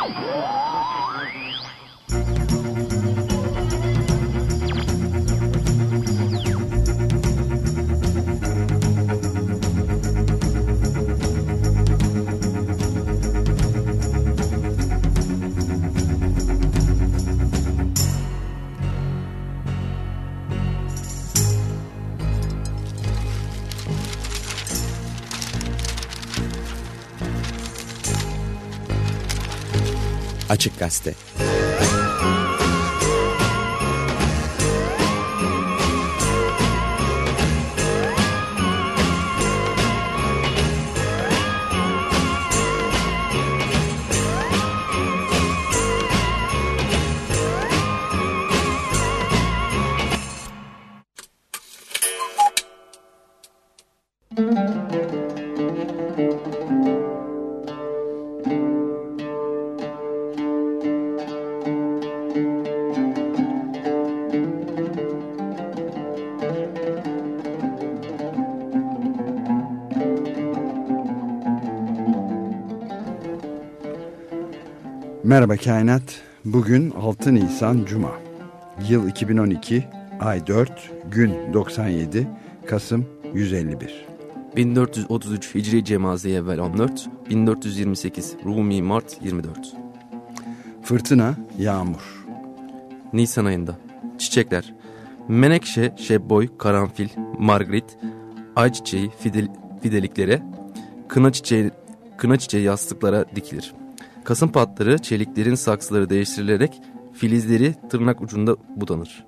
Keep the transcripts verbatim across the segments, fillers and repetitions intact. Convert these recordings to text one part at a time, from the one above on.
Açık Gazete. Merhaba Kainat. Bugün altı Nisan Cuma. Yıl iki bin on iki, ay dört, gün doksan yedi, Kasım yüz elli bir. bin dört yüz otuz üç Hicri Cemazi evvel on dört, bin dört yüz yirmi sekiz Rumi Mart yirmi dört. Fırtına, yağmur. Nisan ayında. Çiçekler. Menekşe, şebboy, karanfil, margarit, ayçiçeği fidel, fideliklere, kına çiçeği, kına çiçeği yastıklara dikilir. Kasım patları, çeliklerin saksıları değiştirilerek filizleri tırnak ucunda budanır.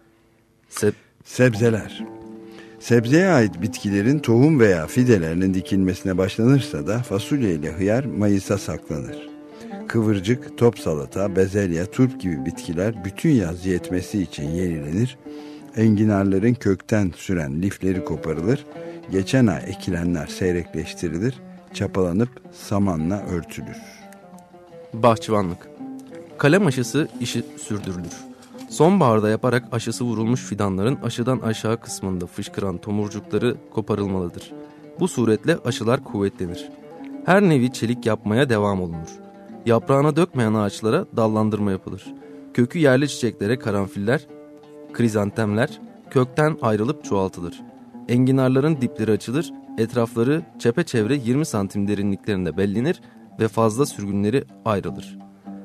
Seb- Sebzeler. Sebzeye ait bitkilerin tohum veya fidelerinin dikilmesine başlanırsa da fasulye ile hıyar Mayıs'a saklanır. Kıvırcık, top salata, bezelye, turp gibi bitkiler bütün yaz yetmesi için yenilenir. Enginarların kökten süren lifleri koparılır. Geçen ay ekilenler seyrekleştirilir. Çapalanıp samanla örtülür. Bahçıvanlık. Kalem aşısı işi sürdürülür. Sonbaharda yaparak aşısı vurulmuş fidanların aşıdan aşağı kısmında fışkıran tomurcukları koparılmalıdır. Bu suretle aşılar kuvvetlenir. Her nevi çelik yapmaya devam olunur. Yaprağına dökmeyen ağaçlara dallandırma yapılır. Kökü yerli çiçeklere karanfiller, krizantemler kökten ayrılıp çoğaltılır. Enginarların dipleri açılır, etrafları çepeçevre yirmi santim derinliklerinde bellenir ve fazla sürgünleri ayrılır.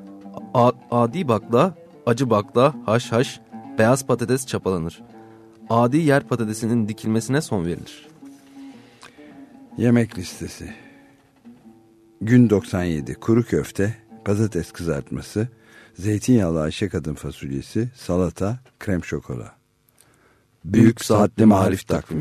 A- adi bakla, acı bakla, haşhaş, beyaz patates çapalanır. Adi yer patatesinin dikilmesine son verilir. Yemek listesi. Gün doksan yedi, kuru köfte, patates kızartması, zeytinyağlı Ayşe kadın fasulyesi, salata, krem şokola. Büyük Saatli Marif Takvimi.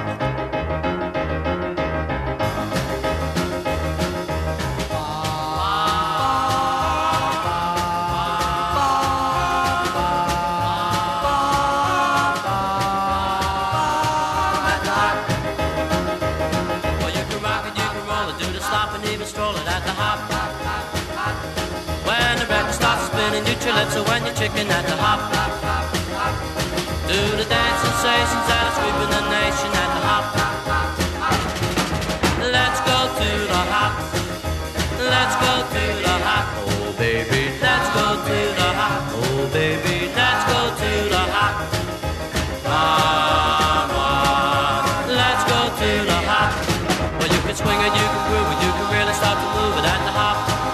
So when you're chicken at the hop, do the dance sensations that are sweeping the nation at the hop. Let's go to the hop. Let's go to the hop. Oh baby, let's go to the hop. Oh baby, let's go to the hop. Come on, let's go to the hop. Well, you can swing and you can groove and you can really start to move it at the hop.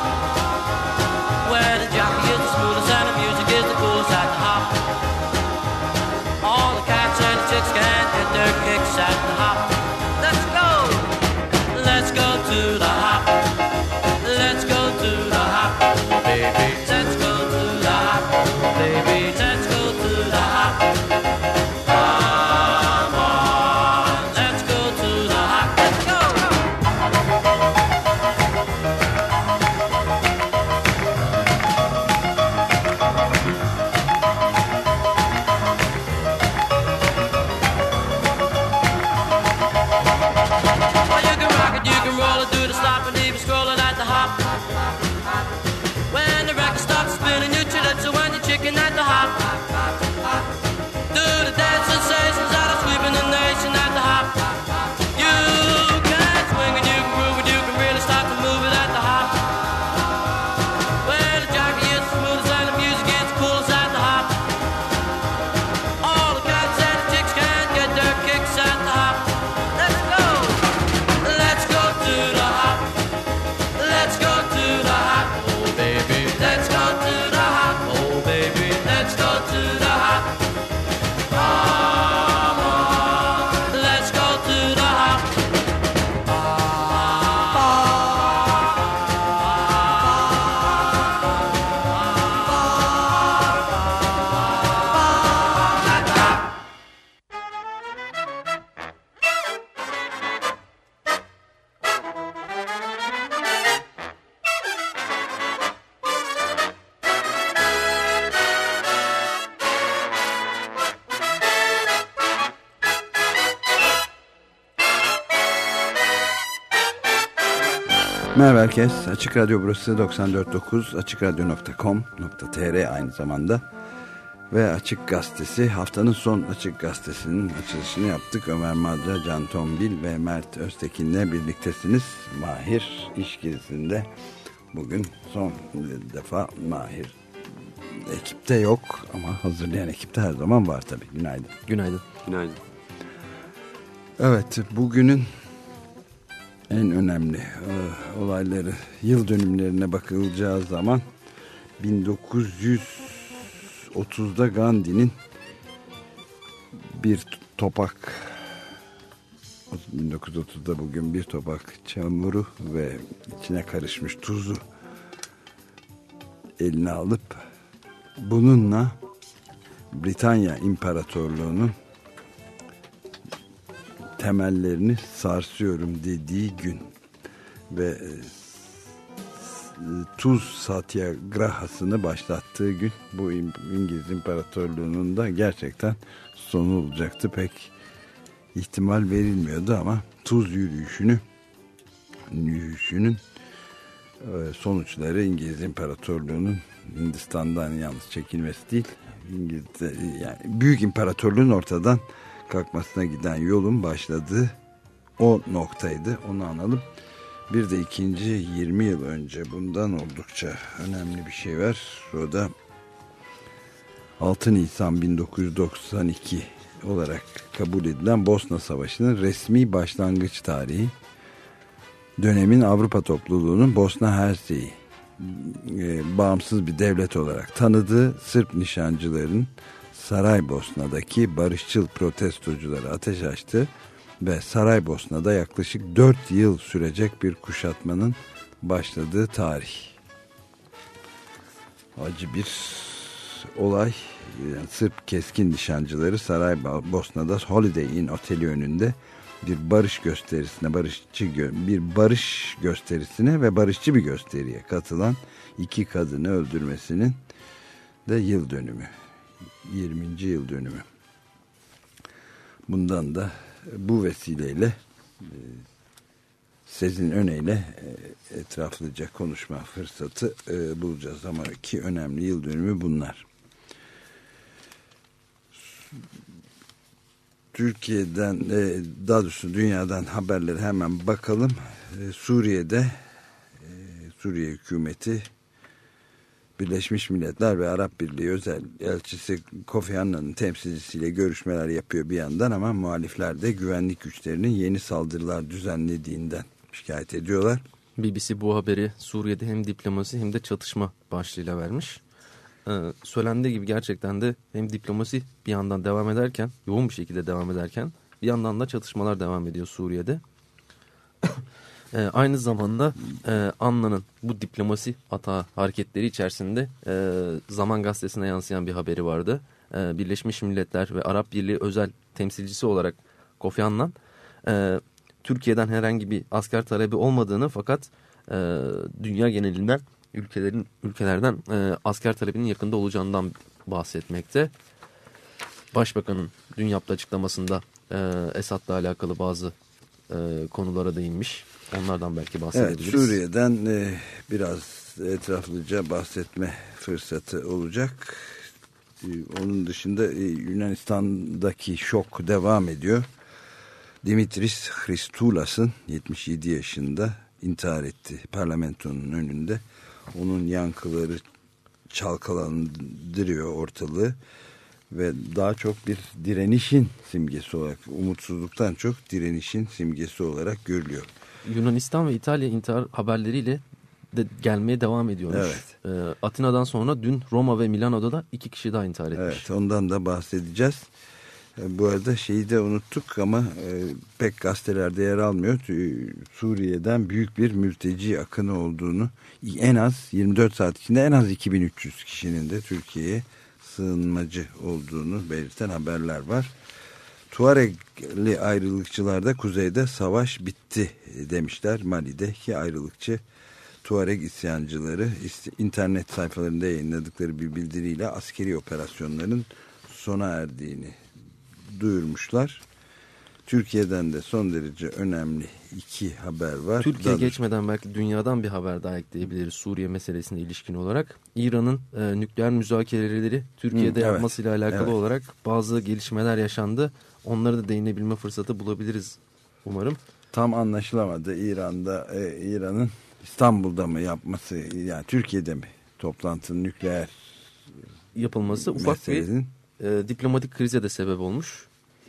Where the jockey is the smoothest and the music is the coolest at the hop. All the cats and the chicks can get their kicks at the hop. Let's go! Let's go to the hop. Let's go to the hop, baby. Merhaba herkes. Açık Radyo burası doksan dört nokta dokuz, açık radyo nokta com nokta tr aynı zamanda. Ve Açık Gazetesi, haftanın son Açık Gazetesi'nin açılışını yaptık. Ömer Madra, Can Tombil ve Mert Öztekin'le birliktesiniz. Mahir iş gezisinde bugün son defa Mahir ekipte yok ama hazırlayan ekipte her zaman var tabii. Günaydın. Günaydın. Günaydın. Evet, bugünün en önemli e, olayları, yıl dönümlerine bakılacağı zaman bin dokuz yüz otuzda Gandhi'nin bir topak, bin dokuz yüz otuzda bugün bir topak çamuru ve içine karışmış tuzu eline alıp bununla Britanya İmparatorluğu'nun temellerini sarsıyorum dediği gün ve tuz satyagrahasını başlattığı gün bu İngiliz İmparatorluğu'nun da gerçekten sonu olacaktı. Pek ihtimal verilmiyordu ama tuz yürüyüşünü yürüyüşünün sonuçları İngiliz İmparatorluğu'nun Hindistan'dan yalnız çekilmesi değil, İngiliz'de, yani büyük imparatorluğun ortadan kalkmasına giden yolun başladığı o noktaydı. Onu analım. Bir de ikinci yirmi yıl önce bundan oldukça önemli bir şey var. O da altı Nisan bin dokuz yüz doksan iki olarak kabul edilen Bosna Savaşı'nın resmi başlangıç tarihi. Dönemin Avrupa topluluğunun Bosna Hersey'i e, bağımsız bir devlet olarak tanıdığı Sırp nişancıların Saraybosna'daki barışçıl protestocuları ateş açtı ve Saraybosna'da yaklaşık dört yıl sürecek bir kuşatmanın başladığı tarih. Acı bir olay. Yani Sırp keskin nişancıları Saraybosna'da Holiday Inn oteli önünde bir barış gösterisine, barışçı bir barış gösterisine ve barışçı bir gösteriye katılan iki kadını öldürmesinin de yıl dönümü. yirminci yıl dönümü. Bundan da bu vesileyle Sezin Öney'le etraflıca konuşma fırsatı bulacağız ama iki önemli yıl dönümü bunlar. Türkiye'den, daha doğrusu dünyadan haberlere hemen bakalım. Suriye'de Suriye hükümeti Birleşmiş Milletler ve Arap Birliği özel elçisi Kofi Annan'ın temsilcisiyle görüşmeler yapıyor bir yandan ama muhalifler de güvenlik güçlerinin yeni saldırılar düzenlediğinden şikayet ediyorlar. B B C bu haberi Suriye'de hem diplomasi hem de çatışma başlığıyla vermiş. Ee, söylendiği gibi gerçekten de hem diplomasi bir yandan devam ederken, yoğun bir şekilde devam ederken bir yandan da çatışmalar devam ediyor Suriye'de. E, aynı zamanda e, Anna'nın bu diplomasi hata hareketleri içerisinde e, Zaman Gazetesi'ne yansıyan bir haberi vardı. E, Birleşmiş Milletler ve Arap Birliği özel temsilcisi olarak Kofi Annan e, Türkiye'den herhangi bir asker talebi olmadığını fakat e, dünya genelinden ülkelerin ülkelerden e, asker talebinin yakında olacağından bahsetmekte. Başbakanın dün yaptığı açıklamasında e, Esad'la alakalı bazı e, konulara değinmiş. Onlardan belki bahsedebiliriz. Evet, Suriye'den e, biraz etraflıca bahsetme fırsatı olacak. E, onun dışında e, Yunanistan'daki şok devam ediyor. Dimitris Christoulas'ın yetmiş yedi yaşında intihar etti parlamentonun önünde. Onun yankıları çalkalandırıyor ortalığı ve daha çok bir direnişin simgesi olarak, umutsuzluktan çok direnişin simgesi olarak görülüyor. Yunanistan ve İtalya intihar haberleriyle de gelmeye devam ediyormuş. Evet. Ee, Atina'dan sonra dün Roma ve Milano'da da iki kişi daha intihar etmiş. Evet, ondan da bahsedeceğiz. E, bu arada şeyi de unuttuk ama e, pek gazetelerde yer almıyor. Suriye'den büyük bir mülteci akını olduğunu, en az yirmi dört saat içinde en az iki bin üç yüz kişinin de Türkiye'ye sığınmacı olduğunu belirten haberler var. Tuaregli ayrılıkçılar da kuzeyde savaş bitti demişler. Mali'deki ayrılıkçı Tuareg isyancıları internet sayfalarında yayınladıkları bir bildiriyle askeri operasyonların sona erdiğini duyurmuşlar. Türkiye'den de son derece önemli iki haber var. Türkiye Daha geçmeden belki dünyadan bir haber daha ekleyebiliriz Suriye meselesine ilişkin olarak. İran'ın e, nükleer müzakereleri Türkiye'de Hı, evet. yapmasıyla alakalı Evet. olarak bazı gelişmeler yaşandı. Onları da değinebilme fırsatı bulabiliriz umarım. tam anlaşılamadı. İran'da e, İran'ın İstanbul'da mı yapması, yani Türkiye'de mi toplantının nükleer Yapılması ufak bir meselenin e, diplomatik krize de sebep olmuş.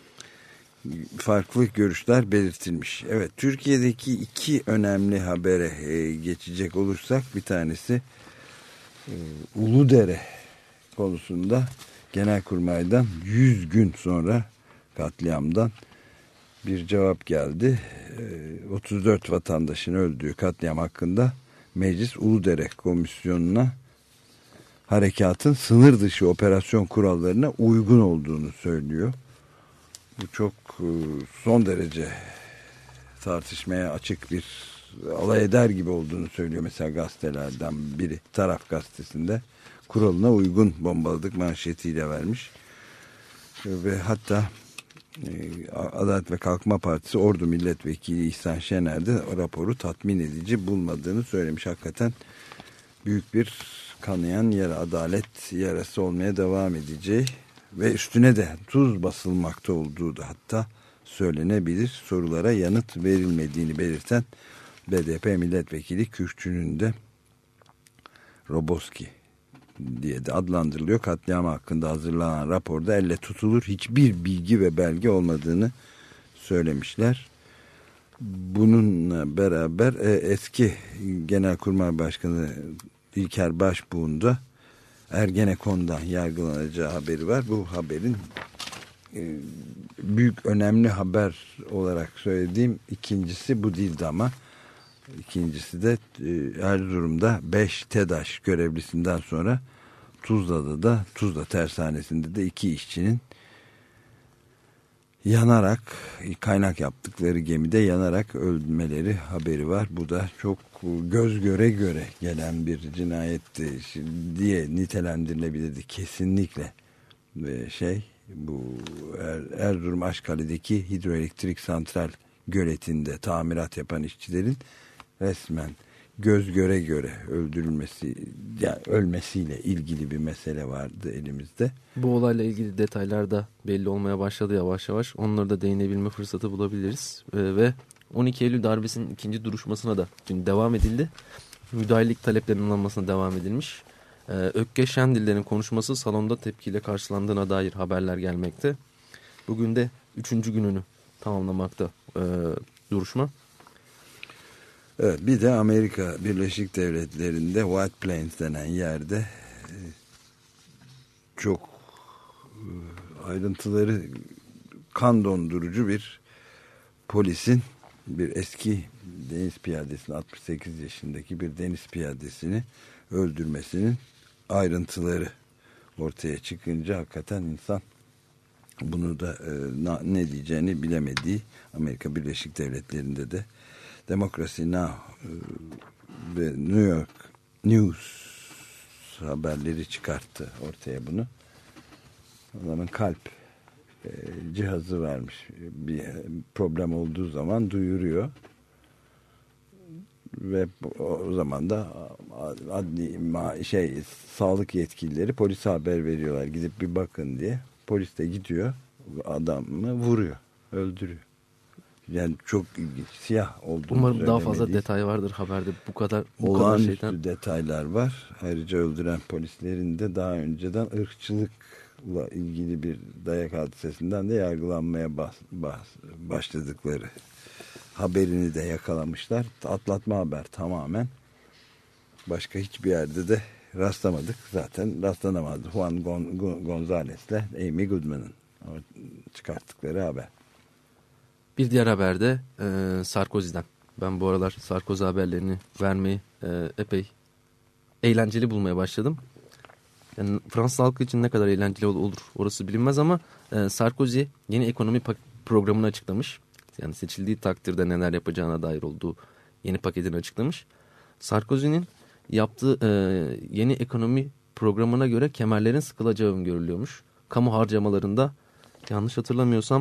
farklı görüşler belirtilmiş. Evet, Türkiye'deki iki önemli habere e, geçecek olursak, bir tanesi e, Uludere konusunda Genelkurmay'dan yüz gün sonra katliamdan bir cevap geldi. E, otuz dört vatandaşın öldüğü katliam hakkında Meclis Uludere Komisyonu'na harekatın sınır dışı operasyon kurallarına uygun olduğunu söylüyor. Bu çok son derece tartışmaya açık bir, alay eder gibi olduğunu söylüyor mesela gazetelerden biri, Taraf Gazetesi'nde kuralına uygun bombaladık manşetiyle vermiş. Ve hatta Adalet ve Kalkınma Partisi Ordu Milletvekili İhsan Şener de o raporu tatmin edici bulmadığını söylemiş. Hakikaten büyük bir kanayan yara, adalet yarası olmaya devam edeceği ve üstüne de tuz basılmakta olduğu da hatta söylenebilir. Sorulara yanıt verilmediğini belirten B D P milletvekili Kürkçü'nün de Roboski diye de adlandırılıyor. Katliam hakkında hazırlanan raporda elle tutulur hiçbir bilgi ve belge olmadığını söylemişler. Bununla beraber eski Genelkurmay Başkanı İlker Başbuğ'un da Ergenekon'dan yargılanacağı haberi var. Bu haberin e, büyük önemli haber olarak söylediğim ikincisi bu değildi ama ikincisi de e, Erzurum'da beş TEDAŞ görevlisinden sonra Tuzla'da da Tuzla tersanesinde de iki işçinin yanarak, kaynak yaptıkları gemide yanarak ölmeleri haberi var. Bu da çok göz göre göre gelen bir cinayetti diye nitelendirilebilirdi kesinlikle. Ve şey, bu er, Erzurum Aşkale'deki hidroelektrik santral göletinde tamirat yapan işçilerin resmen göz göre göre öldürülmesi, yani ölmesiyle ilgili bir mesele vardı elimizde. Bu olayla ilgili detaylar da belli olmaya başladı yavaş yavaş. Onları da değinebilme fırsatı bulabiliriz. Ee, ve on iki Eylül darbesinin ikinci duruşmasına da dün devam edildi. Müdahalelik taleplerinin alınmasına devam edilmiş. Ee, Ökkeş Şendiller'in konuşması salonda tepkiyle karşılandığına dair haberler gelmekte. Bugün de üçüncü gününü tamamlamakta e, duruşma. Evet, bir de Amerika Birleşik Devletleri'nde White Plains denen yerde çok ayrıntıları kan dondurucu bir polisin bir eski deniz piyadesini, altmış sekiz yaşındaki bir deniz piyadesini öldürmesinin ayrıntıları ortaya çıkınca hakikaten insan bunu da ne diyeceğini bilemediği, Amerika Birleşik Devletleri'nde de Democracy Now! Ve New York News haberleri çıkarttı ortaya bunu. Adamın kalp e, cihazı varmış. Bir problem olduğu zaman duyuruyor. Ve o zaman da adli şey sağlık yetkilileri polise haber veriyorlar. Gidip bir bakın diye. Polis de gidiyor. Adamı vuruyor. Öldürüyor. Yani çok ilginç. Siyah olduğunu umarım daha fazla detay vardır haberde. Bu kadar bu olağanüstü kadar şeyden detaylar var. Ayrıca öldüren polislerin de daha önceden ırkçılıkla ilgili bir dayak hadisesinden de yargılanmaya bas, bas, başladıkları haberini de yakalamışlar. Atlatma haber tamamen. Başka hiçbir yerde de rastlamadık. Zaten rastlanamadı. Juan Gon, Gon, Gonzalez'le Amy Goodman'ın çıkarttıkları haber. Bir diğer haberde e, Sarkozy'den. Ben bu aralar Sarkozy haberlerini vermeyi e, epey eğlenceli bulmaya başladım. Yani Fransız halkı için ne kadar eğlenceli olur orası bilinmez ama e, Sarkozy yeni ekonomi programını açıklamış. Yani seçildiği takdirde neler yapacağına dair olduğu yeni paketini açıklamış. Sarkozy'nin yaptığı e, yeni ekonomi programına göre kemerlerin sıkılacağı öngörülüyormuş. Kamu harcamalarında yanlış hatırlamıyorsam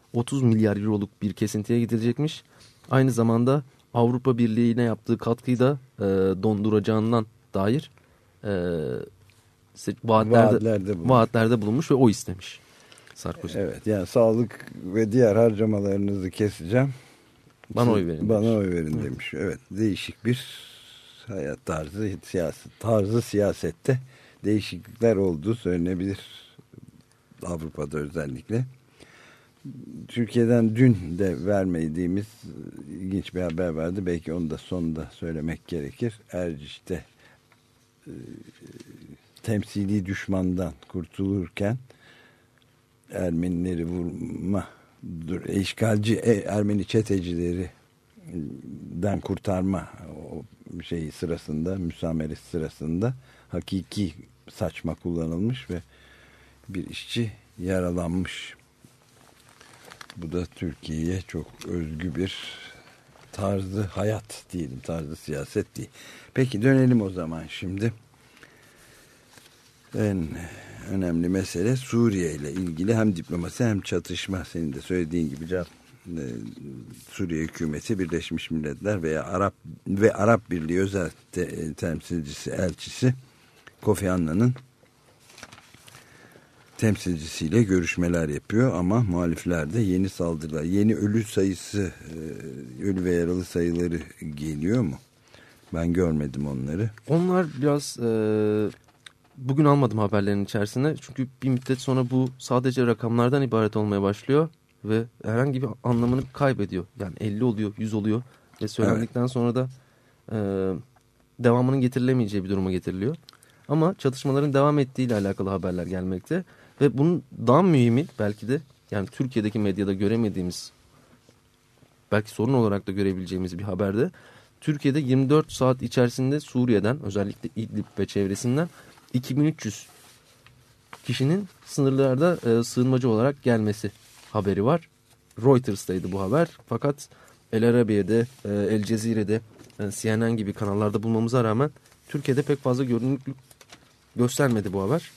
otuz milyar euroluk bir kesintiye gidilecekmiş. Aynı zamanda Avrupa Birliği'ne yaptığı katkıyı da e, donduracağından dair e, vaatlerde, vaatlerde, bulunmuş. vaatlerde bulunmuş ve o istemiş Sarkozy. Evet, yani sağlık ve diğer harcamalarınızı keseceğim. Bana oy verin. Bana demiş. oy verin demiş. Evet, değişik bir hayat tarzı, siyaset tarzı siyasette değişiklikler olduğu söylenebilir. Avrupa'da özellikle. Türkiye'den dün de vermediğimiz ilginç bir haber vardı. Belki onu da sonunda söylemek gerekir. Erciş'te e, temsili düşmandan kurtulurken Ermenileri vurma, dur, işgalci Ermeni çetecilerinden kurtarma o şeyi sırasında, müsameresi sırasında hakiki saçma kullanılmış ve bir işçi yaralanmış. Bu da Türkiye'ye çok özgü bir tarzı hayat diyelim, tarzı siyaset değil. Peki dönelim o zaman şimdi. En önemli mesele Suriye ile ilgili hem diplomasi hem çatışma. Senin de söylediğin gibi Can, Suriye hükümeti Birleşmiş Milletler veya Arap ve Arap Birliği özel te, temsilcisi, elçisi Kofi Annan'ın temsilcisiyle görüşmeler yapıyor ama muhalifler de yeni saldırılar, yeni ölü sayısı, ölü ve yaralı sayıları geliyor mu? Ben görmedim onları. Onlar biraz e, bugün almadım haberlerin içerisinde çünkü bir müddet sonra bu sadece rakamlardan ibaret olmaya başlıyor ve herhangi bir anlamını kaybediyor. Yani elli oluyor, yüz oluyor ve söylendikten evet. sonra da e, devamının getirilemeyeceği bir duruma getiriliyor. Ama çatışmaların devam ettiğiyle alakalı haberler gelmekte. Ve bunun daha mühimi belki de yani Türkiye'deki medyada göremediğimiz, belki sorun olarak da görebileceğimiz bir haberde Türkiye'de yirmi dört saat içerisinde Suriye'den, özellikle İdlib ve çevresinden iki bin üç yüz kişinin sınırlarda e, sığınmacı olarak gelmesi haberi var. Reuters'taydı bu haber. Fakat El Arabiye'de, e, El Cezire'de, e, C N N gibi kanallarda bulmamıza rağmen Türkiye'de pek fazla görünürlük göstermedi bu haber.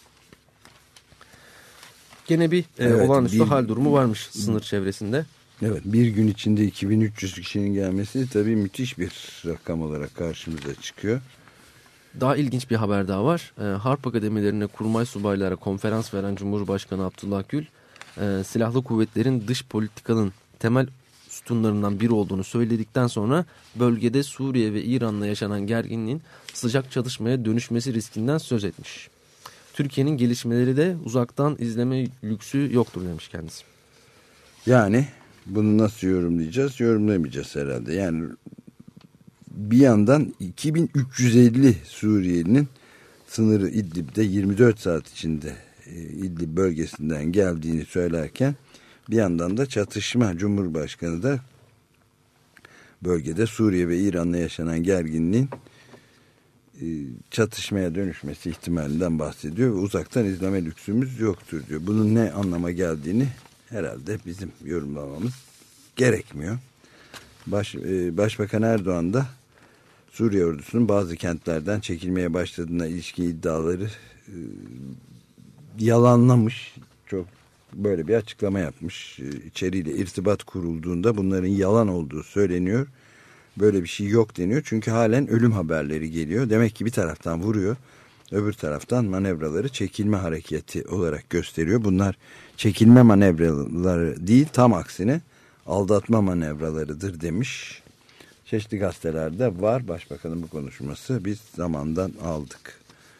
Gene bir evet, e, olağanüstü bir, hal durumu varmış sınır çevresinde. Evet, bir gün içinde iki bin üç yüz kişinin gelmesi tabii müthiş bir rakam olarak karşımıza çıkıyor. Daha ilginç bir haber daha var. E, Harp Akademilerine, kurmay subaylara konferans veren Cumhurbaşkanı Abdullah Gül, e, silahlı kuvvetlerin dış politikanın temel sütunlarından biri olduğunu söyledikten sonra bölgede Suriye ve İran'la yaşanan gerginliğin sıcak çatışmaya dönüşmesi riskinden söz etmiş. Türkiye'nin gelişmeleri de uzaktan izleme lüksü yoktur demiş kendisi. Yani bunu nasıl yorumlayacağız? Yorumlamayacağız herhalde. Yani bir yandan iki bin üç yüz elli Suriyelinin sınırı İdlib'de yirmi dört saat içinde İdlib bölgesinden geldiğini söylerken bir yandan da çatışma, Cumhurbaşkanı da bölgede Suriye ve İran'la yaşanan gerginliğin çatışmaya dönüşmesi ihtimalinden bahsediyor ve uzaktan izleme lüksümüz yoktur diyor. Bunun ne anlama geldiğini herhalde bizim yorumlamamız gerekmiyor. Baş, Başbakan Erdoğan da Suriye ordusunun bazı kentlerden çekilmeye başladığına ilişkin iddiaları e, yalanlamış. Çok böyle bir açıklama yapmış. İçeriyle irtibat kurulduğunda bunların yalan olduğu söyleniyor. Böyle bir şey yok deniyor. Çünkü halen ölüm haberleri geliyor. Demek ki bir taraftan vuruyor, öbür taraftan manevraları çekilme hareketi olarak gösteriyor. Bunlar çekilme manevraları değil, tam aksine aldatma manevralarıdır demiş. Çeşitli gazetelerde var Başbakanın bu konuşması. Biz zamandan aldık.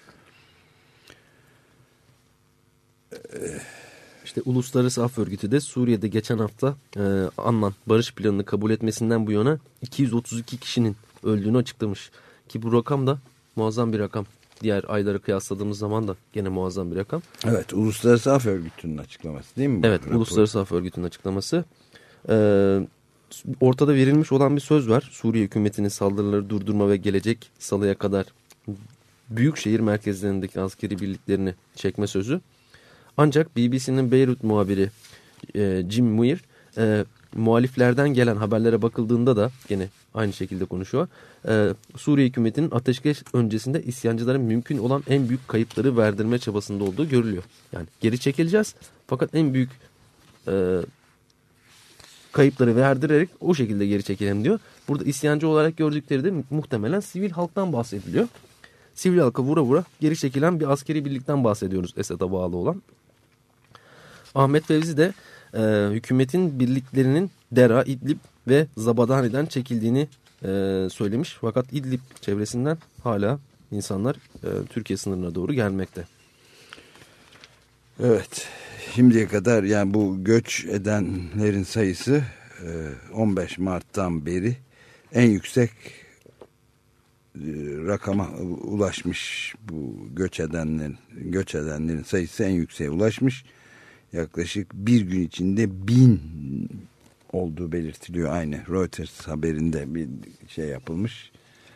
İşte Uluslararası Af Örgütü de Suriye'de geçen hafta e, Annan barış planını kabul etmesinden bu yana iki yüz otuz iki kişinin öldüğünü açıklamış. Ki bu rakam da muazzam bir rakam. Diğer ayları kıyasladığımız zaman da gene muazzam bir rakam. Evet, Uluslararası Af Örgütü'nün açıklaması değil mi? Evet, rapor? Uluslararası Af Örgütü'nün açıklaması. Ee, ortada verilmiş olan bir söz var. Suriye hükümetinin saldırıları durdurma ve gelecek salıya kadar büyük şehir merkezlerindeki askeri birliklerini çekme sözü. Ancak B B C'nin Beyrut muhabiri e, Jim Muir e, muhaliflerden gelen haberlere bakıldığında da gene aynı şekilde konuşuyor. E, Suriye hükümetinin ateşkes öncesinde isyancıların mümkün olan en büyük kayıpları verdirme çabasında olduğu görülüyor. Yani geri çekileceğiz fakat en büyük e, kayıpları verdirerek o şekilde geri çekelim diyor. Burada isyancı olarak gördükleri de muhtemelen sivil halktan bahsediliyor. Sivil halka vura vura geri çekilen bir askeri birlikten bahsediyoruz, Esad'a bağlı olan. Ahmet Fevzi de e, hükümetin birliklerinin Dera, İdlib ve Zabadani'den çekildiğini e, söylemiş. Fakat İdlib çevresinden hala insanlar e, Türkiye sınırına doğru gelmekte. Evet, şimdiye kadar yani bu göç edenlerin sayısı on beş Mart'tan beri en yüksek rakama ulaşmış. Bu göç edenlerin göç edenlerin sayısı en yükseğe ulaşmış. Yaklaşık bir gün içinde bin olduğu belirtiliyor. Aynı Reuters haberinde bir şey yapılmış.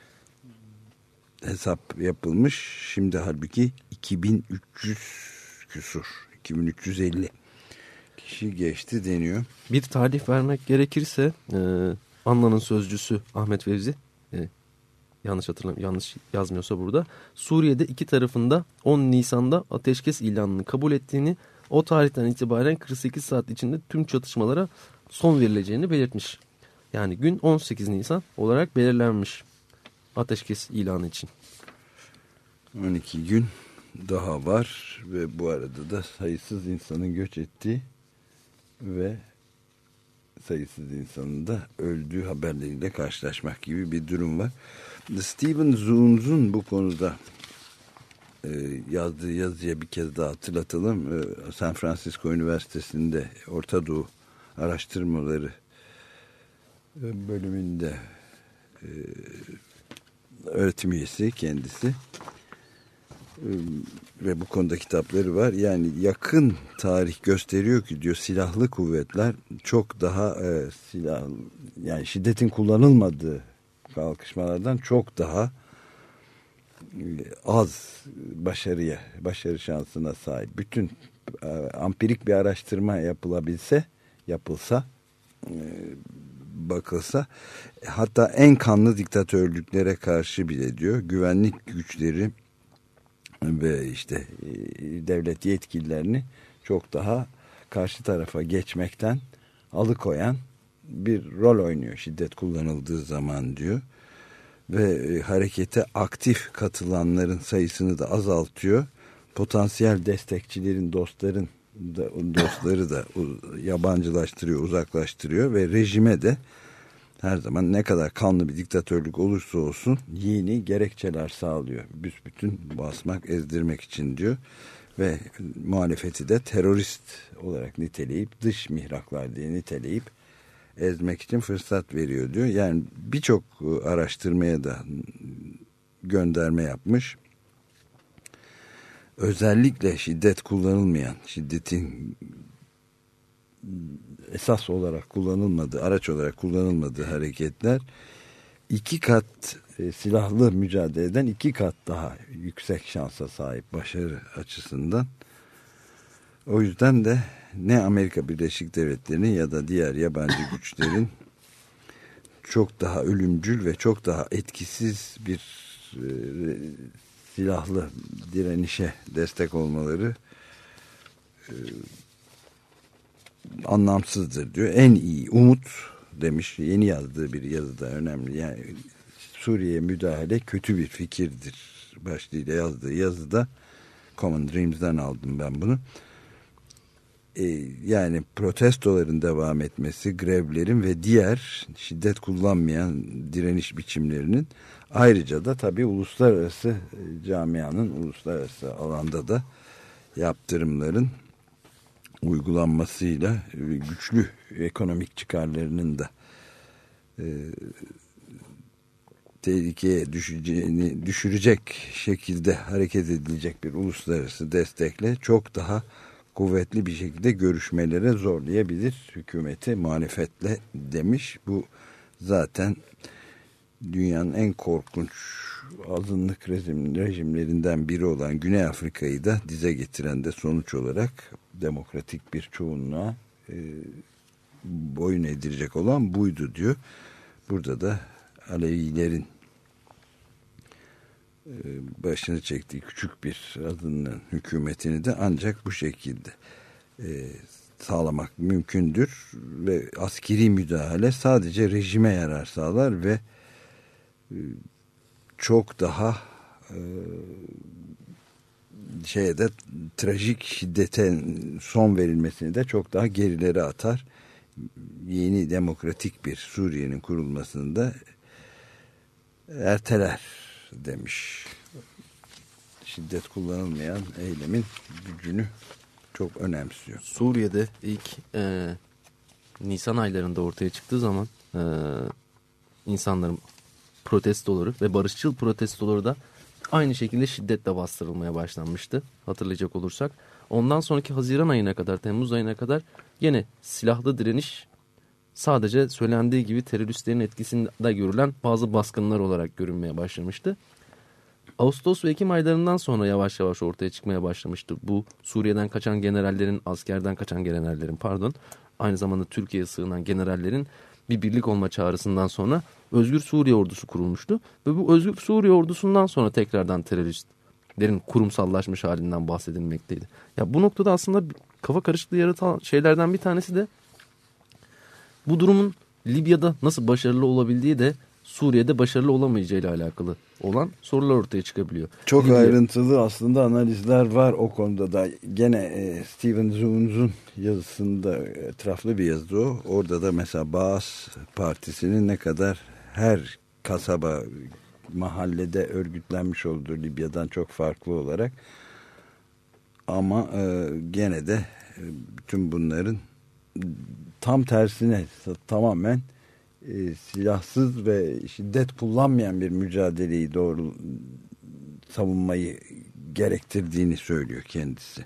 Hesap yapılmış. Şimdi halbuki iki bin üç yüz küsur, iki bin üç yüz elli kişi geçti deniyor. Bir tarih vermek gerekirse e, Anna'nın sözcüsü Ahmet Fevzi, e, yanlış hatırlam yanlış yazmıyorsa burada, Suriye'de iki tarafında on Nisan'da ateşkes ilanını kabul ettiğini, o tarihten itibaren kırk sekiz saat içinde tüm çatışmalara son verileceğini belirtmiş. Yani gün on sekiz Nisan olarak belirlenmiş ateşkes ilanı için. on iki gün daha var ve bu arada da sayısız insanın göç ettiği ve sayısız insanın da öldüğü haberleriyle karşılaşmak gibi bir durum var. Steven Zuhn'un bu konuda e, yazdığı yazıya bir kez daha hatırlatalım. E, San Francisco Üniversitesi'nde Orta Doğu Araştırmaları e, bölümünde e, öğretim üyesi kendisi. Ve bu konuda kitapları var. Yani yakın tarih gösteriyor ki diyor, silahlı kuvvetler çok daha e, silah yani şiddetin kullanılmadığı kalkışmalardan çok daha e, az başarıya, başarı şansına sahip. Bütün e, ampirik bir araştırma yapılabilse, yapılsa, e, bakılsa, hatta en kanlı diktatörlüklere karşı bile diyor, güvenlik güçleri ve işte devlet yetkililerini çok daha karşı tarafa geçmekten alıkoyan bir rol oynuyor şiddet kullanıldığı zaman diyor. Ve harekete aktif katılanların sayısını da azaltıyor. Potansiyel destekçilerin, dostların da, dostları da yabancılaştırıyor, uzaklaştırıyor ve rejime de her zaman ne kadar kanlı bir diktatörlük olursa olsun yeni gerekçeler sağlıyor. Büsbütün basmak, ezdirmek için diyor. Ve muhalefeti de terörist olarak niteleyip, dış mihraklar diye niteleyip ezmek için fırsat veriyor diyor. Yani birçok araştırmaya da gönderme yapmış. Özellikle şiddet kullanılmayan, şiddetin esas olarak kullanılmadığı, araç olarak kullanılmadığı hareketler iki kat e, silahlı mücadeleden iki kat daha yüksek şansa sahip başarı açısından. O yüzden de ne Amerika Birleşik Devletleri'nin ya da diğer yabancı güçlerin çok daha ölümcül ve çok daha etkisiz bir e, silahlı direnişe destek olmaları e, anlamsızdır diyor. En iyi umut demiş, yeni yazdığı bir yazıda, önemli. Yani Suriye'ye müdahale kötü bir fikirdir başlığıyla yazdığı yazıda, Common Dreams'den aldım ben bunu. Ee, yani protestoların devam etmesi, grevlerin ve diğer şiddet kullanmayan direniş biçimlerinin, ayrıca da tabii uluslararası camianın uluslararası alanda da yaptırımların uygulanmasıyla güçlü ekonomik çıkarlarının da e, tehlikeye düşeceğini, düşürecek şekilde hareket edilecek bir uluslararası destekle çok daha kuvvetli bir şekilde görüşmelere zorlayabilir hükümeti muhalefetle demiş. Bu zaten dünyanın en korkunç azınlık rejim, rejimlerinden biri olan Güney Afrika'yı da dize getiren de sonuç olarak demokratik bir çoğunluğa e, boyun eğdirecek olan buydu diyor. Burada da Alevilerin e, başını çektiği küçük bir azınlığın hükümetini de ancak bu şekilde e, sağlamak mümkündür ve askeri müdahale sadece rejime yarar sağlar ve çok daha e, şeye de trajik şiddete son verilmesini de çok daha gerilere atar. Yeni demokratik bir Suriye'nin kurulmasını da erteler demiş. Şiddet kullanılmayan eylemin gücünü çok önemsiyor. Suriye'de ilk e, Nisan aylarında ortaya çıktığı zaman e, insanların protestoları ve barışçıl protestoları da aynı şekilde şiddetle bastırılmaya başlanmıştı. Hatırlayacak olursak. Ondan sonraki Haziran ayına kadar, Temmuz ayına kadar yine silahlı direniş sadece söylendiği gibi teröristlerin etkisinde görülen bazı baskınlar olarak görünmeye başlamıştı. Ağustos ve Ekim aylarından sonra yavaş yavaş ortaya çıkmaya başlamıştı. Bu Suriye'den kaçan generallerin, askerden kaçan generallerin pardon, aynı zamanda Türkiye'ye sığınan generallerin bir birlik olma çağrısından sonra Özgür Suriye Ordusu kurulmuştu. Ve bu Özgür Suriye Ordusu'ndan sonra tekrardan teröristlerin kurumsallaşmış halinden bahsedilmekteydi. Ya bu noktada aslında kafa karışıklığı yaratan şeylerden bir tanesi de bu durumun Libya'da nasıl başarılı olabildiği de Suriye'de başarılı olamayacağıyla alakalı olan sorular ortaya çıkabiliyor. Çok Libya... ayrıntılı aslında analizler var o konuda da. Gene e, Steven Zuhn'un yazısında etraflı bir yazı o. Orada da mesela Baas Partisi'nin ne kadar her kasaba, mahallede örgütlenmiş olduğu Libya'dan çok farklı olarak. Ama e, gene de e, bütün bunların tam tersine tamamen e, silahsız ve şiddet kullanmayan bir mücadeleyi doğru savunmayı gerektirdiğini söylüyor kendisi.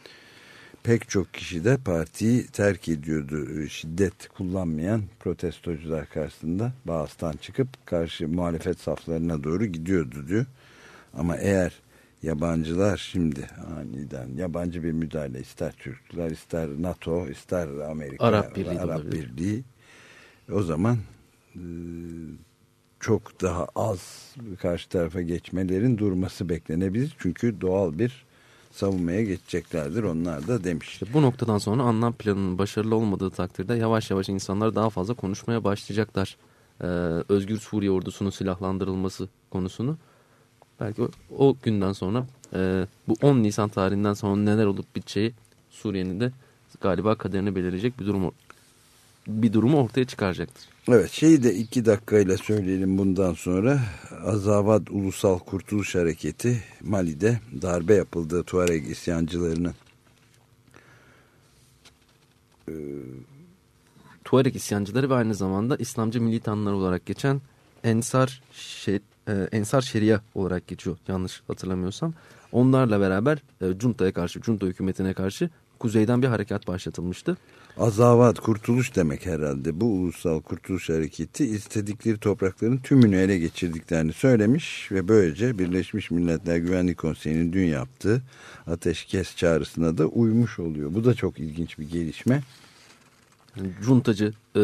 Pek çok kişi de partiyi terk ediyordu. Şiddet kullanmayan protestocular karşısında Baas'tan çıkıp karşı muhalefet saflarına doğru gidiyordu diyor. Ama eğer yabancılar şimdi aniden yabancı bir müdahale, ister Türkler, ister NATO, ister Amerika, Arap Birliği, Arap Birliği, o zaman e, çok daha az karşı tarafa geçmelerin durması beklenebilir. Çünkü doğal bir savunmaya geçeceklerdir onlar da demiş. İşte bu noktadan sonra anlam planının başarılı olmadığı takdirde yavaş yavaş insanlar daha fazla konuşmaya başlayacaklar. Ee, Özgür Suriye Ordusu'nun silahlandırılması konusunu. Belki o, o günden sonra e, bu on Nisan tarihinden sonra neler olup biteceği Suriye'nin de galiba kaderini belirleyecek bir durum bir durumu ortaya çıkaracaktır. Evet, şeyi de iki dakikayla söyleyelim bundan sonra. Azavad Ulusal Kurtuluş Hareketi Mali'de darbe yapıldığı Tuareg isyancılarının e, Tuareg isyancıları ve aynı zamanda İslamcı militanlar olarak geçen Ensar Şer, e, Ensar Şeria olarak geçiyor yanlış hatırlamıyorsam. Onlarla beraber e, Cunta'ya karşı, Junta hükümetine karşı kuzeyden bir harekat başlatılmıştı. Azavad, kurtuluş demek herhalde. Bu Ulusal Kurtuluş Hareketi istedikleri toprakların tümünü ele geçirdiklerini söylemiş ve böylece Birleşmiş Milletler Güvenlik Konseyi'nin dün yaptığı ateşkes çağrısına da uymuş oluyor. Bu da çok ilginç bir gelişme. Juntacı e,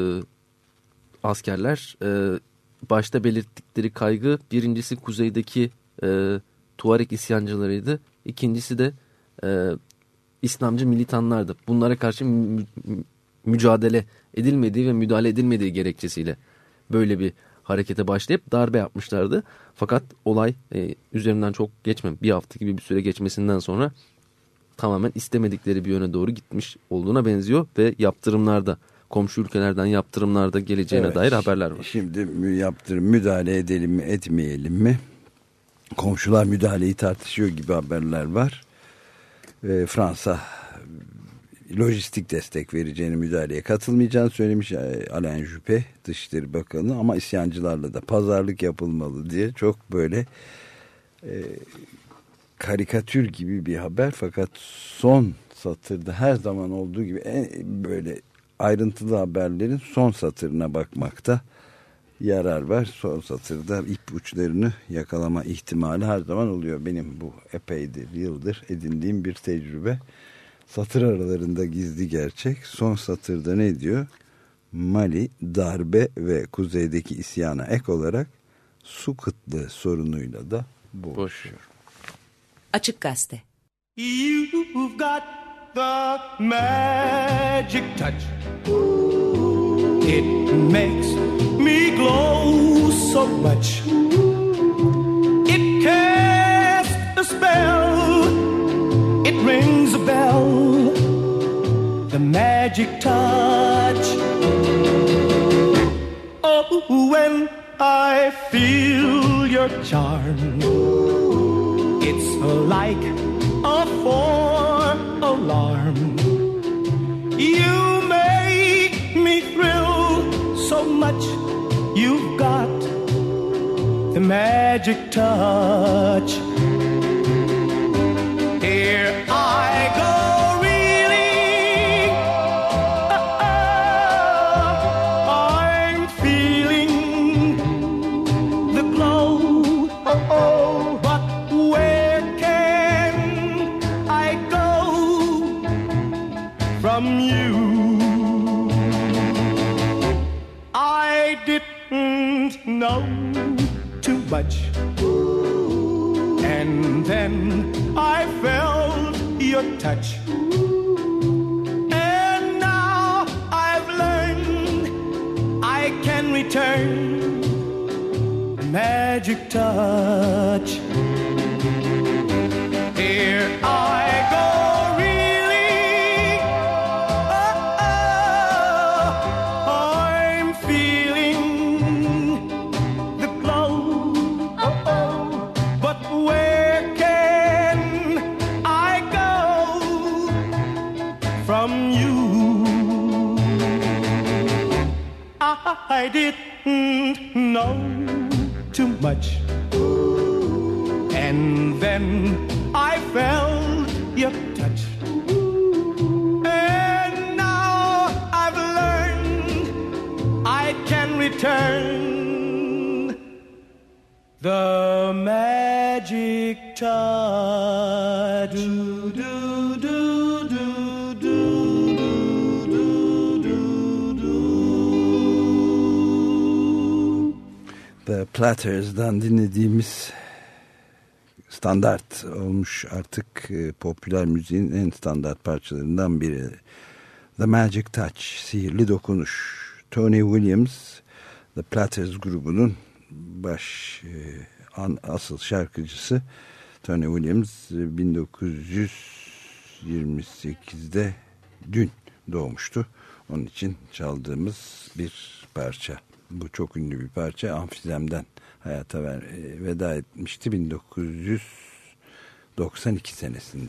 askerler e, başta belirttikleri kaygı birincisi kuzeydeki e, Tuareg isyancılarıydı. İkincisi de e, İslamcı militanlardı. Bunlara karşı mü mücadele edilmediği ve müdahale edilmediği gerekçesiyle böyle bir harekete başlayıp darbe yapmışlardı. Fakat olay e, üzerinden çok geçme, bir hafta gibi bir süre geçmesinden sonra tamamen istemedikleri bir yöne doğru gitmiş olduğuna benziyor ve yaptırımlarda, komşu ülkelerden yaptırımlarda geleceğine evet, dair haberler var. Şimdi yaptırım müdahale edelim mi etmeyelim mi? Komşular müdahaleyi tartışıyor gibi haberler var. E, Fransa lojistik destek vereceğini, müdahaleye katılmayacağını söylemiş Alain Juppé Dışişleri Bakanı, ama isyancılarla da pazarlık yapılmalı diye çok böyle e, karikatür gibi bir haber. Fakat son satırda her zaman olduğu gibi en böyle ayrıntılı haberlerin son satırına bakmakta yarar var. Son satırda ip uçlarını yakalama ihtimali her zaman oluyor. Benim bu epeydir, yıldır edindiğim bir tecrübe. Satır aralarında gizli gerçek. Son satırda ne diyor? Mali darbe ve kuzeydeki isyana ek olarak su kıtlığı sorunuyla da boğuşuyor. Açık Gazete. You've got the magic touch. It makes me glow so much. It casts a spell. It rings a bell. The magic touch. Oh, when I feel your charm, it's like a four-alarm. You make me thrill so much. You've got the magic touch. Here I go. From you, I didn't know too much, and then I felt your touch, and now I've learned I can return the magic touch. Here I go. I didn't know too much, and then I felt your touch, and now I've learned I can return the magic touch. Do, do, do, do. The Platters'dan dinlediğimiz standart olmuş artık e, popüler müziğin en standart parçalarından biri. The Magic Touch, sihirli dokunuş. Tony Williams, The Platters grubunun baş e, an, asıl şarkıcısı. Tony Williams bin dokuz yüz yirmi sekizde dün doğmuştu. Onun için çaldığımız bir parça. Bu çok ünlü bir parça. Amfizem'den hayata ver, veda etmişti bin dokuz yüz doksan iki senesinde.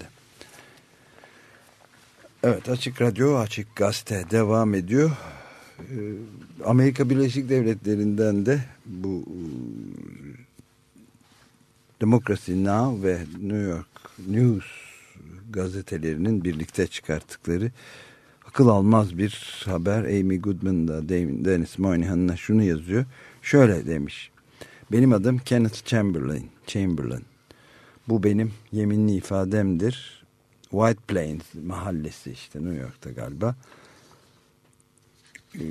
Evet, Açık Radyo, Açık Gazete devam ediyor. Amerika Birleşik Devletleri'nden de bu Democracy Now! Ve New York News gazetelerinin birlikte çıkarttıkları akıl almaz bir haber. Amy Goodman da Dennis Moynihan'la şunu yazıyor. Şöyle demiş. Benim adım Kenneth Chamberlain. Chamberlain. Bu benim yeminli ifademdir. White Plains mahallesi işte New York'ta galiba. Ee,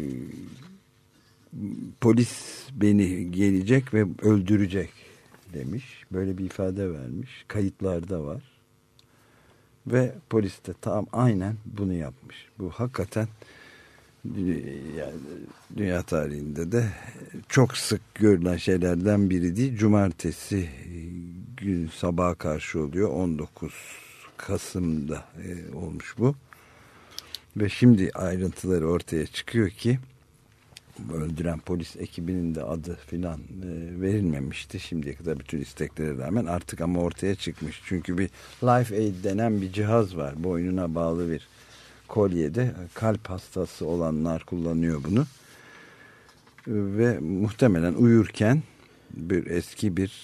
polis beni gelecek ve öldürecek demiş. Böyle bir ifade vermiş. Kayıtlarda var. Ve polis de tam aynen bunu yapmış. Bu hakikaten yani dünya tarihinde de çok sık görülen şeylerden biri değil. Cumartesi gün sabaha karşı oluyor. on dokuz Kasım'da e, olmuş bu. Ve şimdi ayrıntıları ortaya çıkıyor ki öldüren polis ekibinin de adı filan e, verilmemişti. Şimdiye kadar bütün isteklere rağmen artık ama ortaya çıkmış. Çünkü bir Life Aid denen bir cihaz var. Boynuna bağlı bir kolyede. Kalp hastası olanlar kullanıyor bunu. Ve muhtemelen uyurken bir eski bir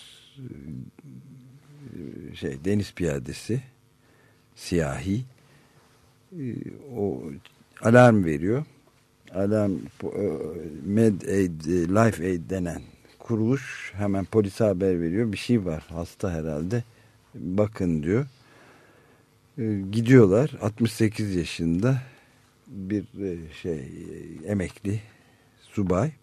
şey deniz piyadesi siyahi o alarm veriyor. Alarm Med Aid, Life Aid denen kuruluş hemen polise haber veriyor. Bir şey var, hasta herhalde. Bakın diyor. Gidiyorlar. altmış sekiz yaşında bir şey emekli subay.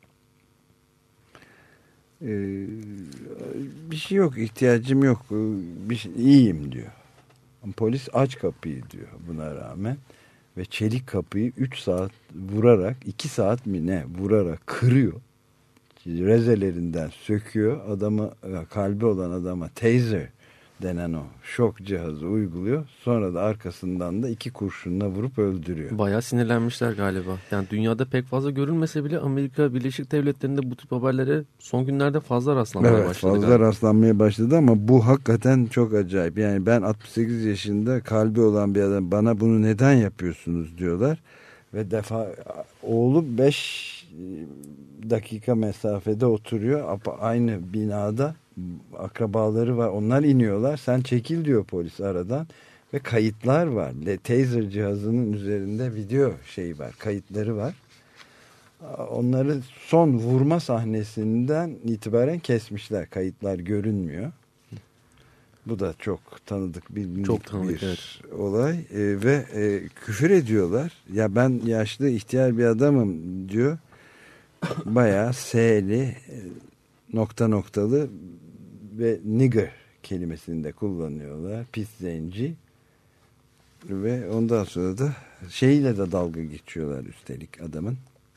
Bir şey yok, ihtiyacım yok. Bir şey, iyiyim diyor. Polis aç kapıyı diyor buna rağmen. Ve çelik kapıyı üç saat vurarak, iki saat mi ne vurarak kırıyor. Rezelerinden söküyor. Adamı, kalbi olan adama taser denen o şok cihazı uyguluyor. Sonra da arkasından da iki kurşunla vurup öldürüyor. Bayağı sinirlenmişler galiba. Yani dünyada pek fazla görülmese bile Amerika Birleşik Devletleri'nde bu tip haberlere son günlerde fazla rastlanmaya evet, başladı. Fazla galiba. rastlanmaya başladı ama bu hakikaten çok acayip. Yani ben altmış sekiz yaşında kalbi olan bir adam, bana bunu neden yapıyorsunuz diyorlar. Ve defa oğlu beş dakika mesafede oturuyor. Aynı binada akrabaları var. Onlar iniyorlar. Sen çekil diyor polis aradan. Ve kayıtlar var. Taser cihazının üzerinde video şeyi var. Kayıtları var. Onları son vurma sahnesinden itibaren kesmişler. Kayıtlar görünmüyor. Bu da çok tanıdık, bilindik çok tanıdık, bir evet. olay. E, ve e, küfür ediyorlar. Ya ben yaşlı ihtiyar bir adamım diyor. Bayağı S'li e, nokta noktalı ve nigger kelimesini de kullanıyorlar. Pis zenci. Ve ondan sonra da şeyle de dalga geçiyorlar üstelik adamın.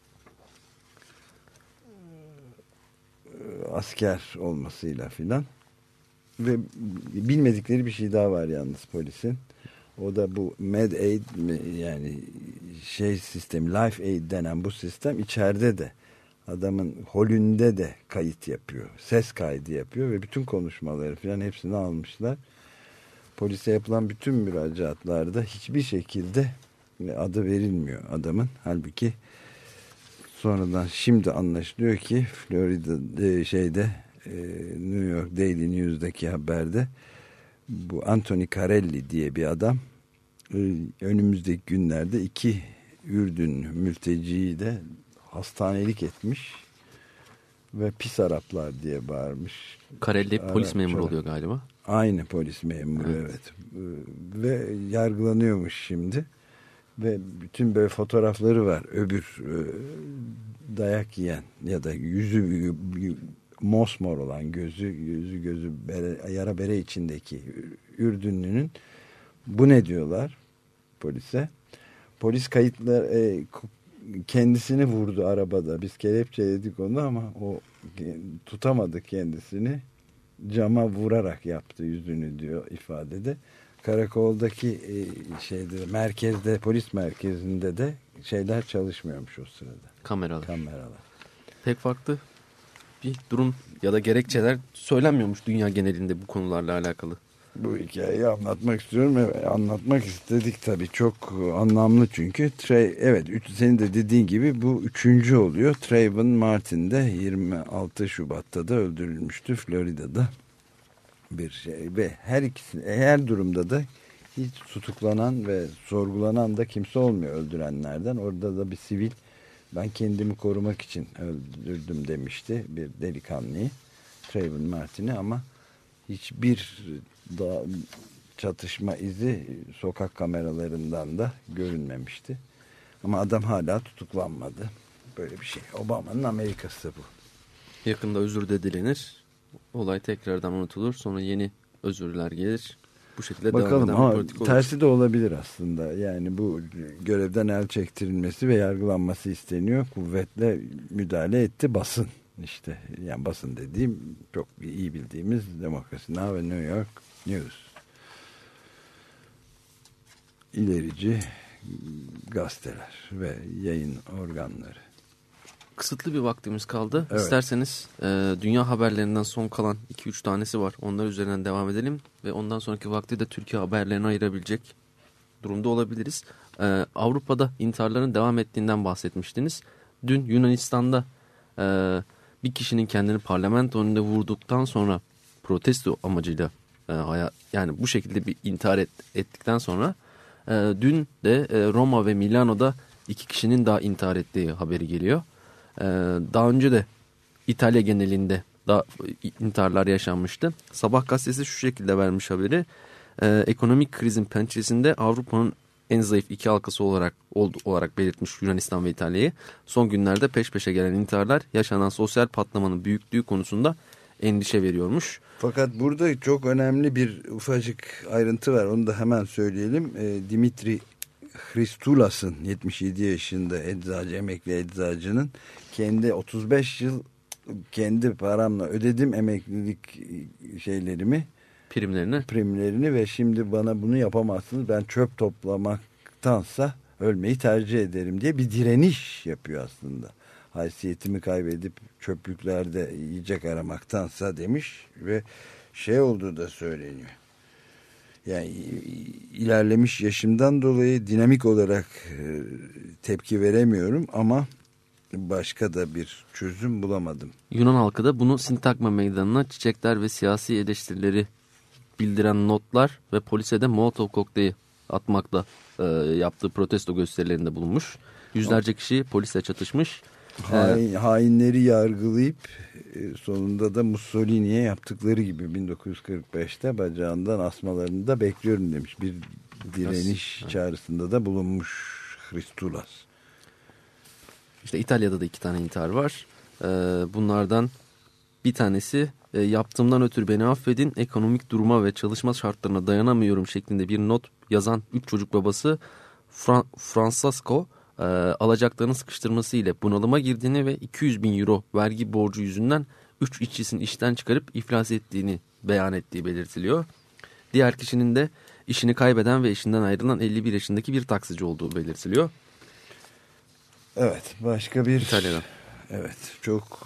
Asker olmasıyla filan. Ve bilmedikleri bir şey daha var yalnız polisin. O da bu Med-Aid, yani şey sistemi, Life Aid denen bu sistem içeride de adamın holünde de kayıt yapıyor. Ses kaydı yapıyor ve bütün konuşmaları falan hepsini almışlar. Polise yapılan bütün müracaatlarda hiçbir şekilde adı verilmiyor adamın. Halbuki sonradan şimdi anlaşılıyor ki Florida şeyde New York Daily News'daki haberde bu Anthony Carelli diye bir adam önümüzdeki günlerde iki Ürdün mülteciyi de hastanelik etmiş ve pis Araplar diye bağırmış. Carelli Arapça. Polis memuru oluyor galiba. Aynı polis memuru, evet. evet. Ve yargılanıyormuş şimdi. Ve bütün böyle fotoğrafları var. Öbür dayak yiyen ya da yüzü mosmor olan, gözü gözü gözü bere, yara bere içindeki Ürdünlünün, bu ne diyorlar polise? Polis kayıtlar e, kendisini vurdu arabada. Biz kelepçeledik onu ama o tutamadı kendisini. Cama vurarak yaptı yüzünü diyor ifadede. Karakoldaki e, şeyde, merkezde, polis merkezinde de şeyler çalışmıyormuş o sırada. Kameralar. Kameralar. Pek farklı bir durum ya da gerekçeler söylenmiyormuş dünya genelinde bu konularla alakalı. Bu hikayeyi anlatmak istiyorum. Evet, anlatmak istedik tabii. Çok anlamlı çünkü. Trey, evet, üç, senin de dediğin gibi bu üçüncü oluyor. Trayvon Martin de yirmi altı Şubat'ta da öldürülmüştü Florida'da. Bir şey ve her ikisi, her durumda da hiç tutuklanan ve sorgulanan da kimse olmuyor öldürenlerden. Orada da bir sivil, ben kendimi korumak için öldürdüm demişti bir delikanlıyı, Trayvon Martin'i, ama hiçbir da çatışma izi sokak kameralarından da görünmemişti. Ama adam hala tutuklanmadı. Böyle bir şey. Obama'nın Amerika'sı bu. Yakında özür de dilenir. Olay tekrardan unutulur. Sonra yeni özürler gelir. Bu şekilde bakalım, devam eden bir politik olur. Tersi de olabilir aslında. Yani bu görevden el çektirilmesi ve yargılanması isteniyor. Kuvvetle müdahale etti basın. İşte yani basın dediğim çok iyi bildiğimiz Demokrasi Now ve New York News. İlerici gazeteler ve yayın organları. Kısıtlı bir vaktimiz kaldı. Evet. İsterseniz e, dünya haberlerinden son kalan iki üç tanesi var. Onlar üzerinden devam edelim ve ondan sonraki vakti de Türkiye haberlerine ayırabilecek durumda olabiliriz. E, Avrupa'da intiharların devam ettiğinden bahsetmiştiniz. Dün Yunanistan'da e, bir kişinin kendini parlamento önünde vurduktan sonra protesto amacıyla e, hayat, yani bu şekilde bir intihar et, ettikten sonra e, dün de e, Roma ve Milano'da iki kişinin daha intihar ettiği haberi geliyor. E, daha önce de İtalya genelinde da intiharlar yaşanmıştı. Sabah gazetesi şu şekilde vermiş haberi. E, ekonomik krizin pençesinde Avrupa'nın en zayıf iki halkası olarak oldu, olarak belirtmiş Yunanistan ve İtalya'yı. Son günlerde peş peşe gelen intiharlar yaşanan sosyal patlamanın büyüklüğü konusunda endişe veriyormuş. Fakat burada çok önemli bir ufacık ayrıntı var. Onu da hemen söyleyelim. E, Dimitri Hristulas'ın yetmiş yedi yaşında eczacı, emekli eczacının kendi otuz beş yıl kendi paramla ödedim emeklilik şeylerimi, primlerini. primlerini ve şimdi bana bunu yapamazsınız. Ben çöp toplamaktansa ölmeyi tercih ederim diye bir direniş yapıyor aslında. Haysiyetimi kaybedip çöplüklerde yiyecek aramaktansa demiş ve şey olduğu da söyleniyor. Yani ilerlemiş yaşımdan dolayı dinamik olarak tepki veremiyorum ama başka da bir çözüm bulamadım. Yunan halkı da bunu Sintagma meydanına çiçekler ve siyasi eleştirileri bildiren notlar ve polise de Molotov kokteyli atmakla e, yaptığı protesto gösterilerinde bulunmuş. Yüzlerce kişi polisle çatışmış. Hain, hainleri yargılayıp sonunda da Mussolini'ye yaptıkları gibi bin dokuz yüz kırk beşte bacağından asmalarını da bekliyorum demiş. Bir direniş çağrısında da bulunmuş Hristulas. İşte İtalya'da da iki tane intihar var. Bunlardan bir tanesi yaptığımdan ötürü beni affedin, ekonomik duruma ve çalışma şartlarına dayanamıyorum şeklinde bir not yazan üç çocuk babası Fra Francesco e, alacaklarının sıkıştırması ile bunalıma girdiğini ve iki yüz bin euro vergi borcu yüzünden üç işçisini işten çıkarıp iflas ettiğini beyan ettiği belirtiliyor. Diğer kişinin de işini kaybeden ve eşinden ayrılan elli bir yaşındaki bir taksici olduğu belirtiliyor. Evet, başka bir İtalya'dan. Evet, çok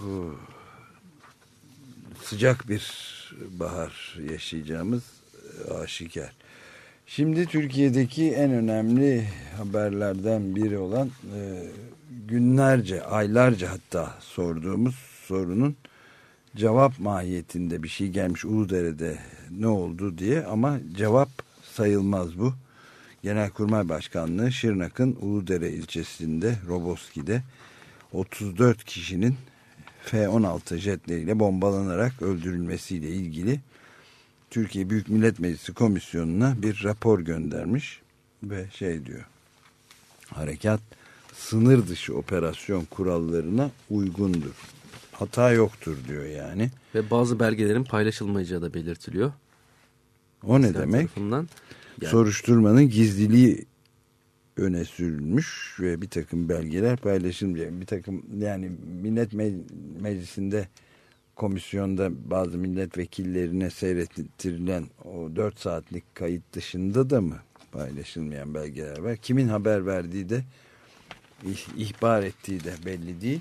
sıcak bir bahar yaşayacağımız aşikar. Şimdi Türkiye'deki en önemli haberlerden biri olan e, günlerce, aylarca hatta sorduğumuz sorunun cevap mahiyetinde bir şey gelmiş Uludere'de ne oldu diye, ama cevap sayılmaz bu. Genelkurmay Başkanlığı Şırnak'ın Uludere ilçesinde Roboski'de otuz dört kişinin F on altı jetleriyle bombalanarak öldürülmesiyle ilgili Türkiye Büyük Millet Meclisi Komisyonu'na bir rapor göndermiş ve şey diyor, harekat sınır dışı operasyon kurallarına uygundur. Hata yoktur diyor yani. Ve bazı belgelerin paylaşılmayacağı da belirtiliyor. O ne demek? Yani... Soruşturmanın gizliliği öne sürülmüş ve bir takım belgeler paylaşılmayacak. Bir takım yani Millet Meclisi'nde komisyonda bazı milletvekillerine seyrettirilen o dört saatlik kayıt dışında da mı paylaşılmayan belgeler var? Kimin haber verdiği de ihbar ettiği de belli değil.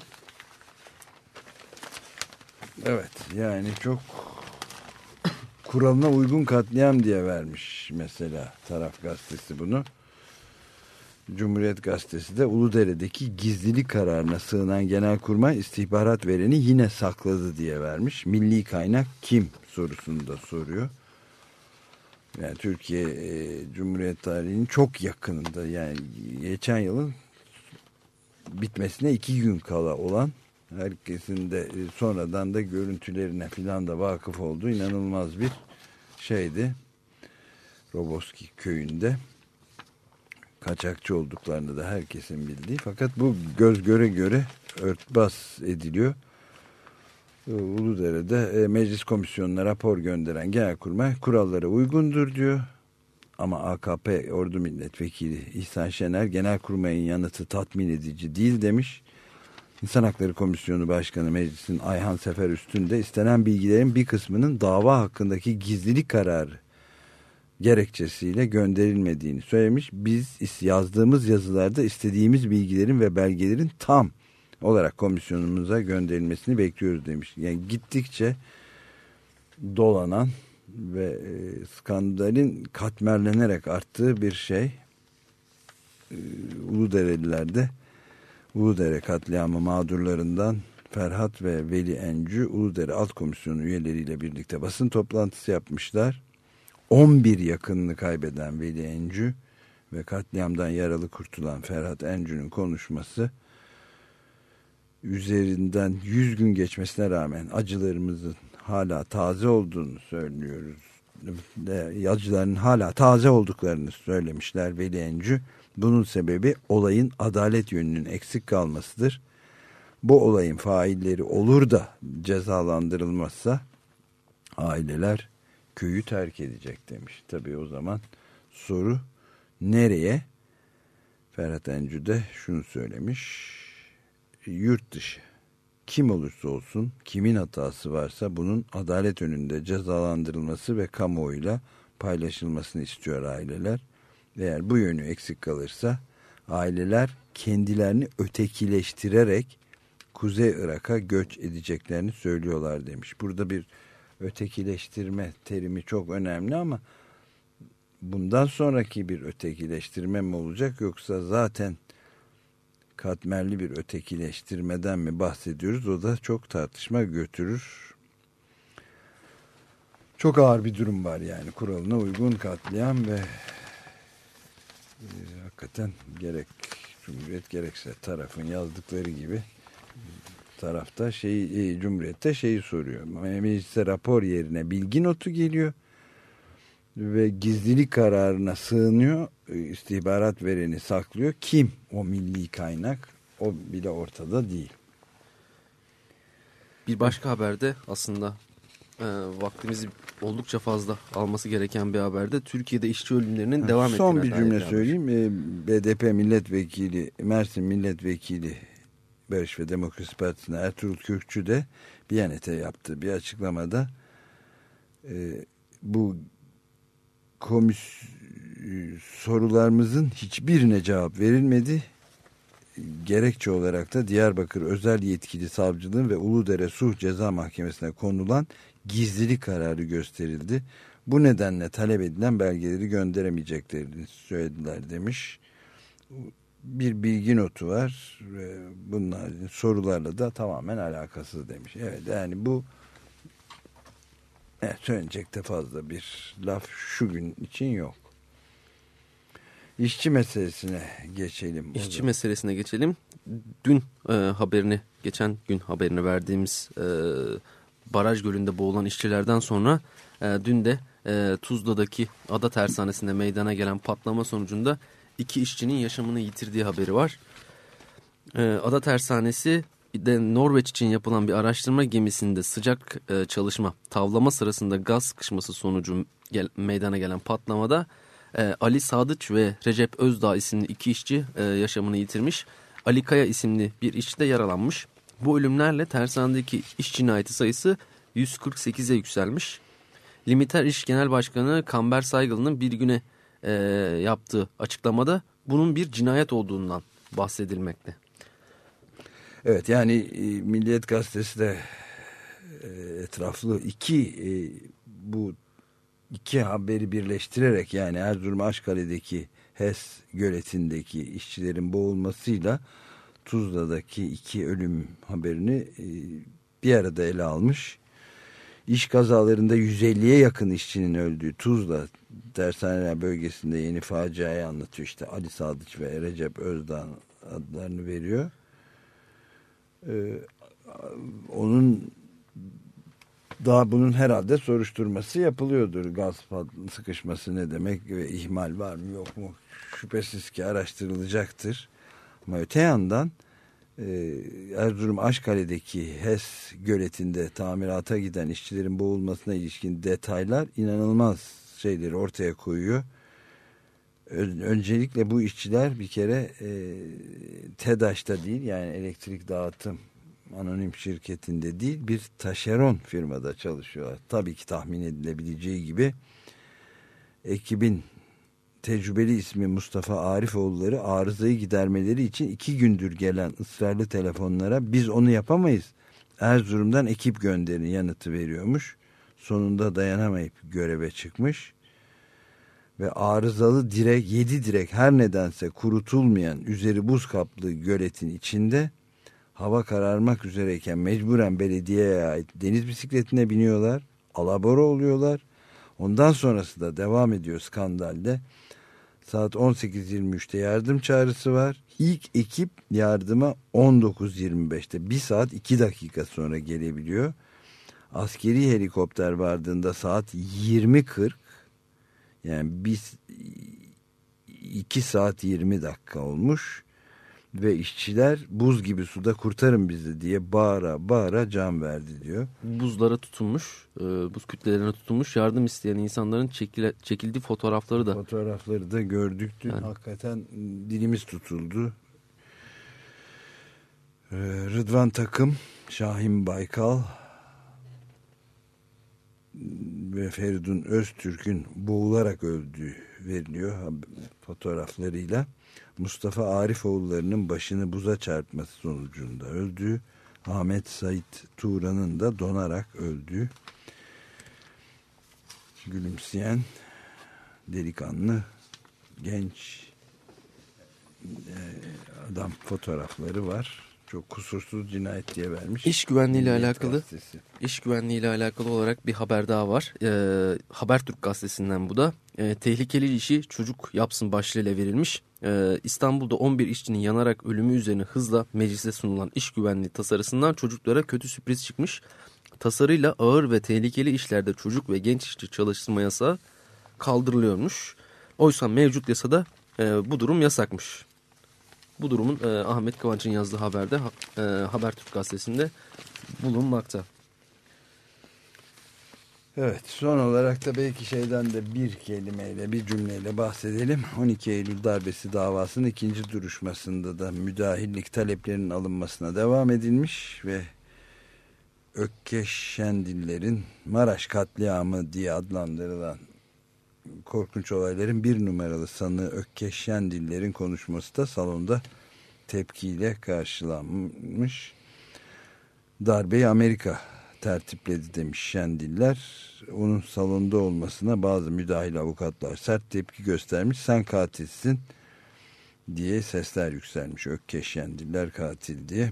Evet, yani çok kuralına uygun katliam diye vermiş mesela Taraf Gazetesi bunu. Cumhuriyet Gazetesi de Uludere'deki gizlilik kararına sığınan Genelkurmay istihbarat vereni yine sakladı diye vermiş. Milli kaynak kim sorusunu da soruyor. Yani Türkiye e, Cumhuriyet tarihinin çok yakınında, yani geçen yılın bitmesine iki gün kala olan, herkesin de sonradan da görüntülerine filan da vakıf olduğu inanılmaz bir şeydi. Roboski köyünde kaçakçı olduklarını da herkesin bildiği, fakat bu göz göre göre örtbas ediliyor. Uludere'de meclis komisyonuna rapor gönderen Genelkurmay kurallara uygundur diyor. Ama A K P Ordu Milletvekili İhsan Şener Genelkurmay'ın yanıtı tatmin edici değil demiş. İnsan Hakları Komisyonu Başkanı Meclis'in Ayhan Sefer Üstün de istenen bilgilerin bir kısmının dava hakkındaki gizlilik kararı gerekçesiyle gönderilmediğini söylemiş. Biz yazdığımız yazılarda istediğimiz bilgilerin ve belgelerin tam olarak komisyonumuza gönderilmesini bekliyoruz demiş. Yani gittikçe dolanan ve e, skandalin katmerlenerek arttığı bir şey. E, Uludereliler de Uludere katliamı mağdurlarından Ferhat ve Veli Encü Uludere Alt Komisyonu üyeleriyle birlikte basın toplantısı yapmışlar. on bir yakınını kaybeden Veli Encü ve katliamdan yaralı kurtulan Ferhat Encü'nün konuşması, üzerinden yüz gün geçmesine rağmen acılarımızın hala taze olduğunu söylüyoruz. Acıların hala taze olduklarını söylemişler Veli Encü. Bunun sebebi olayın adalet yönünün eksik kalmasıdır. Bu olayın failleri olur da cezalandırılmazsa aileler köyü terk edecek demiş. Tabii o zaman soru nereye? Ferhat Encü de şunu söylemiş. Yurt dışı. Kim olursa olsun, kimin hatası varsa bunun adalet önünde cezalandırılması ve kamuoyuyla paylaşılmasını istiyor aileler. Eğer bu yönü eksik kalırsa aileler kendilerini ötekileştirerek Kuzey Irak'a göç edeceklerini söylüyorlar demiş. Burada bir ötekileştirme terimi çok önemli ama bundan sonraki bir ötekileştirme mi olacak yoksa zaten katmerli bir ötekileştirmeden mi bahsediyoruz? O da çok tartışma götürür. Çok ağır bir durum var yani, kuralına uygun katliam ve e, hakikaten gerek Cumhuriyet gerekse tarafın yazdıkları gibi tarafta şey e, Cumhuriyet'te şeyi soruyor. Meclise rapor yerine bilgi notu geliyor ve gizlilik kararına sığınıyor. İstihbarat vereni saklıyor. Kim o milli kaynak? O bile ortada değil. Bir başka haberde aslında e, vaktimizi oldukça fazla alması gereken bir haberde Türkiye'de işçi ölümlerinin ha, devam ettiğine son bir cümle söyleyeyim. E, B D P milletvekili, Mersin milletvekili Barış ve Demokrasi Partisi'ne Ertuğrul Kürkçü de Biyanet'e yaptığı bir açıklamada e, bu komis sorularımızın hiçbirine cevap verilmedi. Gerekçe olarak da Diyarbakır Özel Yetkili Savcılığın ve Uludere Sulh Ceza Mahkemesi'ne konulan gizlilik kararı gösterildi. Bu nedenle talep edilen belgeleri gönderemeyeceklerini söylediler demiş. Bir bilgi notu var. Bunlar sorularla da tamamen alakasız demiş. Evet, yani bu evet, söyleyecek de fazla bir laf şu gün için yok. İşçi meselesine geçelim. İşçi meselesine geçelim. Dün e, haberini, geçen gün haberini verdiğimiz e, baraj gölünde boğulan işçilerden sonra e, dün de e, Tuzla'daki Ada Tersanesi'nde meydana gelen patlama sonucunda iki işçinin yaşamını yitirdiği haberi var. E, Ada Tersanesi de Norveç için yapılan bir araştırma gemisinde sıcak e, çalışma, tavlama sırasında gaz sıkışması sonucu gel, meydana gelen patlamada e, Ali Sadıç ve Recep Özdağ isimli iki işçi e, yaşamını yitirmiş. Ali Kaya isimli bir işçi de yaralanmış. Bu ölümlerle tersanedeki iş cinayeti sayısı yüz kırk sekize yükselmiş. Limiter İş Genel Başkanı Kamber Saygılı'nın bir güne e, yaptığı açıklamada bunun bir cinayet olduğundan bahsedilmekte. Evet, yani e, Milliyet Gazetesi de e, etraflı iki e, bu iki haberi birleştirerek, yani Erzurum Aşkale'deki H E S göletindeki işçilerin boğulmasıyla Tuzla'daki iki ölüm haberini e, bir arada ele almış. İş kazalarında yüz elliye yakın işçinin öldüğü Tuzla Tersaneler bölgesinde yeni faciayı anlatıyor. İşte Ali Sadıç ve Recep Özdağ adlarını veriyor. Ee, onun daha bunun herhalde soruşturması yapılıyordur. Gaz sıkışması ne demek ve ihmal var mı yok mu? Şüphesiz ki araştırılacaktır. Ama öte yandan e, Erzurum Aşkale'deki H E S göletinde tamirata giden işçilerin boğulmasına ilişkin detaylar inanılmaz şeyleri ortaya koyuyor. Öncelikle bu işçiler bir kere e, TEDAŞ'ta değil, yani elektrik dağıtım anonim şirketinde değil, bir taşeron firmada çalışıyorlar. Tabii ki tahmin edilebileceği gibi ekibin tecrübeli ismi Mustafa Arifoğulları arızayı gidermeleri için iki gündür gelen ısrarlı telefonlara biz onu yapamayız, Erzurum'dan ekip gönderin yanıtı veriyormuş. Sonunda dayanamayıp göreve çıkmış. Ve arızalı direk, yedi direk her nedense kurutulmayan üzeri buz kaplı göletin içinde hava kararmak üzereyken mecburen belediyeye ait deniz bisikletine biniyorlar, alabora oluyorlar. Ondan sonrası da devam ediyor skandalde. Saat on sekiz yirmi üçte yardım çağrısı var. İlk ekip yardıma on dokuz yirmi beşte bir saat iki dakika sonra gelebiliyor. Askeri helikopter vardığında saat yirmi kırk, yani biz iki saat yirmi dakika olmuş ve işçiler buz gibi suda kurtarın bizi diye bağıra bağıra can verdi diyor. Buzlara tutunmuş, e, buz kütlelerine tutunmuş yardım isteyen insanların çekile, çekildiği fotoğrafları da. Fotoğrafları da gördük dün. Yani. Hakikaten dilimiz tutuldu. Ee, Rıdvan Takım, Şahin Baykal ve Feridun Öztürk'ün boğularak öldüğü veriliyor fotoğraflarıyla. Mustafa Arifoğulları'nın başını buza çarpması sonucunda öldüğü, Ahmet Sait Turan'ın da donarak öldüğü, gülümseyen delikanlı genç adam fotoğrafları var. Çok kusursuz cinayet diye vermiş. İş güvenliği ile alakalı gazetesi. iş güvenliği ile alakalı olarak bir haber daha var. Ee, Habertürk gazetesinden bu da. Ee, tehlikeli işi çocuk yapsın başlığıyla verilmiş. Ee, İstanbul'da on bir işçinin yanarak ölümü üzerine hızla meclise sunulan iş güvenliği tasarısından çocuklara kötü sürpriz çıkmış. Tasarıyla ağır ve tehlikeli işlerde çocuk ve genç işçi çalıştırma yasağı kaldırılıyormuş. Oysa mevcut yasada e, bu durum yasakmış. Bu durumun e, Ahmet Kıvanç'ın yazdığı haberde e, Habertürk gazetesinde bulunmakta. Evet, son olarak da belki şeyden de bir kelimeyle, bir cümleyle bahsedelim. on iki Eylül darbesi davasının ikinci duruşmasında da müdahillik taleplerinin alınmasına devam edilmiş ve Ökkeş Şendiller'in Maraş katliamı diye adlandırılan korkunç olayların bir numaralı sanığı Ökkeş Şendiller'in konuşması da salonda tepkiyle karşılanmış. Darbeyi Amerika tertipledi demiş Şendiller. Onun salonda olmasına bazı müdahil avukatlar sert tepki göstermiş. Sen katilsin diye sesler yükselmiş. Ökkeş Şendiller katil diye.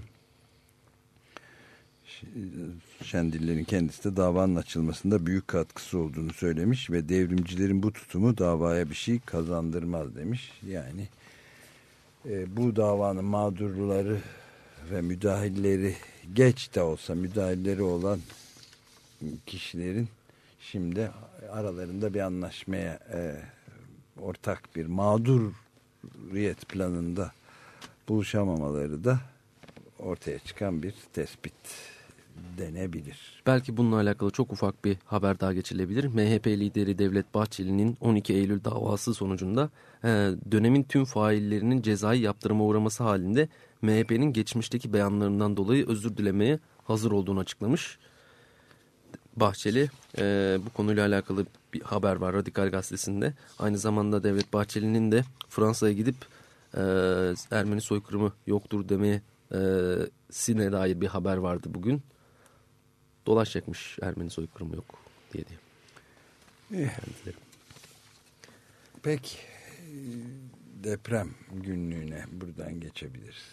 Şendiller'in kendisi de davanın açılmasında büyük katkısı olduğunu söylemiş ve devrimcilerin bu tutumu davaya bir şey kazandırmaz demiş. Yani e, bu davanın mağdurları ve müdahilleri, geç de olsa müdahilleri olan kişilerin şimdi aralarında bir anlaşmaya, e, ortak bir mağduriyet planında buluşamamaları da ortaya çıkan bir tespit denebilir. Belki bununla alakalı çok ufak bir haber daha geçilebilir. M H P lideri Devlet Bahçeli'nin on iki Eylül davası sonucunda e, dönemin tüm faillerinin cezai yaptırıma uğraması halinde M H P'nin geçmişteki beyanlarından dolayı özür dilemeye hazır olduğunu açıklamış. Bahçeli e, bu konuyla alakalı bir haber var Radikal Gazetesi'nde. Aynı zamanda Devlet Bahçeli'nin de Fransa'ya gidip e, Ermeni soykırımı yoktur demeye e, sine dair bir haber vardı bugün. Dolaşacakmış Ermeni soykırımı yok diye diye. Peki deprem günlüğüne buradan geçebiliriz.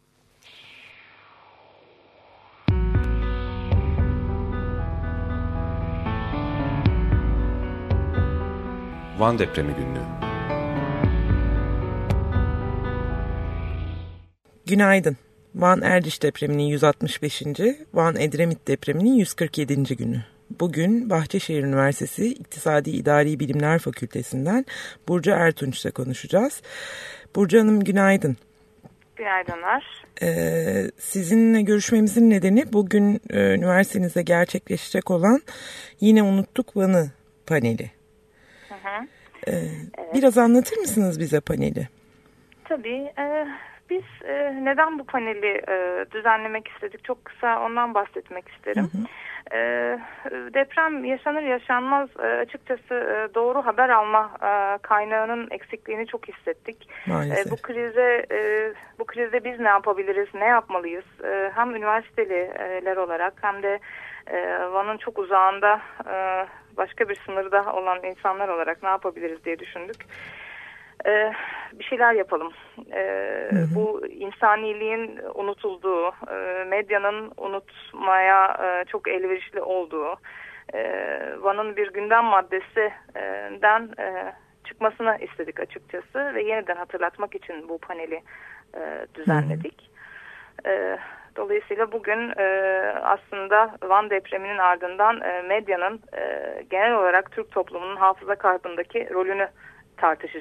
Van depremi günlüğü. Günaydın. Van Erciş depreminin yüz altmış beşinci Van Edremit depreminin yüz kırk yedinci günü. Bugün Bahçeşehir Üniversitesi İktisadi İdari Bilimler Fakültesinden Burcu Ertunç'la konuşacağız. Burcu Hanım günaydın. Günaydınlar. Ee, sizinle görüşmemizin nedeni bugün e, üniversitenizde gerçekleşecek olan Yine Unuttuk Van'ı paneli. Hı hı. Ee, evet. Biraz anlatır mısınız bize paneli? Tabii. E, biz e, neden bu paneli e, düzenlemek istedik? Çok kısa ondan bahsetmek isterim. Hı hı. E, deprem yaşanır yaşanmaz e, açıkçası e, doğru haber alma e, kaynağının eksikliğini çok hissettik. E, bu krize e, bu krizde biz ne yapabiliriz, ne yapmalıyız? E, hem üniversiteliler olarak hem de e, Van'ın çok uzağında e, başka bir sınırda olan insanlar olarak ne yapabiliriz diye düşündük. Ee, bir şeyler yapalım. Ee, hı hı. Bu insaniliğin unutulduğu, e, medyanın unutmaya e, çok elverişli olduğu, e, Van'ın bir gündem maddesinden e, çıkmasını istedik açıkçası ve yeniden hatırlatmak için bu paneli e, düzenledik. Hı hı. E, Dolayısıyla bugün e, aslında Van depreminin ardından e, medyanın e, genel olarak Türk toplumunun hafıza kaybındaki rolünü tartışacağız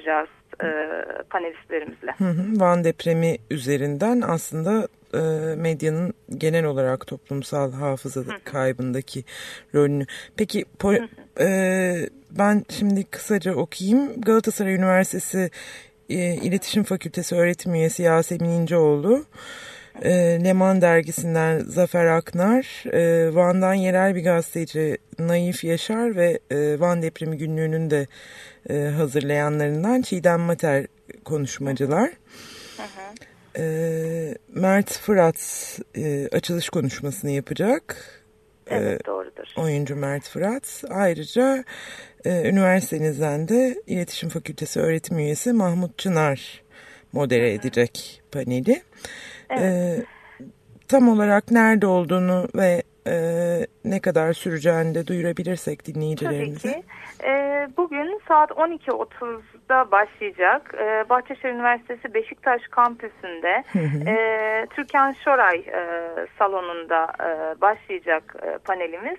e, panelistlerimizle. Hı hı, Van depremi üzerinden aslında e, medyanın genel olarak toplumsal hafıza kaybındaki rolünü. Peki po- e, ben şimdi kısaca okuyayım. Galatasaray Üniversitesi e, İletişim Fakültesi öğretim üyesi Yasemin İnceoğlu, E, Leman dergisinden Zafer Aknar, e, Van'dan yerel bir gazeteci Naif Yaşar ve e, Van depremi günlüğünün de e, hazırlayanlarından Çiğdem Mater konuşmacılar. Hı hı. E, Mert Fırat e, açılış konuşmasını yapacak. Evet, doğrudur. E, oyuncu Mert Fırat. Ayrıca e, üniversitenizden de İletişim Fakültesi öğretim üyesi Mahmut Çınar modere hı hı. edecek paneli. Evet. E, tam olarak nerede olduğunu ve e, ne kadar süreceğini de duyurabilirsek dinleyicilerimize. Tabii ki. E, bugün saat on iki otuzda başlayacak. E, Bahçeşehir Üniversitesi Beşiktaş kampüsünde hı hı. E, Türkan Şoray e, salonunda e, başlayacak e, panelimiz.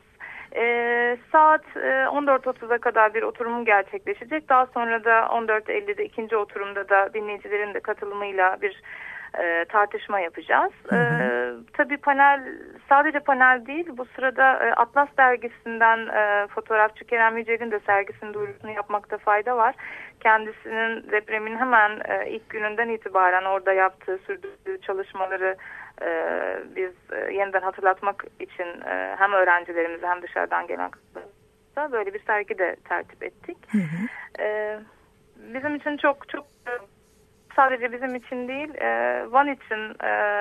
E, saat e, on dört otuza kadar bir oturum gerçekleşecek. Daha sonra da on dört elli'de ikinci oturumda da dinleyicilerin de katılımıyla bir E, tartışma yapacağız. Hı hı. E, tabii panel sadece panel değil, bu sırada e, Atlas dergisinden e, fotoğrafçı Kerem Yücel'in de sergisinin duyurusunu yapmakta fayda var. Kendisinin depremin hemen e, ilk gününden itibaren orada yaptığı, sürdürdüğü çalışmaları e, biz e, yeniden hatırlatmak için e, hem öğrencilerimize hem dışarıdan gelen kısımda böyle bir sergi de tertip ettik. Hı hı. E, bizim için çok çok sadece bizim için değil, Van için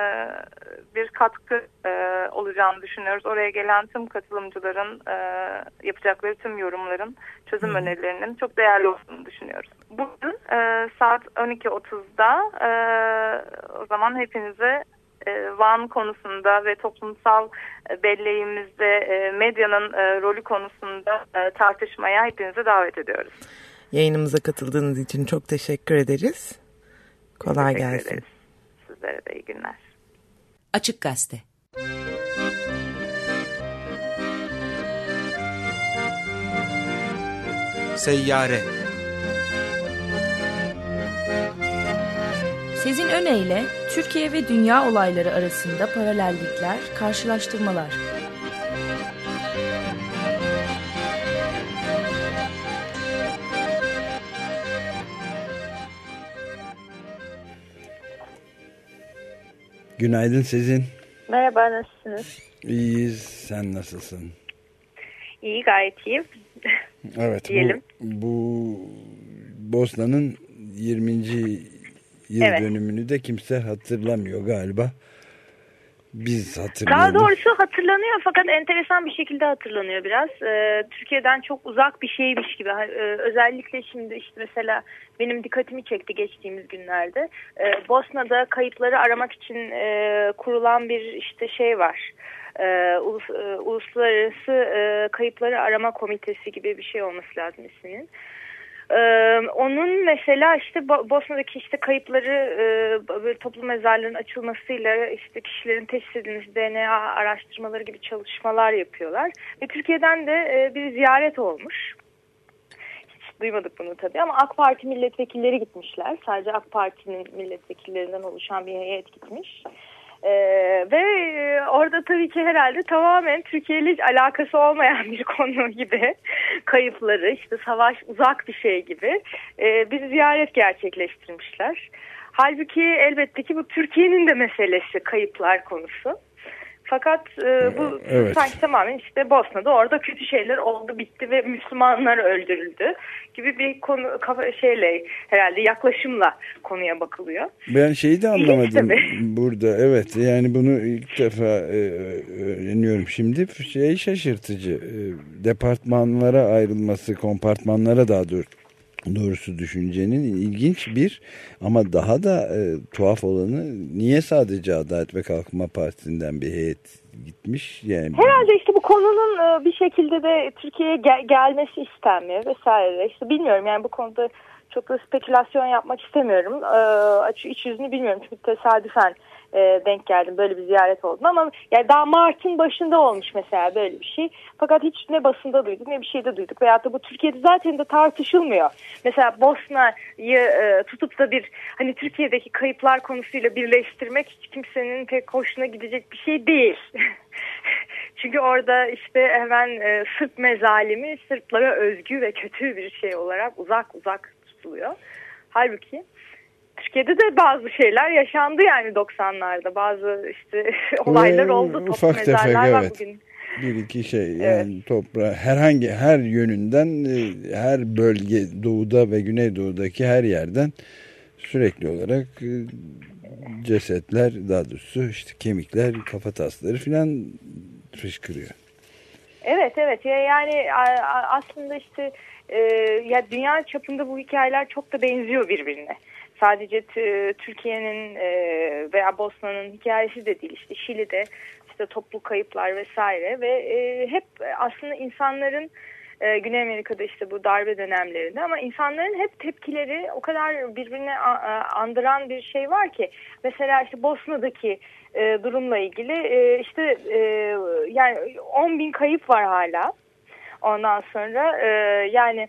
bir katkı olacağını düşünüyoruz. Oraya gelen tüm katılımcıların yapacakları tüm yorumların, çözüm hmm. önerilerinin çok değerli olduğunu düşünüyoruz. Bugün saat on iki otuzda o zaman hepinize Van konusunda ve toplumsal belleğimizde medyanın rolü konusunda tartışmaya hepinizi davet ediyoruz. Yayınımıza katıldığınız için çok teşekkür ederiz. Kolay teşekkür gelsin. Ederiz. Sizlere de iyi günler. Açık Gazete. Seyyare. Sezin Öne Türkiye ve dünya olayları arasında paralellikler, karşılaştırmalar. Günaydın Sezin. Merhaba, nasılsınız? İyiyiz, sen nasılsın? İyi, gayet iyiyim. Evet, diyelim. Bu, bu Bosna'nın yirminci yıl evet. dönümünü de kimse hatırlamıyor galiba. Biz hatırlıyoruz. Daha doğrusu hatırlanıyor fakat enteresan bir şekilde hatırlanıyor biraz. Ee, Türkiye'den çok uzak bir şeymiş gibi. Ee, özellikle şimdi işte mesela benim dikkatimi çekti geçtiğimiz günlerde. Ee, Bosna'da kayıpları aramak için e, kurulan bir işte şey var. Ee, ulus, e, Uluslararası e, Kayıpları Arama Komitesi gibi bir şey olması lazım isminin. Ee, onun mesela işte Bosna'daki işte kayıpları e, toplu mezarlığın açılmasıyla işte kişilerin teşhis edilmesi, D N A araştırmaları gibi çalışmalar yapıyorlar. Ve Türkiye'den de e, bir ziyaret olmuş. Hiç duymadık bunu tabii ama AK Parti milletvekilleri gitmişler. Sadece AK Parti'nin milletvekillerinden oluşan bir heyet gitmiş. Ee, ve orada tabii ki herhalde tamamen Türkiye ile alakası olmayan bir konu gibi kayıpları, işte savaş uzak bir şey gibi e, bir ziyaret gerçekleştirmişler. Halbuki elbette ki bu Türkiye'nin de meselesi, kayıplar konusu. Fakat e, bu evet. sanki tamamen işte Bosna'da orada kötü şeyler oldu, bitti ve Müslümanlar öldürüldü gibi bir konu şeyle herhalde yaklaşımla konuya bakılıyor. Ben şeyi de anlamadım burada. Evet, yani bunu ilk defa e, öğreniyorum şimdi. Şey şaşırtıcı. E, departmanlara ayrılması, kompartmanlara daha doğrusu doğrusu düşüncenin ilginç bir ama daha da e, tuhaf olanı niye sadece Adalet ve Kalkınma Partisi'nden bir heyet gitmiş? Yani herhalde işte bu konunun e, bir şekilde de Türkiye'ye gel- gelmesi istenmiyor vesaire. İşte bilmiyorum yani bu konuda çok da spekülasyon yapmak istemiyorum. E, açı iç yüzünü bilmiyorum çünkü tesadüfen e, denk geldim. Böyle bir ziyaret oldu ama yani daha Mart'ın başında olmuş mesela böyle bir şey. Fakat hiç ne basında duyduk ne bir şeyde duyduk. Veyahut da bu Türkiye'de zaten de tartışılmıyor. Mesela Bosna'yı e, tutup da bir hani Türkiye'deki kayıplar konusuyla birleştirmek hiç kimsenin pek hoşuna gidecek bir şey değil. Çünkü orada işte hemen e, Sırp mezalimi Sırplara özgü ve kötü bir şey olarak uzak uzak tutuluyor. Halbuki Türkiye'de de bazı şeyler yaşandı yani doksanlarda. Bazı işte olaylar oldu. Toplu Ufak tefek mezarlar var evet. bugün. Bir iki şey yani Evet. toprağı herhangi her yönünden her bölge doğuda ve güneydoğudaki her yerden sürekli olarak cesetler daha doğrusu işte kemikler kafatasları filan fışkırıyor. Evet evet yani aslında işte ya dünya çapında bu hikayeler çok da benziyor birbirine. Sadece Türkiye'nin veya Bosna'nın hikayesi de değil işte Şili'de işte toplu kayıplar vesaire ve hep aslında insanların Güney Amerika'da işte bu darbe dönemlerinde ama insanların hep tepkileri o kadar birbirine andıran bir şey var ki mesela işte Bosna'daki e, durumla ilgili e, işte e, yani on bin kayıp var hala ondan sonra e, yani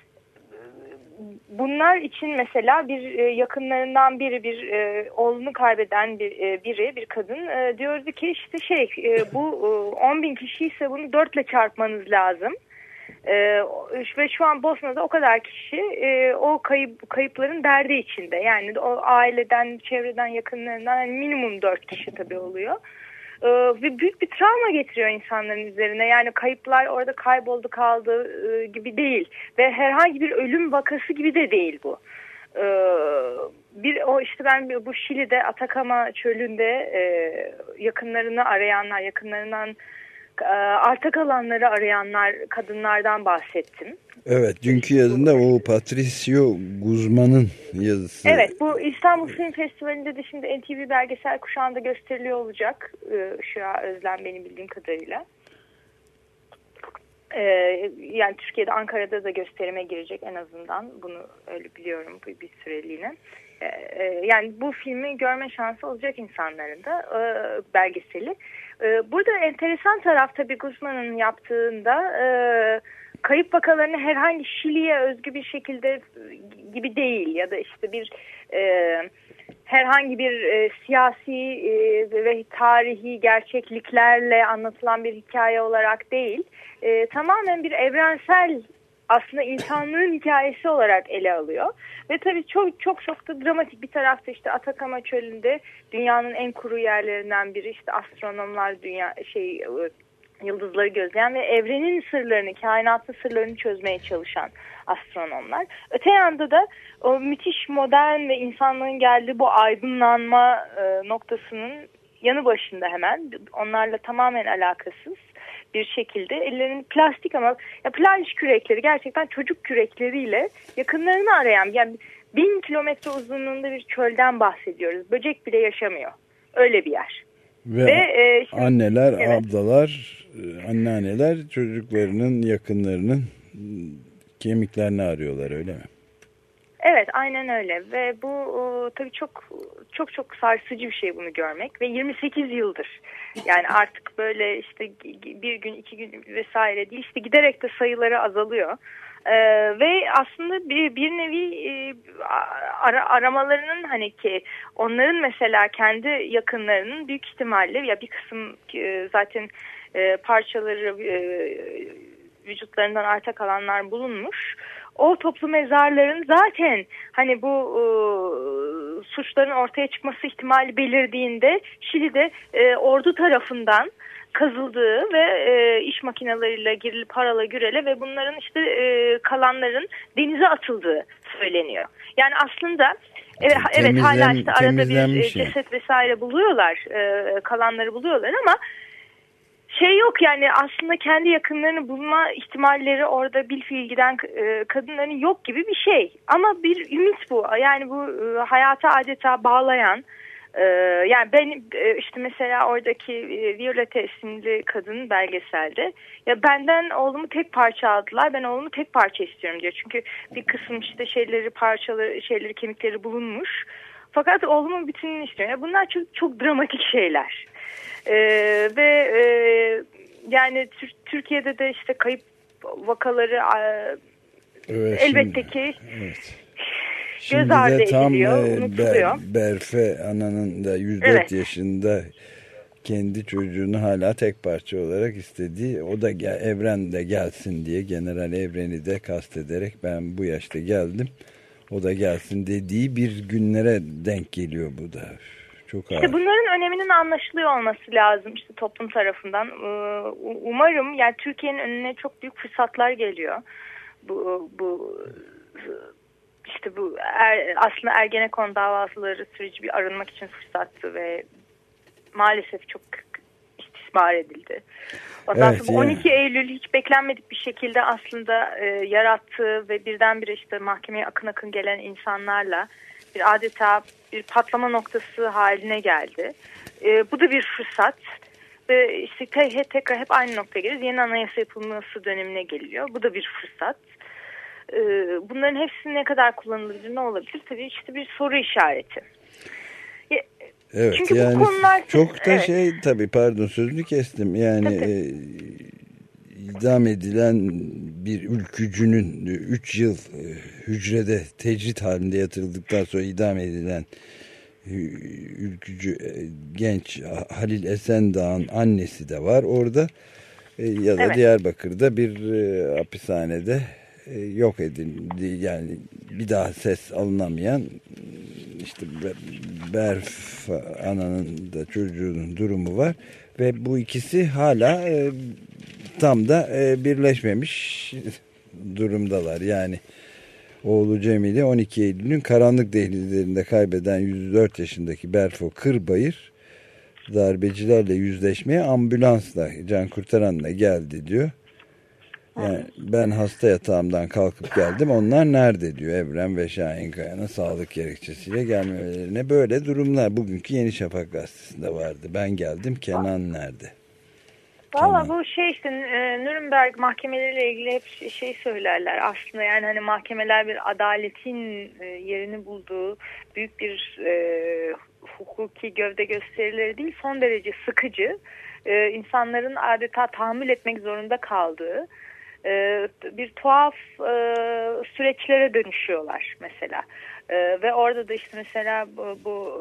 bunlar için mesela bir e, yakınlarından biri bir e, oğlunu kaybeden bir e, biri bir kadın e, diyordu ki işte şey e, bu e, on bin kişi ise bunu dörtle çarpmanız lazım. Ee, ve şu an Bosna'da o kadar kişi e, o kayıp kayıpların derdi içinde. Yani o aileden, çevreden, yakınlarından yani minimum dört kişi tabii oluyor. Ee, ve büyük bir travma getiriyor insanların üzerine. Yani kayıplar orada kayboldu kaldı e, gibi değil. Ve herhangi bir ölüm vakası gibi de değil bu. Ee, bir o işte ben bu Şili'de Atakama çölünde e, yakınlarını arayanlar, yakınlarından arta kalanları arayanlar kadınlardan bahsettim. Evet dünkü yazında o Patricio Guzman'ın yazısı. Evet bu İstanbul Film Festivali'nde de şimdi N T V belgesel kuşağında gösteriliyor olacak. Şura Özlem benim bildiğim kadarıyla. Yani Türkiye'de Ankara'da da gösterime girecek en azından bunu öyle biliyorum bir süreliğine. Yani bu filmi görme şansı olacak insanların da belgeseli. Burada enteresan taraf tabii Guzman'ın yaptığında kayıp vakalarını herhangi Şili'ye özgü bir şekilde gibi değil ya da işte bir herhangi bir siyasi ve tarihi gerçekliklerle anlatılan bir hikaye olarak değil tamamen bir evrensel aslında insanlığın hikayesi olarak ele alıyor. Ve tabii çok çok çok da dramatik bir tarafta işte Atakama çölünde dünyanın en kuru yerlerinden biri işte astronomlar dünya şey yıldızları gözleyen ve evrenin sırlarını, kainatın sırlarını çözmeye çalışan astronomlar. Öte yanda da o müthiş modern ve insanlığın geldiği bu aydınlanma e, noktasının yanı başında hemen onlarla tamamen alakasız bir şekilde ellerinin plastik ama ya plaj kürekleri gerçekten çocuk kürekleriyle yakınlarını arayan yani bin kilometre uzunluğunda bir çölden bahsediyoruz. Böcek bile yaşamıyor. Öyle bir yer. Ve, Ve e, şimdi, anneler, evet. ablalar, anneanneler çocuklarının yakınlarının kemiklerini arıyorlar öyle mi? Evet aynen öyle ve bu o, tabii çok çok çok sarsıcı bir şey bunu görmek ve yirmi sekiz yıldır yani artık böyle işte bir gün iki gün vesaire değil işte giderek de sayıları azalıyor ee, ve aslında bir, bir nevi e, ara, aramalarının hani ki onların mesela kendi yakınlarının büyük ihtimalle ya bir kısım e, zaten e, parçaları e, vücutlarından arta kalanlar bulunmuş. O toplu mezarların zaten hani bu e, suçların ortaya çıkması ihtimali belirdiğinde Şili'de e, ordu tarafından kazıldığı ve e, iş makineleriyle girilip parala gürele ve bunların işte e, kalanların denize atıldığı söyleniyor. Yani aslında e, evet hala işte arada bir e, ceset vesaire buluyorlar, e, kalanları buluyorlar ama şey yok yani aslında kendi yakınlarını bulma ihtimalleri orada bilfiil giden e, kadınların yok gibi bir şey. Ama bir ümit bu. Yani bu e, hayata adeta bağlayan Ee, yani ben işte mesela oradaki Violeta isimli kadın belgeselde ya benden oğlumu tek parça aldılar, ben oğlumu tek parça istiyorum diyor. Çünkü bir kısım işte şeyleri parçaları şeyleri kemikleri bulunmuş fakat oğlumun bütününü istiyor. Yani bunlar çok çok dramatik şeyler ee, ve e, yani Türkiye'de de işte kayıp vakaları evet, elbette şimdi, ki evet. göz ardı ediliyor, e, unutuluyor. Ber, Berfe ananın da yüz dört evet. yaşında kendi çocuğunu hala tek parça olarak istediği, o da gel, Evren de gelsin diye, General Evren'i de kastederek ben bu yaşta geldim, o da gelsin dediği bir günlere denk geliyor bu da. Çok ağır. İşte bunların öneminin anlaşılıyor olması lazım işte toplum tarafından. Umarım yani Türkiye'nin önüne çok büyük fırsatlar geliyor. Bu bu işte bu er, aslında Ergenekon davaları süreci bir arınmak için fırsattı ve maalesef çok istismar edildi. Ondan evet, sonra on iki yani. Eylül hiç beklenmedik bir şekilde aslında e, yarattığı ve birdenbire işte mahkemeye akın akın gelen insanlarla bir adeta bir patlama noktası haline geldi. E, bu da bir fırsat. Ve işte te, tekrar hep aynı noktaya geliyoruz. Yeni anayasa yapılması dönemine geliyor. Bu da bir fırsat. E, bunların hepsi ne kadar kullanılabilir, ne olabilir? Tabii işte bir soru işareti. E, evet, çünkü yani bu konular... Çok da evet. şey tabii pardon sözünü kestim. Yani e, idam edilen bir ülkücünün üç yıl e, hücrede tecrit halinde yatırıldıktan sonra idam edilen ülkücü e, genç Halil Esendağ'ın annesi de var orada e, ya da evet. Diyarbakır'da bir e, hapishanede e, yok edildi, yani bir daha ses alınamayan işte Berf ananın da çocuğunun durumu var ve bu ikisi hala e, tam da e, birleşmemiş durumdalar. Yani oğlu Cemil'i on iki Eylül'ün karanlık dehlizlerinde kaybeden yüz dört yaşındaki Berfo Kırbayır darbecilerle yüzleşmeye ambulansla, can kurtaranla geldi diyor. Yani ben hasta yatağımdan kalkıp geldim, onlar nerede diyor. Evren ve Şahin Kaya'nın sağlık gerekçesiyle gelmelerine böyle durumlar bugünkü Yeni Şafak gazetesinde vardı. Ben geldim, Kenan nerede? Valla bu şey işte Nürnberg mahkemeleriyle ilgili hep şey söylerler aslında, yani hani mahkemeler bir adaletin yerini bulduğu büyük bir e, hukuki gövde gösterileri değil, son derece sıkıcı, e, insanların adeta tahammül etmek zorunda kaldığı e, bir tuhaf e, süreçlere dönüşüyorlar mesela. E, ve orada da işte mesela bu, bu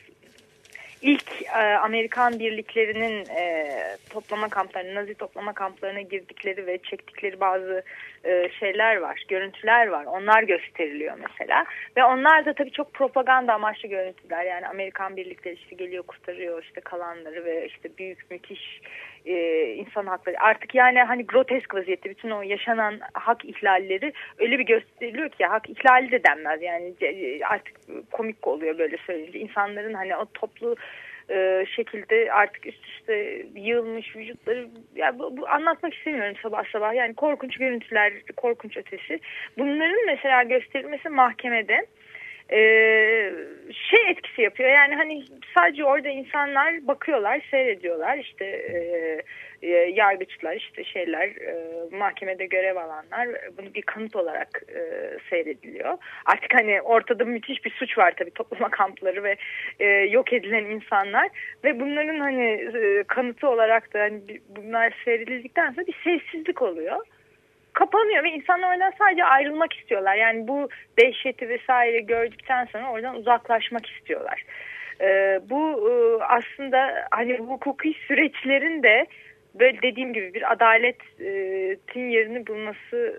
İlk e, Amerikan birliklerinin e, toplama kamplarına, Nazi toplama kamplarına girdikleri ve çektikleri bazı e, şeyler var, görüntüler var. Onlar gösteriliyor mesela. Ve onlar da tabii çok propaganda amaçlı görüntüler. Yani Amerikan birlikleri işte geliyor, kurtarıyor işte kalanları ve işte büyük, müthiş e, insan hakları. Artık yani hani grotesk vaziyette bütün o yaşanan hak ihlalleri öyle bir gösteriliyor ki, hak ihlali de denmez. Yani artık komik oluyor böyle söyleyince. İnsanların hani o toplu e, şekilde artık üst üste yığılmış vücutları, ya bu, bu anlatmak istemiyorum sabah sabah. Yani korkunç görüntüler, korkunç ötesi. Bunların mesela gösterilmesi mahkemede e, şey etkisi yapıyor. Yani hani sadece orada insanlar bakıyorlar, seyrediyorlar. İşte e, e, yargıçlar, işte şeyler, e, mahkemede görev alanlar, bunu bir kanıt olarak e, seyrediliyor. Artık hani ortada müthiş bir suç var tabii, toplama kampları ve e, yok edilen insanlar ve bunların hani e, kanıtı olarak da hani bunlar seyredildikten sonra bir sessizlik oluyor. Kapanıyor ve insanlar oradan sadece ayrılmak istiyorlar. Yani bu dehşeti vesaire gördükten sonra oradan uzaklaşmak istiyorlar. Ee, bu e, aslında hani hukuki süreçlerin de böyle dediğim gibi bir adaletin yerini bulması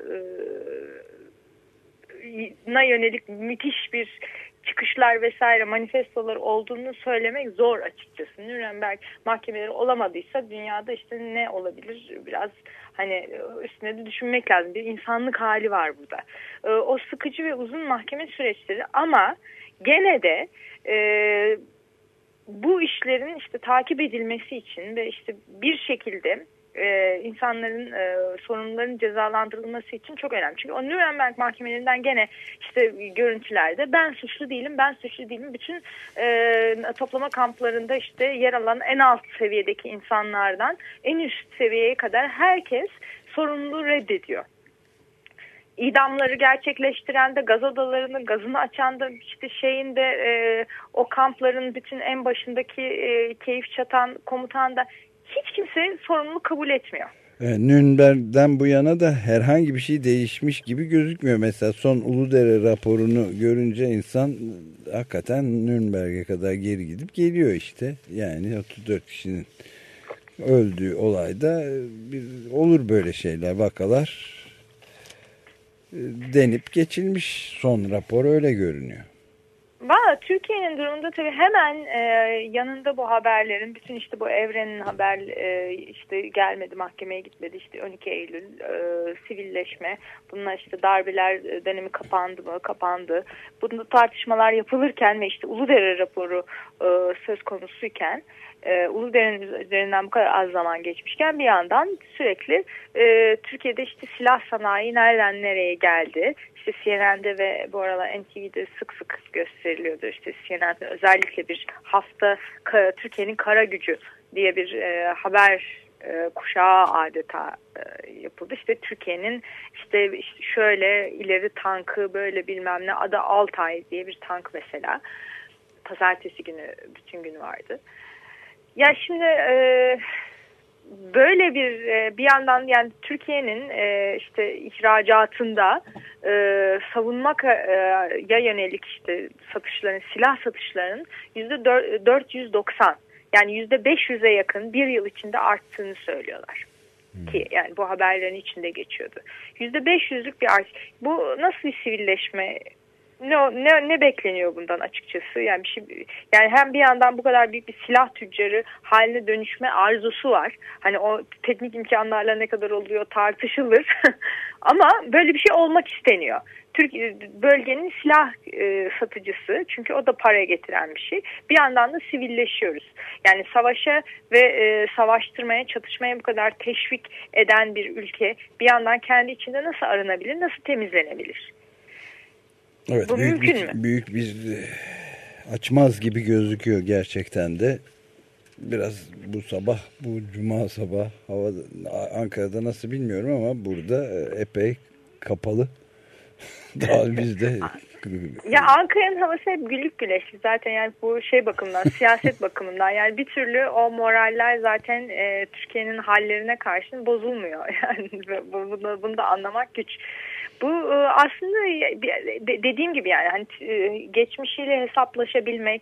na yönelik müthiş bir çıkışlar vesaire, manifestolar olduğunu söylemek zor açıkçası. Nürnberg mahkemeleri olamadıysa dünyada işte ne olabilir? Biraz hani üstüne de düşünmek lazım. Bir insanlık hali var burada. O sıkıcı ve uzun mahkeme süreçleri, ama gene de e, bu işlerin işte takip edilmesi için ve işte bir şekilde e, insanların e, sorumluların cezalandırılması için çok önemli. Çünkü o Nuremberg mahkemelerinden gene işte görüntülerde ben suçlu değilim, ben suçlu değilim. Bütün e, toplama kamplarında işte yer alan en alt seviyedeki insanlardan en üst seviyeye kadar herkes sorumluluğu reddediyor. İdamları gerçekleştiren de, gaz odalarını, gazını açan da, işte şeyinde e, o kampların bütün en başındaki e, keyif çatan komutan da hiç kimse sorumluluk kabul etmiyor. Evet, Nürnberg'den bu yana da herhangi bir şey değişmiş gibi gözükmüyor. Mesela son Uludere raporunu görünce insan hakikaten Nürnberg'e kadar geri gidip geliyor işte. Yani otuz dört kişinin öldüğü olayda bir, olur böyle şeyler, vakalar denip geçilmiş, son rapor öyle görünüyor. Valla Türkiye'nin durumunda tabii hemen e, yanında bu haberlerin, bütün işte bu Evren'in haber e, işte gelmedi, mahkemeye gitmedi, işte on iki Eylül e, sivilleşme, bunlar işte darbeler dönemi kapandı mı, kapandı. Bunda tartışmalar yapılırken ve işte Uludere raporu e, söz konusuyken, e, Uludere'nin üzerinden bu kadar az zaman geçmişken bir yandan sürekli e, Türkiye'de işte silah sanayi nereden nereye geldi. İşte C N N'de ve bu aralar N T V'de sık sık gösteriliyordu. İşte C N N'de özellikle bir hafta Türkiye'nin kara gücü diye bir e, haber e, kuşağı adeta e, yapıldı. İşte Türkiye'nin işte, işte şöyle ileri tankı böyle bilmem ne, adı Altay diye bir tank mesela. Pazartesi günü bütün gün vardı. Ya şimdi e, böyle bir bir yandan yani Türkiye'nin e, işte ihracatında e, savunma e, ya yönelik işte satışların, silah satışlarının yüzde dört yüz doksan, yani yüzde beş yüze yakın bir yıl içinde arttığını söylüyorlar. Hmm. Ki yani bu haberlerin içinde geçiyordu. yüzde beş yüzlük bir artış. Bu nasıl bir sivilleşme? Ne, ne ne bekleniyor bundan açıkçası? Yani bir şey, yani hem bir yandan bu kadar büyük bir silah tüccarı haline dönüşme arzusu var. Hani o teknik imkanlarla ne kadar oluyor tartışılır. Ama böyle bir şey olmak isteniyor. Türk bölgenin silah e, satıcısı, çünkü o da paraya getiren bir şey. Bir yandan da sivilleşiyoruz. Yani savaşa ve e, savaştırmaya, çatışmaya bu kadar teşvik eden bir ülke bir yandan kendi içinde nasıl arınabilir, nasıl temizlenebilir? Evet, bu büyük mümkün bir, mü? Büyük bir açmaz gibi gözüküyor gerçekten de. Biraz bu sabah, bu cuma sabah hava Ankara'da nasıl bilmiyorum ama burada epey kapalı. Daha bizde. Ya Ankara'nın havası hep güllük güneşli zaten, yani bu şey bakımından, siyaset bakımından, yani bir türlü o moraller zaten e, Türkiye'nin hallerine karşın bozulmuyor. Yani bunu, bunu da anlamak güç. Bu aslında dediğim gibi yani hani geçmişiyle hesaplaşabilmek,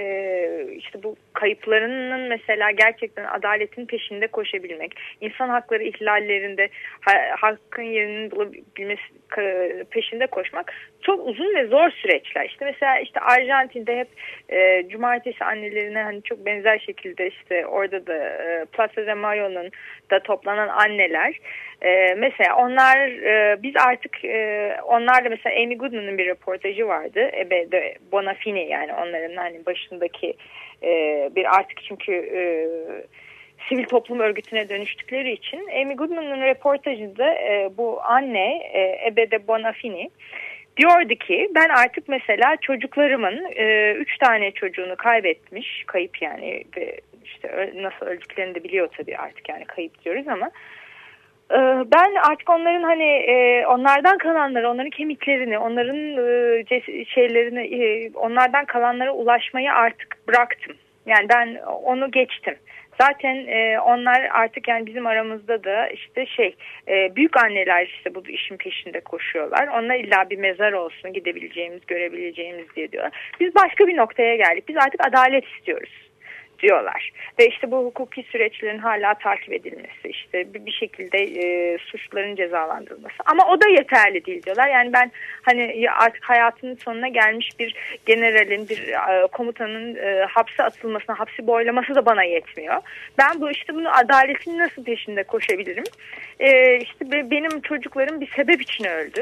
işte bu kayıplarının mesela gerçekten adaletin peşinde koşabilmek, insan hakları ihlallerinde hakkın yerinin bulabilmesi peşinde koşmak çok uzun ve zor süreçler. İşte mesela işte Arjantin'de hep e, cumartesi annelerine hani çok benzer şekilde işte orada da e, Plaza de Mayo'nun da toplanan anneler e, mesela onlar e, biz artık e, onlarla mesela Amy Goodman'ın bir röportajı vardı. Ebe de Bonafini, yani onların hani başındaki e, bir artık çünkü e, sivil toplum örgütüne dönüştükleri için Amy Goodman'ın röportajında e, bu anne e, Ebe de Bonafini diyordu ki ben artık mesela çocuklarımın e, üç tane çocuğunu kaybetmiş, kayıp yani, ve işte nasıl öldüklerini de biliyor tabii artık, yani kayıp diyoruz ama e, ben artık onların hani e, onlardan kalanları, onların kemiklerini, onların e, şeylerini, e, onlardan kalanlara ulaşmayı artık bıraktım. Yani ben onu geçtim. Zaten e, onlar artık yani bizim aramızda da işte şey e, büyük anneler işte bu işin peşinde koşuyorlar. Onlar illa bir mezar olsun gidebileceğimiz, görebileceğimiz diye diyorlar. Biz başka bir noktaya geldik. Biz artık adalet istiyoruz diyorlar. Ve işte bu hukuki süreçlerin hala takip edilmesi, işte bir, bir şekilde e, suçluların cezalandırılması. Ama o da yeterli değil diyorlar. Yani ben hani artık hayatının sonuna gelmiş bir generalin, bir e, komutanın e, hapse atılmasına, hapsi boylaması da bana yetmiyor. Ben bu işte bunu adaletin nasıl peşinde koşabilirim? E, işte be, benim çocuklarım bir sebep için öldü.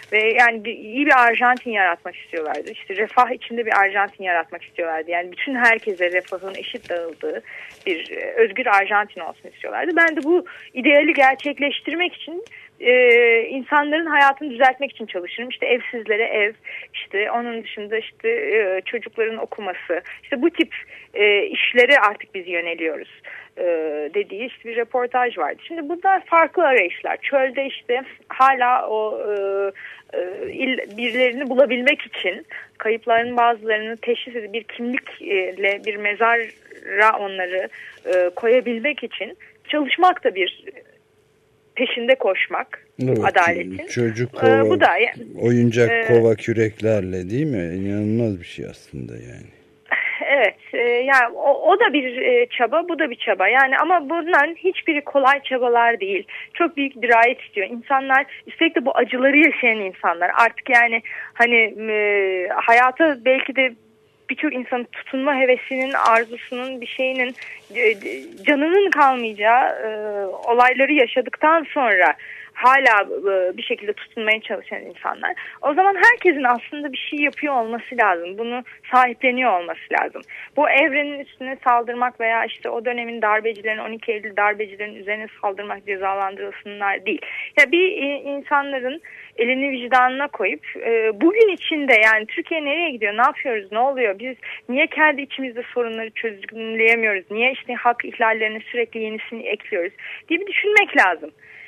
Ve yani bir, iyi bir Arjantin yaratmak istiyorlardı. İşte refah içinde bir Arjantin yaratmak istiyorlardı. Yani bütün herkese refahın eşit dağıldığı bir özgür Arjantin olsun istiyorlardı. Ben de bu ideali gerçekleştirmek için Ee, insanların hayatını düzeltmek için çalışırım. İşte evsizlere ev, işte onun dışında işte e, çocukların okuması, işte bu tip e, işlere artık biz yöneliyoruz e, dediği işte bir röportaj vardı. Şimdi bunlar farklı arayışlar. Çölde işte hala o e, e, il, birilerini bulabilmek için kayıpların bazılarını teşhis edip bir kimlikle bir mezara onları e, koyabilmek için çalışmak da bir peşinde koşmak, evet, adaletin. Çocuk kova, ee, bu da, oyuncak e, kova küreklerle değil mi? İnanılmaz bir şey aslında yani. Evet, e, yani o, o da bir e, çaba, bu da bir çaba. Yani ama bunların hiçbiri kolay çabalar değil. Çok büyük dirayet istiyor. İnsanlar, üstelik de bu acıları yaşayan insanlar. Artık yani hani e, hayata belki de birçok insanın tutunma hevesinin, arzusunun, bir şeyinin, canının kalmayacağı e, olayları yaşadıktan sonra hala e, bir şekilde tutunmaya çalışan insanlar. O zaman herkesin aslında bir şey yapıyor olması lazım. Bunu sahipleniyor olması lazım. Bu evrenin üstüne saldırmak veya işte o dönemin darbecilerin, on iki Eylül darbecilerin üzerine saldırmak, cezalandırılsınlar değil. Ya bir e, insanların elini vicdanına koyup e, bugün içinde yani Türkiye nereye gidiyor, ne yapıyoruz, ne oluyor, biz niye kendi içimizde sorunları çözümleyemiyoruz, niye işte hak ihlallerine sürekli yenisini ekliyoruz diye bir düşünmek lazım.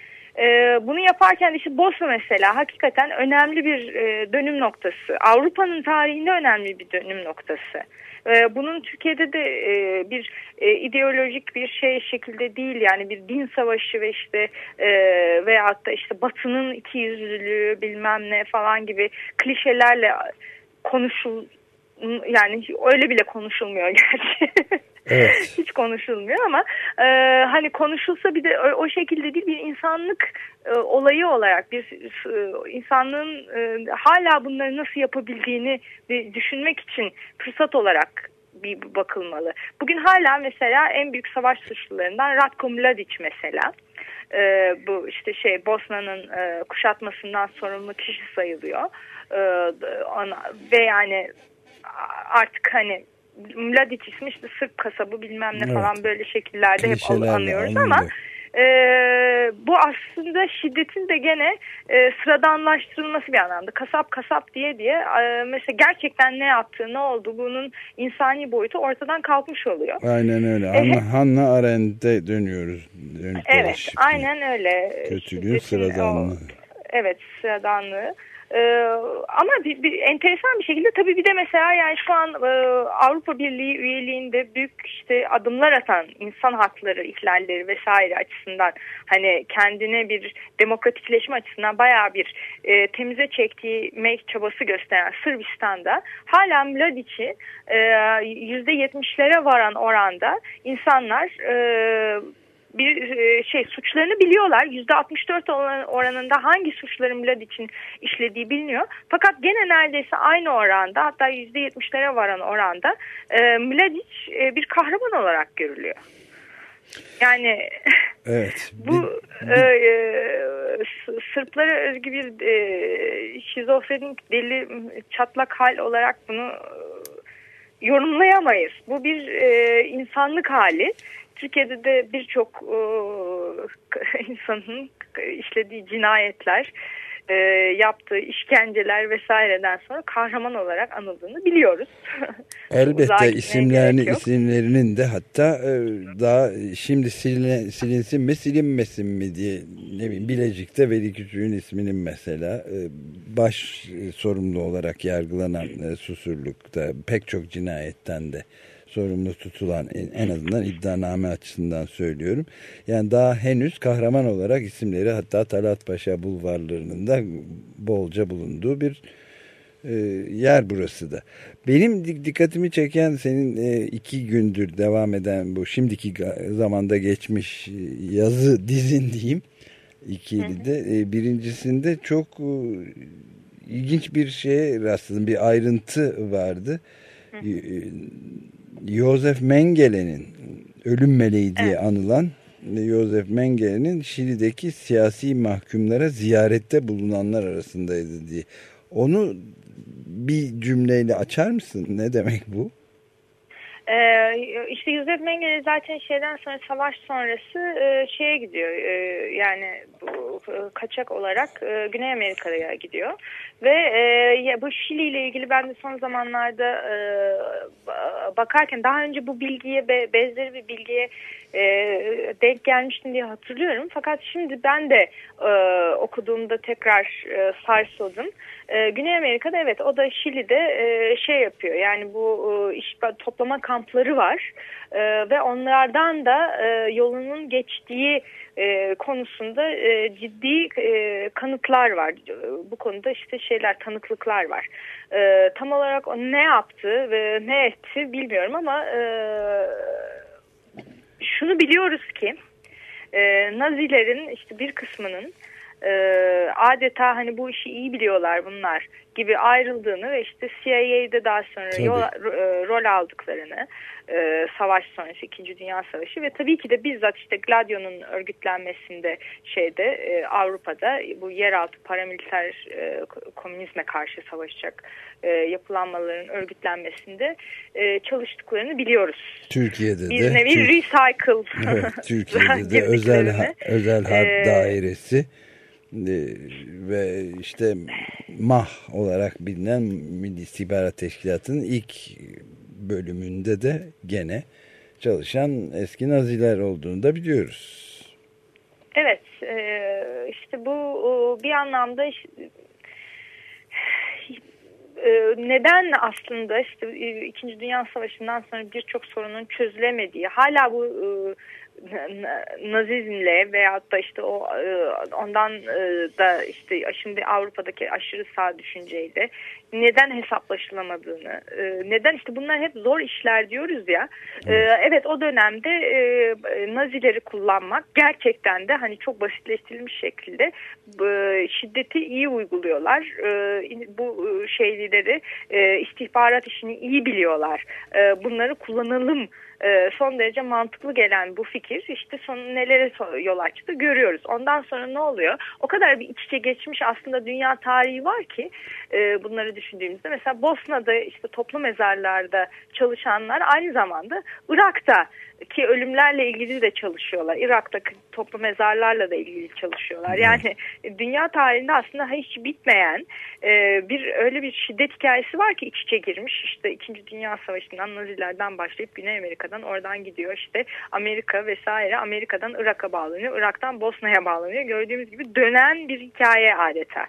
E, bunu yaparken işte Bosna mesela hakikaten önemli bir e, dönüm noktası. Avrupa'nın tarihinde önemli bir dönüm noktası. E, bunun Türkiye'de de e, bir e, ideolojik bir şey şekilde değil, yani bir din savaşı ve işte e, veyahut da işte Batı'nın ikiyüzlülüğü bilmem ne falan gibi klişelerle konuşul, yani öyle bile konuşulmuyor gerçi. Evet. Hiç konuşulmuyor ama e, hani konuşulsa bir de o, o şekilde değil, bir insanlık e, olayı olarak bir e, insanlığın e, hala bunları nasıl yapabildiğini bir düşünmek için fırsat olarak bir bakılmalı. Bugün hala mesela en büyük savaş suçlularından Ratko Mladic mesela. E, bu işte şey Bosna'nın e, kuşatmasından sorumlu kişi sayılıyor. E, ona, ve yani artık hani Mladic ismi işte Sırp kasabı bilmem ne, evet, falan böyle şekillerde hep anıyoruz ama e, bu aslında şiddetin de gene e, sıradanlaştırılması bir anlamda. Kasap kasap diye diye e, mesela gerçekten ne yaptığı, ne oldu, bunun insani boyutu ortadan kalkmış oluyor. Aynen öyle. Ama Hannah Arendt'e dönüyoruz. Evet, şimdi. Aynen öyle. Kötülüğün sıradanlığı. O, evet, sıradanlığı. Ee, ama bir, bir enteresan bir şekilde tabii bir de mesela yani şu an e, Avrupa Birliği üyeliğinde büyük işte adımlar atan insan hakları ihlalleri vesaire açısından hani kendine bir demokratikleşme açısından bayağı bir e, temize çektiği make çabası gösteren Sırbistan'da hala Mladic'i e, yüzde yetmişlere varan oranda insanlar e, bir şey suçlarını biliyorlar. yüzde altmış dört oranında hangi suçların Mladic'in işlediği biliniyor. Fakat gene neredeyse aynı oranda, hatta yüzde yetmişlere varan oranda e, Mladic e, bir kahraman olarak görülüyor. Yani evet, bu bir, bir... E, e, Sırplara özgü bir e, şizofrenik, deli, çatlak hal olarak bunu e, yorumlayamayız. Bu bir e, insanlık hali. Türkiye'de de birçok e, insanın işlediği cinayetler, e, yaptığı işkenceler vesaireden sonra kahraman olarak anıldığını biliyoruz. Elbette isimlerini isimlerinin de hatta e, daha şimdi siline, silinsin mi silinmesin mi diye, ne bileyim, Bilecik'te Veli Küçük'ün isminin mesela e, baş e, sorumlu olarak yargılanan e, Susurluk'ta pek çok cinayetten de sorumlu tutulan, en azından iddianame açısından söylüyorum. Yani daha henüz kahraman olarak isimleri hatta Talat Paşa bulvarlarının da bolca bulunduğu bir e, yer burası da. Benim dikkatimi çeken senin e, iki gündür devam eden bu şimdiki zamanda geçmiş yazı dizin diyeyim. İkilide. E, birincisinde çok e, ilginç bir şeye rastladım. Bir ayrıntı vardı. Hı hı. Josef Mengele'nin ölüm meleği diye, evet, anılan Josef Mengere'nin Şili'deki siyasi mahkumlara ziyarette bulunanlar arasındaydı diye. Onu bir cümleyle açar mısın? Ne demek bu? Ee, işte Josef Mengele zaten şeyden sonra, savaş sonrası e, şeye gidiyor, e, yani bu, e, kaçak olarak e, Güney Amerika'ya gidiyor ve e, ya, bu Şili ile ilgili ben de son zamanlarda e, bakarken daha önce bu bilgiye be, benzeri bir bilgiye e, denk gelmiştim diye hatırlıyorum, fakat şimdi ben de e, okuduğumda tekrar e, sarsıldım. E, Güney Amerika'da, evet, o da Şili'de e, şey yapıyor, yani bu e, iş toplama kampları var e, ve onlardan da e, yolunun geçtiği e, konusunda e, ciddi e, kanıtlar var. Bu konuda işte şeyler, tanıklıklar var. E, tam olarak o ne yaptı ve ne etti bilmiyorum ama e, şunu biliyoruz ki e, Nazilerin işte bir kısmının e, adeta hani bu işi iyi biliyorlar bunlar gibi ayrıldığını ve işte C I A'de daha sonra yol, e, rol aldıklarını, e, savaş sonrası İkinci Dünya Savaşı ve tabii ki de bizzat işte Gladio'nun örgütlenmesinde şeyde e, Avrupa'da bu yeraltı paramiliter e, komünizme karşı savaşacak e, yapılanmaların örgütlenmesinde e, çalıştıklarını biliyoruz. Türkiye'de bir de. nevi Türk... recycle. Evet, Türkiye'de de özel ha, özel harp e, dairesi ve işte M A H olarak bilinen Milli İstihbarat Teşkilatı'nın ilk bölümünde de gene çalışan eski Naziler olduğunu da biliyoruz. Evet, işte bu bir anlamda işte, neden aslında işte İkinci Dünya Savaşı'ndan sonra birçok sorunun çözülemediği, hala bu Nazizmle veyahut da işte o ondan da işte şimdi Avrupa'daki aşırı sağ düşünceyle neden hesaplaşılamadığını, neden işte bunlar hep zor işler diyoruz ya. Evet, o dönemde Nazileri kullanmak gerçekten de hani çok basitleştirilmiş şekilde şiddeti iyi uyguluyorlar. Bu şeyleri, istihbarat işini iyi biliyorlar. Bunları kullanalım. Son derece mantıklı gelen bu fikir işte son nelere yol açtı görüyoruz. Ondan sonra ne oluyor? O kadar bir iç içe geçmiş aslında dünya tarihi var ki bunları düşündüğümüzde mesela Bosna'da işte toplu mezarlarda çalışanlar aynı zamanda Irak'ta ki ölümlerle ilgili de çalışıyorlar. Irak'taki toplu mezarlarla da ilgili çalışıyorlar. Yani dünya tarihinde aslında hiç bitmeyen bir öyle bir şiddet hikayesi var ki iç içe girmiş. İşte İkinci Dünya Savaşı'ndan Nazilerden başlayıp Güney Amerika'dan oradan gidiyor. İşte Amerika vesaire, Amerika'dan Irak'a bağlanıyor. Irak'tan Bosna'ya bağlanıyor. Gördüğümüz gibi dönen bir hikaye adeta.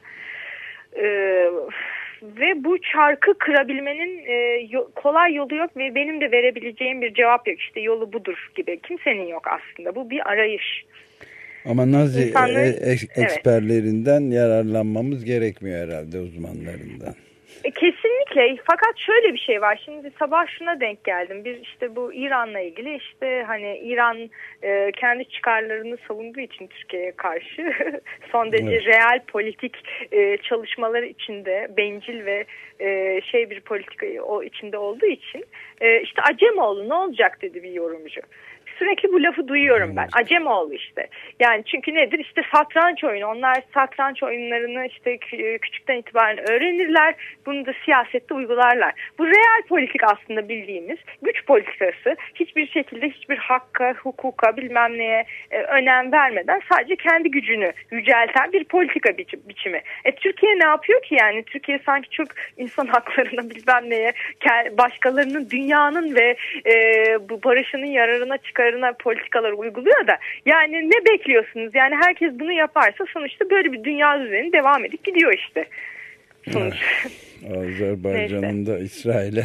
Ee, ve bu çarkı kırabilmenin e, kolay yolu yok ve benim de verebileceğim bir cevap yok. İşte yolu budur gibi. Kimsenin yok aslında. Bu bir arayış. Ama Nazi İnsanlar, e, e, eksperlerinden evet. yararlanmamız gerekmiyor herhalde, uzmanlarından. E, kesinlikle. Fakat şöyle bir şey var. Şimdi sabah şuna denk geldim. Bir işte bu İran'la ilgili işte hani İran e, kendi çıkarlarını savunduğu için Türkiye'ye karşı son derece evet. real politik e, çalışmaları içinde bencil ve e, şey bir politika o içinde olduğu için e, işte Acemoğlu ne olacak dedi bir yorumcu. Sürekli bu lafı duyuyorum ben. Acemoğlu işte. Yani çünkü nedir? İşte satranç oyunu. Onlar satranç oyunlarını işte küçükten itibaren öğrenirler. Bunu da siyasette uygularlar. Bu real politik aslında bildiğimiz güç politikası. Hiçbir şekilde hiçbir hakka, hukuka bilmem neye e, önem vermeden sadece kendi gücünü yücelten bir politika biçi, biçimi. E, Türkiye ne yapıyor ki yani? Türkiye sanki çok insan haklarına bilmem neye, başkalarının, dünyanın ve e, bu barışının yararına çıkar politikalar uyguluyor da yani ne bekliyorsunuz? Yani herkes bunu yaparsa sonuçta böyle bir dünya düzeni devam edip gidiyor işte. Sonuç. Azerbaycan'ın da İsrail'e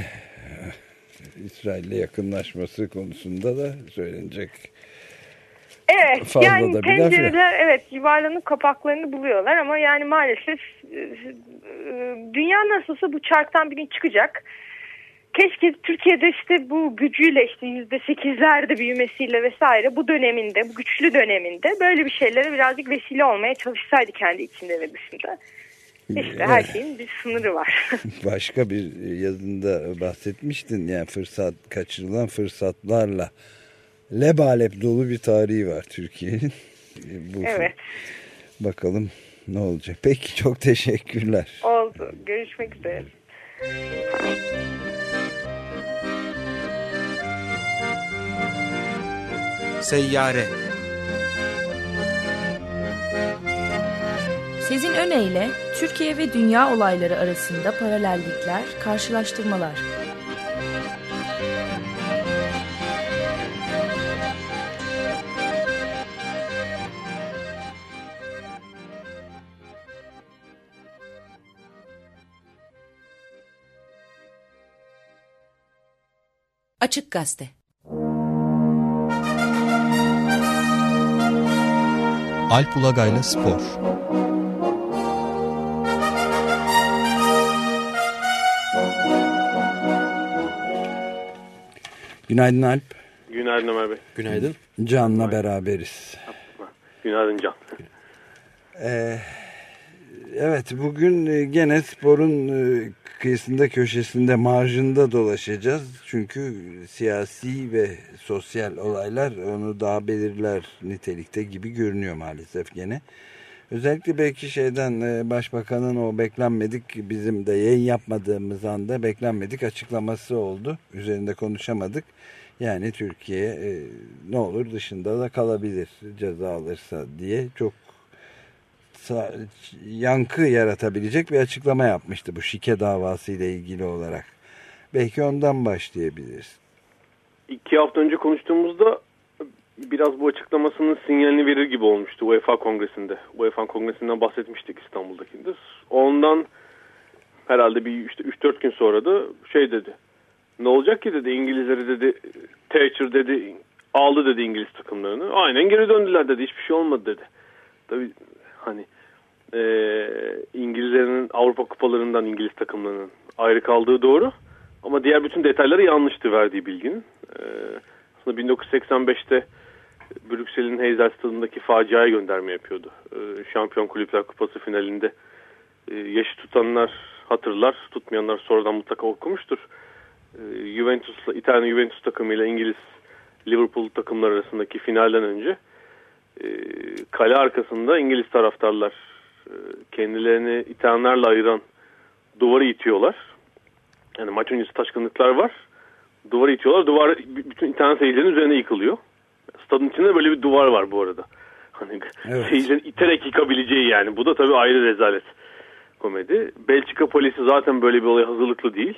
İsrail'le yakınlaşması konusunda da söylenecek. Evet, fazla yani pencereler evet yuvarlanıp kapaklarını buluyorlar ama yani maalesef dünya nasılsa bu çarktan bir gün çıkacak. Keşke Türkiye'de işte bu gücüyle işte yüzde sekizlerde büyümesiyle vesaire bu döneminde, bu güçlü döneminde böyle bir şeylere birazcık vesile olmaya çalışsaydı kendi içinde ve dışında. İşte her şeyin bir sınırı var. Başka bir yazında bahsetmiştin yani fırsat, kaçırılan fırsatlarla lebalep dolu bir tarihi var Türkiye'nin. Bu, evet. Bakalım ne olacak. Peki, çok teşekkürler. Oldu. Görüşmek üzere. Seyyare. Sezin Öne ile Türkiye ve dünya olayları arasında paralellikler, karşılaştırmalar. Açık Gazete. Alp Ulagay'la Spor. Günaydın Alp. Günaydın Ömer Bey. Günaydın. Can'la beraberiz. Günaydın Can. Ee, evet, bugün gene sporun kıyısında, köşesinde, marjında dolaşacağız. Çünkü siyasi ve sosyal olaylar onu daha belirler nitelikte gibi görünüyor maalesef gene. Özellikle belki şeyden, başbakanın o beklenmedik, bizim de yayın yapmadığımız anda beklenmedik açıklaması oldu. Üzerinde konuşamadık. Yani Türkiye e, ne olur dışında da kalabilir ceza alırsa diye çok yankı yaratabilecek bir açıklama yapmıştı bu şike davası ile ilgili olarak. Belki ondan başlayabiliriz. İki hafta önce konuştuğumuzda biraz bu açıklamasının sinyalini verir gibi olmuştu UEFA Kongresi'nde. UEFA Kongresi'nden bahsetmiştik İstanbul'dakinde. Ondan herhalde bir işte üç dört gün sonra da şey dedi. Ne olacak ki dedi, İngilizleri dedi, Thatcher dedi, aldı dedi İngiliz takımlarını. Aynen geri döndüler dedi, hiçbir şey olmadı dedi. Tabii hani e, İngilizlerin Avrupa kupalarından İngiliz takımlarının ayrı kaldığı doğru. Ama diğer bütün detayları yanlıştı verdiği bilginin. E, aslında bin dokuz yüz seksen beşte Brüksel'in Heysel Stadı'ndaki faciaya gönderme yapıyordu. E, Şampiyon Kulüpler Kupası finalinde e, yaşı tutanlar hatırlar, tutmayanlar sonradan mutlaka okumuştur. E, Juventus'la, İtalyan Juventus takımıyla İngiliz Liverpool takımlar arasındaki finalden önce e, kale arkasında İngiliz taraftarlar e, kendilerini İtalyanlarla ayıran duvarı itiyorlar. Yani maç öncesi taşkınlıklar var. Duvarı itiyorlar. Duvar bütün İtalyan seyircilerin üzerine yıkılıyor. Stadın içinde böyle bir duvar var bu arada. Hani evet. Seyircilerin iterek yıkabileceği yani. Bu da tabii ayrı rezalet komedi. Belçika polisi zaten böyle bir olaya hazırlıklı değil.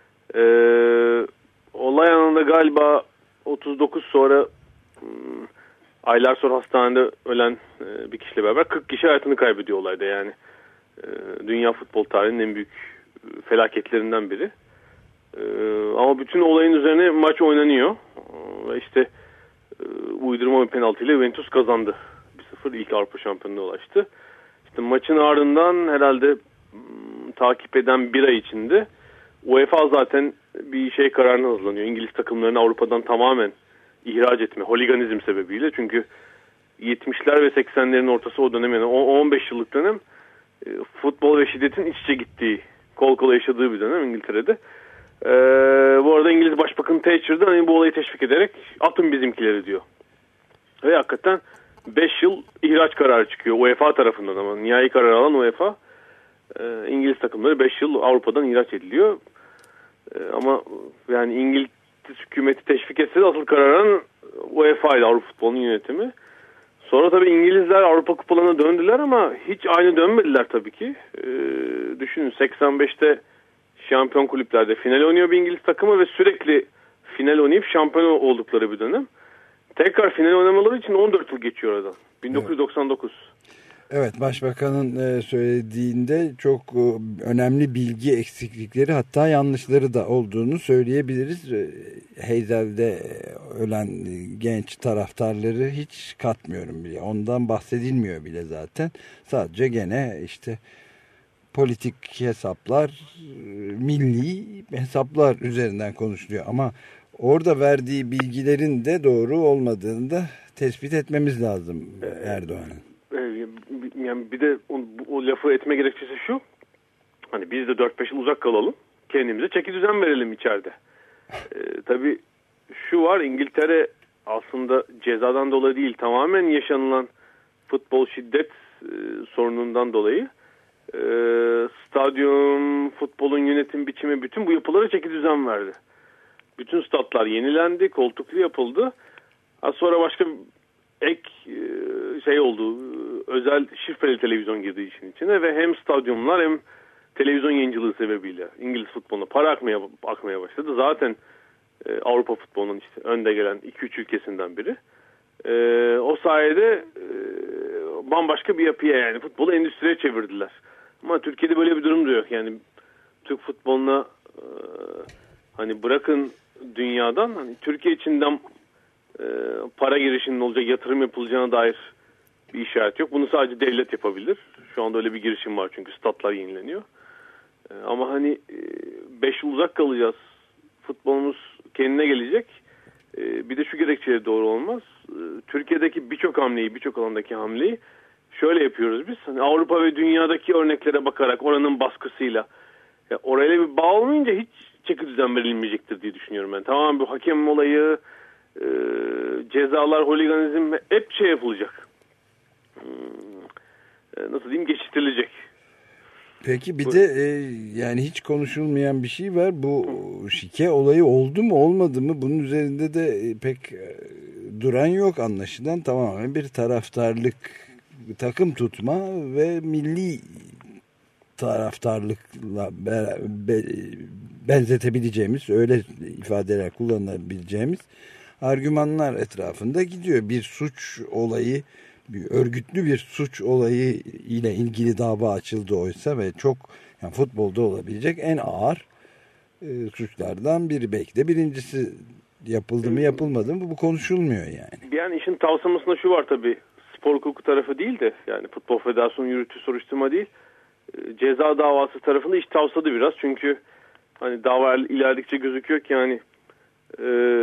Ee, olay anında galiba otuz dokuz sonra ım, aylar sonra hastanede ölen e, bir kişiyle beraber kırk kişi hayatını kaybediyor olayda yani. E, dünya futbol tarihinin en büyük e, felaketlerinden biri. E, ama bütün olayın üzerine maç oynanıyor. Ve e, işte e, uydurma bir penaltıyla Juventus kazandı. bir sıfır ilk Avrupa şampiyonluğuna ulaştı. İşte maçın ardından herhalde m, takip eden bir ay içinde UEFA zaten bir şey kararına hazırlanıyor. İngiliz takımlarını Avrupa'dan tamamen ihraç etme, holiganizm sebebiyle. Çünkü yetmişler ve seksenlerin ortası o dönem, yani on beş yıllık dönem e, futbol ve şiddetin iç içe gittiği, kol kola yaşadığı bir dönem İngiltere'de. E, bu arada İngiliz Başbakanı Thatcher de hani bu olayı teşvik ederek atın bizimkileri diyor. Ve hakikaten beş yıl ihraç kararı çıkıyor UEFA tarafından, ama nihai karar alan UEFA. E, İngiliz takımları beş yıl Avrupa'dan ihraç ediliyor. E, ama yani İngiliz hükümeti teşvik etse de asıl kararın UEFA'ydı, Avrupa futbolunun yönetimi. Sonra tabii İngilizler Avrupa kupalarına döndüler ama hiç aynı dönmediler tabii ki. Ee, düşünün, seksen beşte şampiyon kulüplerde final oynuyor bir İngiliz takımı ve sürekli final oynayıp şampiyon oldukları bir dönem. Tekrar final oynamaları için on dört yıl geçiyor oradan. bin dokuz yüz doksan dokuz. Evet, Başbakanın söylediğinde çok önemli bilgi eksiklikleri, hatta yanlışları da olduğunu söyleyebiliriz. Heyzel'de ölen genç taraftarları hiç katmıyorum bile. Ondan bahsedilmiyor bile zaten. Sadece gene işte politik hesaplar, milli hesaplar üzerinden konuşuluyor. Ama orada verdiği bilgilerin de doğru olmadığını da tespit etmemiz lazım Erdoğan'ın. Yani bir de o, o lafı etme gerekçesi şu. Hani biz de dört beş yıl uzak kalalım. Kendimize çeki düzen verelim içeride. Ee, tabii şu var, İngiltere aslında cezadan dolayı değil, tamamen yaşanılan futbol şiddet e, sorunundan dolayı e, stadyum, futbolun yönetim biçimi, bütün bu yapılara çeki düzen verdi. Bütün statlar yenilendi, koltuklu yapıldı. Az sonra başka ek e, şey oldu, özel şifreli televizyon girdi işin içine ve hem stadyumlar hem televizyon yayıncılığı sebebiyle İngiliz futboluna para akmaya, akmaya başladı. Zaten e, Avrupa futbolunun işte önde gelen iki üç ülkesinden biri. E, o sayede e, bambaşka bir yapıya, yani futbolu endüstriye çevirdiler. Ama Türkiye'de böyle bir durum da yok. Yani Türk futboluna e, hani bırakın dünyadan, hani Türkiye içinden e, para girişinin olacak, yatırım yapılacağına dair bir işaret yok. Bunu sadece devlet yapabilir. Şu anda öyle bir girişim var çünkü statlar yenileniyor. E, ama hani beş yıl uzak kalacağız. Futbolumuz kendine gelecek. E, bir de şu gerekçeye doğru olmaz. E, Türkiye'deki birçok hamleyi, birçok alandaki hamleyi şöyle yapıyoruz biz. Hani Avrupa ve dünyadaki örneklere bakarak, oranın baskısıyla. Ya orayla bir bağ olmayınca hiç çeki düzen verilmeyecektir diye düşünüyorum ben. Tamam, bu hakem olayı, e, cezalar, holiganizm hep şey yapılacak. E, nasıl diyeyim, geçiştirilecek. Peki bir bu, de e, yani hiç konuşulmayan bir şey var. Bu şike olayı oldu mu olmadı mı? Bunun üzerinde de e, pek e, duran yok anlaşılan. Tamamen bir taraftarlık, takım tutma ve milli taraftarlıkla be, be, benzetebileceğimiz, öyle ifadeler kullanabileceğimiz argümanlar etrafında gidiyor. Bir suç olayı, bir örgütlü bir suç olayı ile ilgili dava açıldı oysa ve çok, yani futbolda olabilecek en ağır e, suçlardan biri, belki de birincisi. Yapıldı mı yapılmadı mı bu konuşulmuyor yani. Yani işin tavsamasında şu var tabii, spor hukuku tarafı değil de, yani Futbol Federasyonu yürüttüğü soruşturma değil, ceza davası tarafında iş tavsadı biraz. Çünkü hani dava ilerledikçe gözüküyor ki yani e,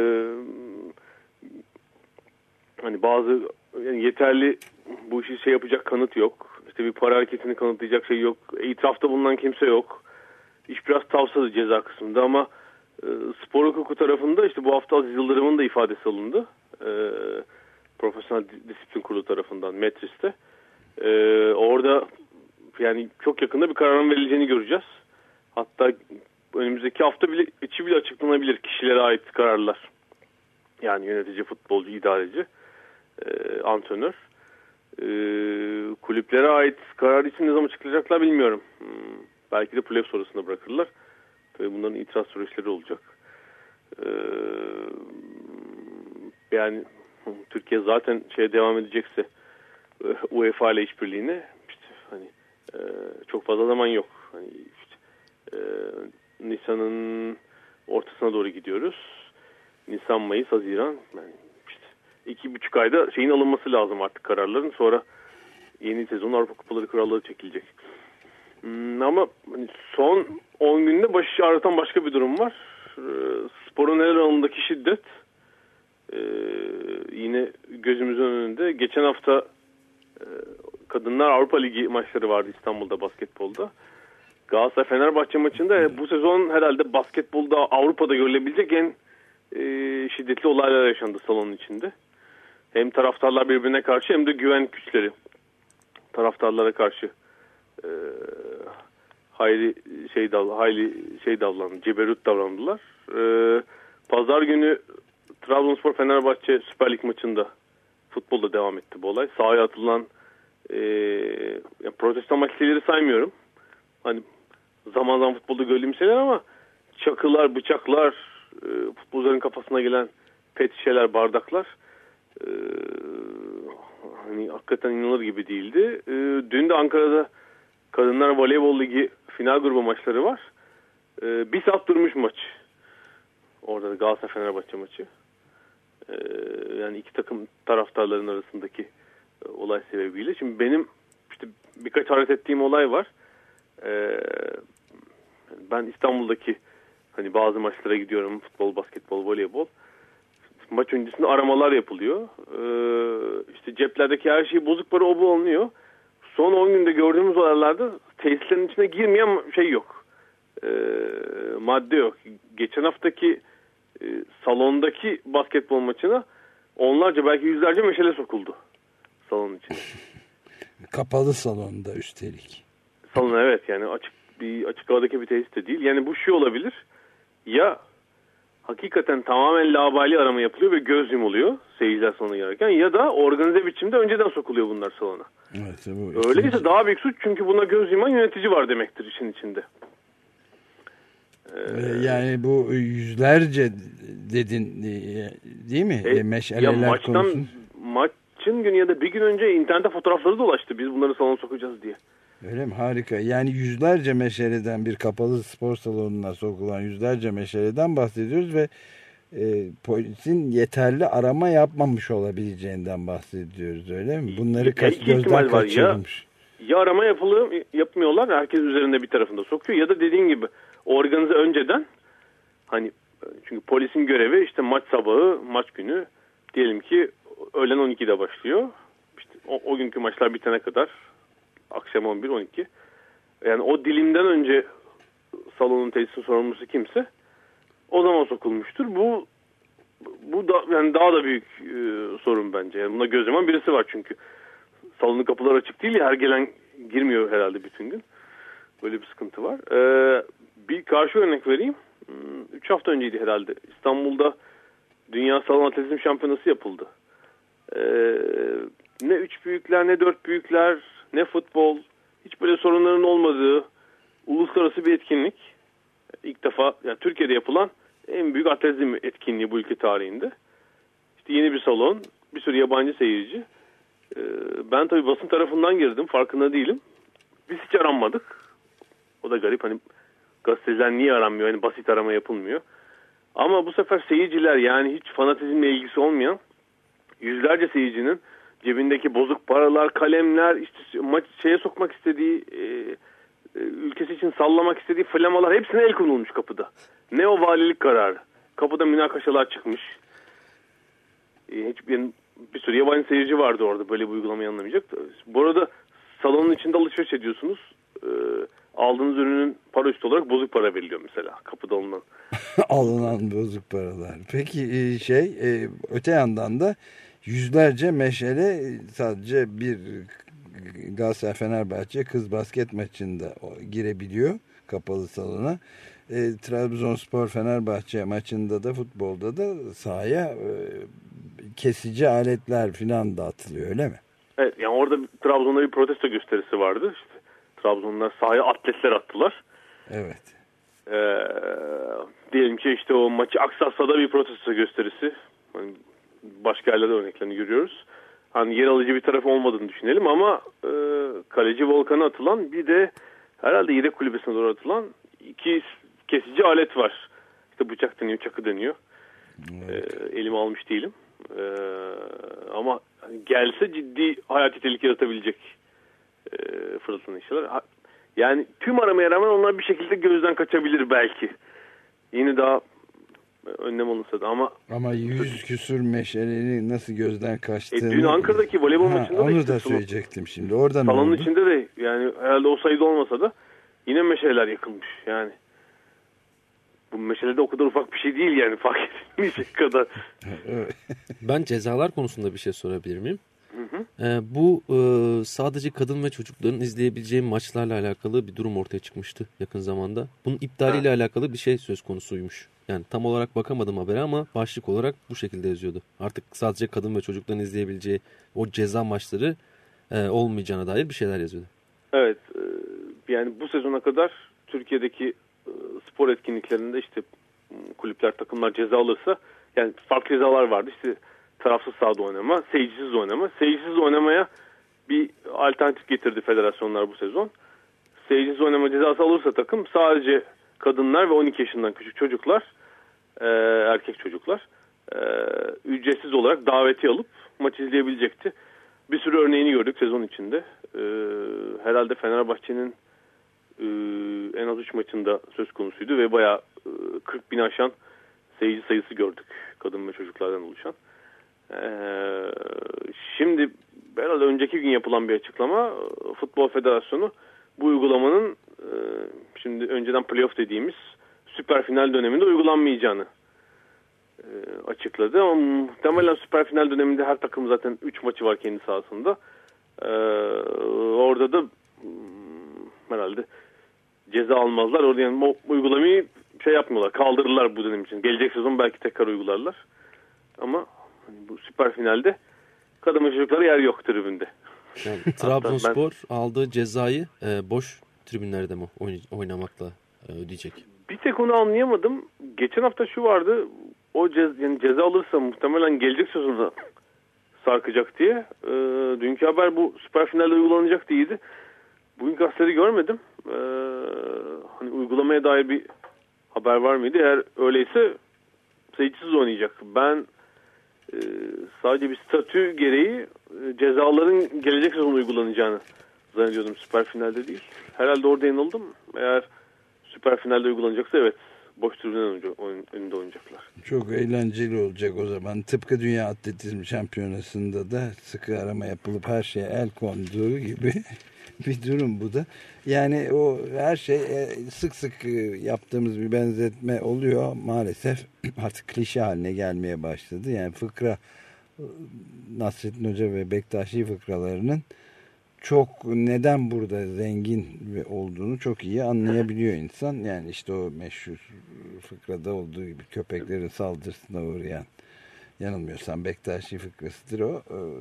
hani bazı yani yeterli bu işi şey yapacak kanıt yok. İşte bir para hareketini kanıtlayacak şey yok. İtirafta bulunan kimse yok. İş biraz tavsadı ceza kısmında ama e, spor hukuku tarafında işte bu hafta Aziz Yıldırım'ın da ifadesi alındı. E, Profesyonel Disiplin Kurulu tarafından Metris'te. E, orada yani çok yakında bir kararın verileceğini göreceğiz. Hatta önümüzdeki hafta bile içi bile açıklanabilir kişilere ait kararlar. Yani yönetici, futbolcu, idareci, e, antrenör. E, kulüplere ait karar için ne zaman açıklayacaklar bilmiyorum. Hmm, belki de playoff sonrasında bırakırlar. Tabii bunların itiraz süreçleri olacak. E, yani Türkiye zaten şeye devam edecekse UEFA ile işbirliğine işte hani e, çok fazla zaman yok. Hani işte, e, Nisan'ın ortasına doğru gidiyoruz. Nisan, Mayıs, Haziran. Yani işte iki buçuk ayda şeyin alınması lazım artık, kararların. Sonra yeni sezon Avrupa Kupaları kuralları çekilecek. Hmm, ama hani son on günde başı ağrıtan başka bir durum var. E, sporun her alanındaki şiddet e, yine gözümüzün önünde. Geçen hafta e, Kadınlar Avrupa Ligi maçları vardı İstanbul'da, basketbolda. Galatasaray-Fenerbahçe maçında bu sezon herhalde basketbolda Avrupa'da görülebilecek en e, şiddetli olaylar yaşandı salonun içinde. Hem taraftarlar birbirine karşı hem de güvenlik güçleri taraftarlara karşı e, hayli şey dav hayli şey davrandı, ceberut davrandılar. E, Pazar günü Trabzonspor Fenerbahçe Süper Lig maçında futbolda devam etti bu olay. Sahaya atılan e, yani protesto amaçlıları saymıyorum. Hani zaman zaman futbolda gördüğüm şeyler ama çakılar, bıçaklar, e, futbolcuların kafasına gelen pet şişeler, bardaklar e, hani hakikaten inanılır gibi değildi. E, dün de Ankara'da Kadınlar Voleybol Ligi final grubu maçları var. E, bir saat durmuş maç. Orada da Galatasaray Fenerbahçe maçı. E, yani iki takım taraftarların arasındaki e, olay sebebiyle. Şimdi benim işte birkaç hareket ettiğim olay var. Ee, ben İstanbul'daki hani bazı maçlara gidiyorum, futbol, basketbol, voleybol. Maç öncesinde aramalar yapılıyor. Ee, işte ceplerdeki her şey, bozuk para, o bu oluyor. Son on günde gördüğümüz olaylarda tesislerin içine girmeyen şey yok. Ee, madde yok. Geçen haftaki e, salondaki basketbol maçına onlarca belki yüzlerce meşale sokuldu salonun içine. Kapalı salonda üstelik. Salon evet yani açık bir açık havadaki bir tesis de değil. Yani bu şey olabilir. Ya hakikaten tamamen labali arama yapılıyor ve göz yumuluyor seyirciler salona girerken, ya da organize biçimde önceden sokuluyor bunlar salona. Evet, bu öyleyse ikinci... daha büyük suç, çünkü buna göz yuman yönetici var demektir işin içinde. Ee, yani bu yüzlerce dedin değil mi? E, Meşaleler ya maçtan, konusunda. Maçın günü ya da bir gün önce internette fotoğrafları dolaştı. Biz bunları salona sokacağız diye. Öyle mi? Harika. Yani yüzlerce meşaleden, bir kapalı spor salonuna sokulan yüzlerce meşaleden bahsediyoruz ve e, polisin yeterli arama yapmamış olabileceğinden bahsediyoruz, öyle mi? Bunları kaç gözden kaçırılmış. Ya, ya arama yapılıyor, yapmıyorlar. Herkes üzerinde bir tarafında sokuyor. Ya da dediğin gibi organize önceden, hani çünkü polisin görevi işte maç sabahı, maç günü diyelim ki öğlen on ikide başlıyor. İşte o, o günkü maçlar bitene kadar akşam on bir on iki. Yani o dilimden önce salonun tesisin sorumlusu kimse o zaman sokulmuştur. Bu bu da yani daha da büyük e, sorun bence. Yani buna göz yuman birisi var çünkü. Salonun kapıları açık değil ya, her gelen girmiyor herhalde bütün gün. Böyle bir sıkıntı var. Ee, bir karşı örnek vereyim. Üç hafta önceydi herhalde. İstanbul'da Dünya Salon Atletizm Şampiyonası yapıldı. Ee, ne üç büyükler, ne dört büyükler, ne futbol, hiç böyle sorunların olmadığı uluslararası bir etkinlik. İlk defa yani Türkiye'de yapılan en büyük atletizm etkinliği bu ülke tarihinde. İşte yeni bir salon, bir sürü yabancı seyirci. Ee, ben tabii basın tarafından girdim, farkında değilim. Biz hiç aranmadık. O da garip, hani gazeteciler niye aranmıyor, hani basit arama yapılmıyor. Ama bu sefer seyirciler, yani hiç fanatizmle ilgisi olmayan yüzlerce seyircinin cebindeki bozuk paralar, kalemler, işte maç şeye sokmak istediği, e, e, ülkesi için sallamak istediği flamalar, hepsine el konulmuş kapıda. Ne o valilik kararı. Kapıda münakaşalar çıkmış. E, hiç bir, bir sürü yabancı seyirci vardı orada, böyle bir uygulamayı anlamayacak. Bu arada salonun içinde alışveriş ediyorsunuz. E, aldığınız ürünün para üstü olarak bozuk para veriliyor mesela kapıda alınan. Alınan bozuk paralar. Peki şey öte yandan da yüzlerce meşale sadece bir Galatasaray Fenerbahçe kız basket maçında girebiliyor kapalı salona. E, Trabzonspor Fenerbahçe maçında da, futbolda da sahaya e, kesici aletler filan dağıtılıyor, öyle mi? Evet, yani orada Trabzon'da bir protesto gösterisi vardı. İşte Trabzonlular sahaya atletler attılar. Evet. Ee, diyelim ki işte o maçı Aksarsa'da bir protesto gösterisi. Hani başka yerlerde örneklerini görüyoruz. Hani yer alıcı bir taraf olmadığını düşünelim ama e, kaleci Volkan'a atılan, bir de herhalde yedek kulübesine doğru atılan iki kesici alet var. İşte bıçak deniyor, çakı deniyor. Evet. Ee, elime almış değilim. Ee, ama gelse ciddi hayati tehlike yaratabilecek e, fırlatılan işler. Yani tüm aramaya rağmen onlar bir şekilde gözden kaçabilir belki. Yine daha önlem alınsa da ama... Ama yüz küsür meşalenin nasıl gözden kaçtığını... E, dün Ankara'daki voleybol ha, maçında onu da... Onu da söyleyecektim şimdi. Orada ne salonun oldu? içinde de yani herhalde o sayıda olmasa da yine meşaleler yakılmış yani. Bu meşale de o kadar ufak bir şey değil yani, fark edilmeyecek kadar. Ben cezalar konusunda bir şey sorabilir miyim? Hı hı. Ee, bu e, sadece kadın ve çocukların izleyebileceği maçlarla alakalı bir durum ortaya çıkmıştı yakın zamanda. Bunun iptaliyle ha. alakalı bir şey söz konusuymuş. Yani tam olarak bakamadım habere ama başlık olarak bu şekilde yazıyordu. Artık sadece kadın ve çocukların izleyebileceği o ceza maçları e, olmayacağına dair bir şeyler yazıyordu. Evet, e, yani bu sezona kadar Türkiye'deki e, spor etkinliklerinde işte kulüpler, takımlar ceza alırsa, yani farklı cezalar vardı. İşte tarafsız sahada oynama, seyircisiz oynama. Seyircisiz oynamaya bir alternatif getirdi federasyonlar bu sezon. Seyircisiz oynama cezası alırsa takım, sadece kadınlar ve on iki yaşından küçük çocuklar, e, erkek çocuklar e, ücretsiz olarak daveti alıp maç izleyebilecekti. Bir sürü örneğini gördük sezon içinde. E, herhalde Fenerbahçe'nin e, en az üç maçında söz konusuydu ve bayağı e, kırk bin aşan seyirci sayısı gördük, kadın ve çocuklardan oluşan. Ee, şimdi herhalde önceki gün yapılan bir açıklama, Futbol Federasyonu bu uygulamanın e, şimdi önceden playoff dediğimiz süper final döneminde uygulanmayacağını e, açıkladı. Ama muhtemelen süper final döneminde her takım zaten üç maçı var kendi sahasında. E, orada da herhalde ceza almazlar. Orada yani uygulamayı şey yapmıyorlar. Kaldırırlar bu dönem için. Gelecek sezon belki tekrar uygularlar. Ama bu süper finalde kadın çocuklara yer yok tribünde. Yani, Trabzonspor ben, aldığı cezayı e, boş tribünlerde mi oynamakla e, ödeyecek? Bir tek onu anlayamadım. Geçen hafta şu vardı. O cez, yani ceza alırsa muhtemelen gelecek sezonda sarkacak diye. E, dünkü haber bu süper finalde uygulanacak diyeydi. Bugün gazeteleri görmedim. E, hani uygulamaya dair bir haber var mıydı? Eğer öyleyse seyircisiz oynayacak. Ben e, sadece bir statü gereği e, cezaların gelecek sezon uygulanacağını zannediyordum, süper finalde değil. Herhalde orada yanıldım. Eğer süper finalde uygulanacaksa evet, boş tribünün önünde oynayacaklar. Çok eğlenceli olacak o zaman. Tıpkı Dünya Atletizm Şampiyonası'nda da sıkı arama yapılıp her şeye el konduğu gibi bir durum bu da. Yani o her şey sık sık yaptığımız bir benzetme oluyor. Maalesef artık klişe haline gelmeye başladı. Yani fıkra, Nasrettin Hoca ve Bektaşi fıkralarının çok neden burada zengin olduğunu çok iyi anlayabiliyor insan. Yani işte o meşhur fıkrada olduğu gibi köpeklerin saldırısına uğrayan, yanılmıyorsam Bektaşi fıkrasıdır o.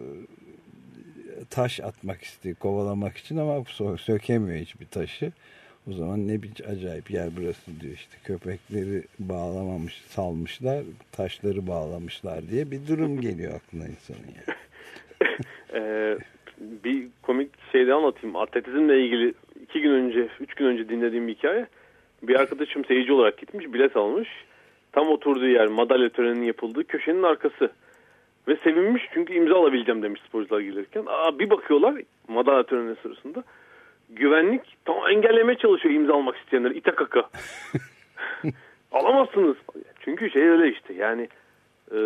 Taş atmak istiyor, kovalamak için ama sökemiyor hiçbir taşı. O zaman ne bir acayip yer burası diyor, işte köpekleri bağlamamış, salmışlar, taşları bağlamışlar diye bir durum geliyor aklına insanın yani. ee, bir komik şey de anlatayım. Atletizmle ilgili iki gün önce, üç gün önce dinlediğim bir hikaye. Bir arkadaşım seyirci olarak gitmiş, bilet almış. Tam oturduğu yer, madalya töreninin yapıldığı köşenin arkası. Ve sevinmiş çünkü imza alabileceğim demiş sporcular gelirken. Aa, bir bakıyorlar madalya töreni sırasında. Güvenlik tam engellemeye çalışıyor imza almak isteyenleri. İte kaka. Alamazsınız. Çünkü şey öyle işte yani e,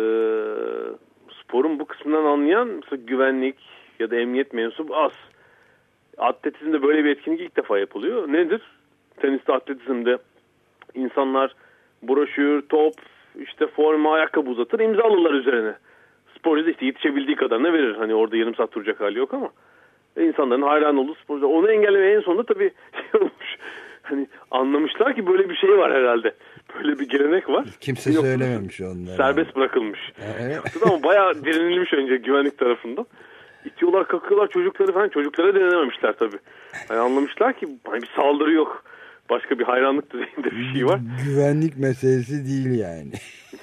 sporun bu kısmından anlayan mesela güvenlik ya da emniyet mensubu az. Atletizmde böyle bir etkinlik ilk defa yapılıyor. Nedir? Teniste, atletizmde insanlar broşür, top, işte forma, ayakkabı uzatır, imza alırlar üzerine. Sporcu da işte yetişebildiği kadarını verir. Hani orada yarım saat duracak hali yok ama insanların hayran olduğu sporcular. Onu engellemeye en sonunda tabii şey olmuş. Hani anlamışlar ki böyle bir şey var herhalde. Böyle bir gelenek var. Kimse Yok, söylememiş onlara. Serbest bırakılmış. Evet. Ama bayağı direnilmiş önce güvenlik tarafından. İtiyorlar, kakıyorlar çocukları falan. Çocuklara denememişler tabii. Yani anlamışlar ki hani bir saldırı yok. Başka bir hayranlık düzeyinde bir şey var. Güvenlik meselesi değil yani.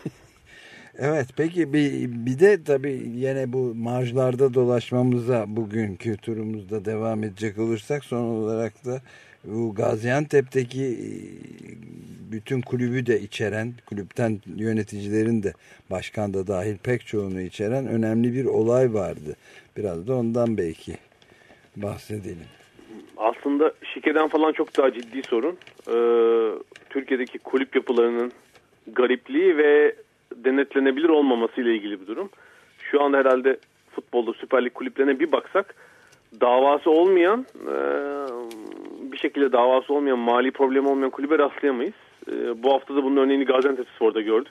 Evet, peki bir, bir de tabii yine bu marjlarda dolaşmamıza bugünkü turumuzda devam edecek olursak, son olarak da bu Gaziantep'teki bütün kulübü de içeren, kulüpten yöneticilerin de, başkan da dahil pek çoğunu içeren önemli bir olay vardı. Biraz da ondan belki bahsedelim. Aslında şikeden falan çok daha ciddi sorun. Ee, Türkiye'deki kulüp yapılarının garipliği ve denetlenebilir olmaması ile ilgili bir durum. Şu anda herhalde futbolda Süper Lig kulüplerine bir baksak, davası olmayan, bir şekilde davası olmayan, mali problemi olmayan kulübe rastlayamayız. Bu hafta da bunun örneğini Gaziantepspor'da gördük.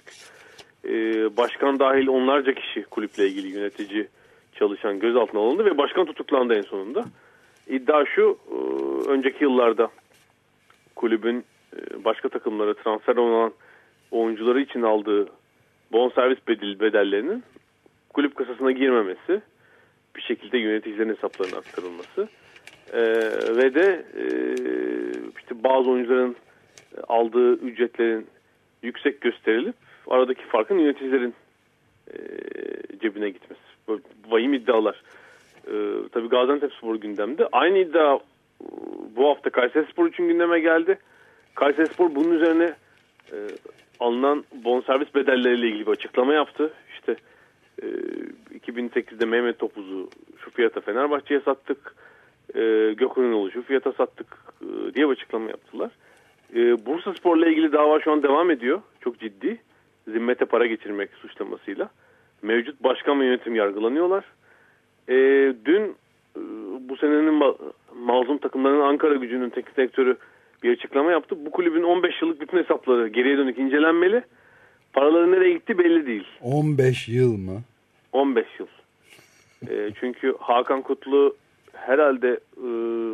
Başkan dahil onlarca kişi kulüple ilgili, yönetici, çalışan gözaltına alındı ve başkan tutuklandı en sonunda. İddia şu, önceki yıllarda kulübün başka takımlara transfer olan oyuncuları için aldığı bonservis bedel, bedellerinin kulüp kasasına girmemesi, bir şekilde yöneticilerin hesaplarına aktarılması ee, ve de e, işte bazı oyuncuların aldığı ücretlerin yüksek gösterilip aradaki farkın yöneticilerin e, cebine gitmesi. Böyle vahim iddialar. Ee, tabii Gaziantepspor gündemde. Aynı iddia bu hafta Kayserispor için gündeme geldi. Kayserispor bunun üzerine e, alınan bonservis bedelleriyle ilgili bir açıklama yaptı. İşte e, iki bin sekizde Mehmet Topuz'u şu fiyata Fenerbahçe'ye sattık, e, Gökhan Ünal'ı şu fiyata sattık e, diye bir açıklama yaptılar. E, Bursaspor'la ilgili dava şu an devam ediyor. Çok ciddi. Zimmete para geçirmek suçlamasıyla. Mevcut başkan ve yönetim yargılanıyorlar. E, dün e, bu senenin ma- mazlum takımlarının Ankara Gücü'nün teknik direktörü bir açıklama yaptı. Bu kulübün on beş yıllık bütün hesapları geriye dönük incelenmeli. paraları nereye gitti belli değil. on beş yıl mı? on beş yıl. E, çünkü Hakan Kutlu herhalde e,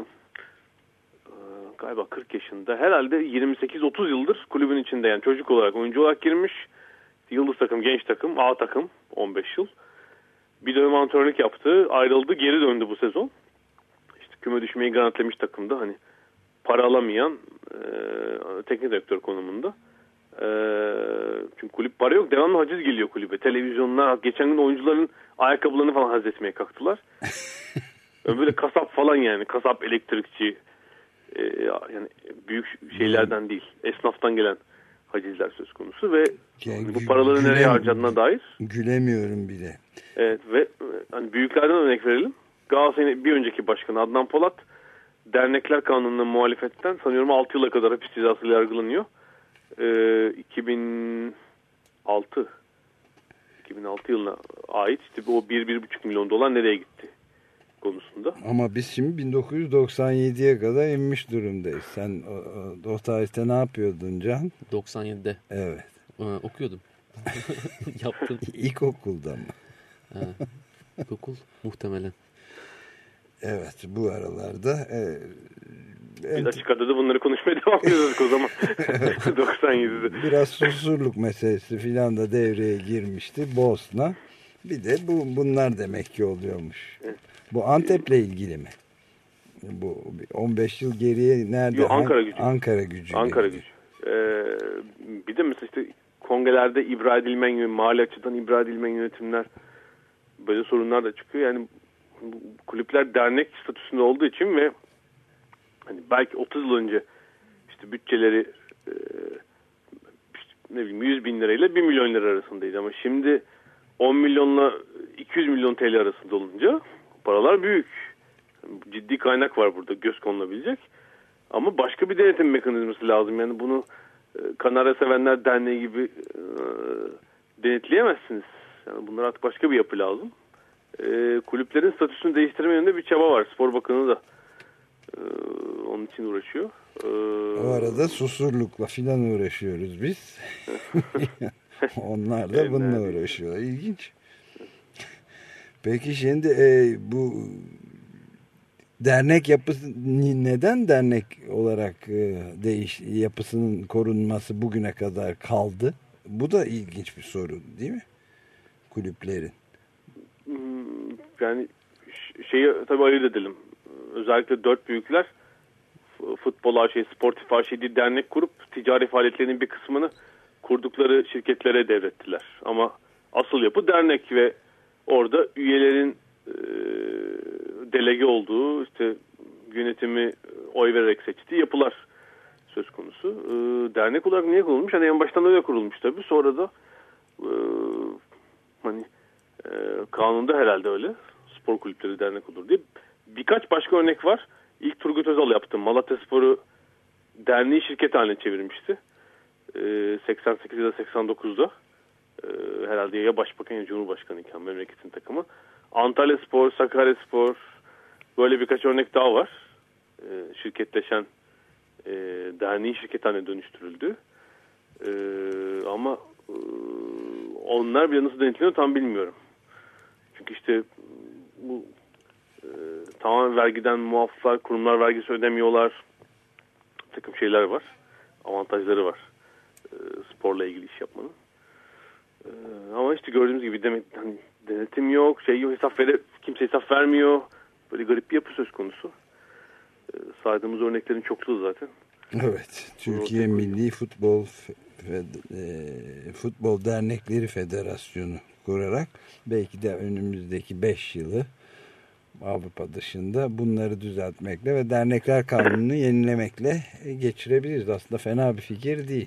e, galiba kırk yaşında, herhalde yirmi sekiz otuz yıldır kulübün içinde, yani çocuk olarak, oyuncu olarak girmiş. Yıldız takım, genç takım, A takım on beş yıl. Bir dönem antrenörlük yaptı, ayrıldı, geri döndü bu sezon. İşte küme düşmeyi garantilemiş takımda, hani para alamayan e, teknik direktör konumunda. E, çünkü kulüp para yok, devamlı haciz geliyor kulübe. Televizyonlar, geçen gün oyuncuların ayakkabılarını falan haciz etmeye kalktılar. Böyle kasap falan, yani kasap, elektrikçi, e, yani büyük şeylerden değil, esnaftan gelen hacizler söz konusu ve yani bu paraları gülem, nereye harcadığına dair gülemiyorum bile. Evet, ve hani büyüklerden örnek verelim. Galatasaray'ın bir önceki başkanı Adnan Polat, dernekler kanununa muhalefetten sanıyorum altı yıla kadar hapis cezasıyla yargılanıyor. Ee, iki bin altı iki bin altı yılına ait işte o bir bir buçuk milyon dolar nereye gitti konusunda. Ama biz şimdi bin dokuz yüz doksan yediye kadar inmiş durumdayız. Sen o, o, o tarihte ne yapıyordun Can? doksan yedide. Evet. Ee, okuyordum. Yaptım. İlkokulda mı? Ha, ilkokul muhtemelen. Evet, bu aralarda e, biz açık adada bunları konuşmaya devam ediyorduk o zaman. doksan yedide. Biraz susurluk meselesi filan da devreye girmişti. Bosna. Bir de bu bunlar demek ki oluyormuş. Evet. Bu Antep'le ilgili mi? Bu on beş yıl geriye nerede? Yo, Ankara Gücü. Ankara Gücü. Ankara Gücü. Ee, bir de mesela işte kongrelerde ibra edilmeyen, mali açıdan ibra edilmeyen yönetimler, böyle sorunlar da çıkıyor. Yani kulüpler dernek statüsünde olduğu için ve hani belki otuz yıl önce işte bütçeleri e, işte ne bileyim yüz bin lirayla bir milyon lira arasındaydı ama şimdi on milyonla iki yüz milyon T L arasında olunca paralar büyük. Ciddi kaynak var burada göz konulabilecek. Ama başka bir denetim mekanizması lazım. Yani bunu e, Kanarya Sevenler Derneği gibi e, denetleyemezsiniz. Yani bunlar artık başka bir yapı lazım. E, kulüplerin statüsünü değiştirme yönünde bir çaba var. Spor Bakanı da e, onun için uğraşıyor. E, o arada susurlukla filan uğraşıyoruz biz. Onlar da bununla uğraşıyor. İlginç. Peki şimdi e, bu dernek yapısı neden dernek olarak e, değiş yapısının korunması bugüne kadar kaldı? Bu da ilginç bir soru değil mi? Kulüplerin. Yani şeyi tabii ayırt edelim. Özellikle dört büyükler Futbol A Ş, Sportif A Ş diye dernek kurup ticari faaliyetlerinin bir kısmını kurdukları şirketlere devrettiler. Ama asıl yapı dernek ve orada üyelerin e, delege olduğu, işte yönetimi oy vererek seçtiği yapılar söz konusu. E, dernek olarak niye kurulmuş? Hani en baştan öyle kurulmuş tabii. Sonra da e, hani e, kanunda herhalde öyle. Spor kulüpleri dernek olur diye. Birkaç başka örnek var. İlk Turgut Özal yaptı. Malatyaspor'u derneği şirket haline çevirmişti. E, seksen sekiz ya da seksen dokuzda. E, herhalde ya Başbakan ya Cumhurbaşkanı iken memleketin takımı. Antalyaspor, Sakaryaspor, böyle birkaç örnek daha var. E, şirketleşen e, derneği şirket haline dönüştürüldü. E, ama e, onlar bile nasıl denetleniyor tam bilmiyorum. Çünkü işte bu e, tamamen vergiden muaflar, kurumlar vergisi ödemiyorlar. Bir takım şeyler var. Avantajları var. E, sporla ilgili iş yapmanın. E, ama işte gördüğümüz gibi demek hani denetim yok, şey yok, hesap vere, kimse hesap vermiyor. Böyle garip bir yapı söz konusu. E, saydığımız örneklerin çokluğu zaten. Evet. Türkiye Milli Futbol Fed, e, Futbol Dernekleri Federasyonu kurarak belki de önümüzdeki beş yılı Avrupa dışında bunları düzeltmekle ve dernekler kanununu yenilemekle geçirebiliriz. Aslında fena bir fikir değil.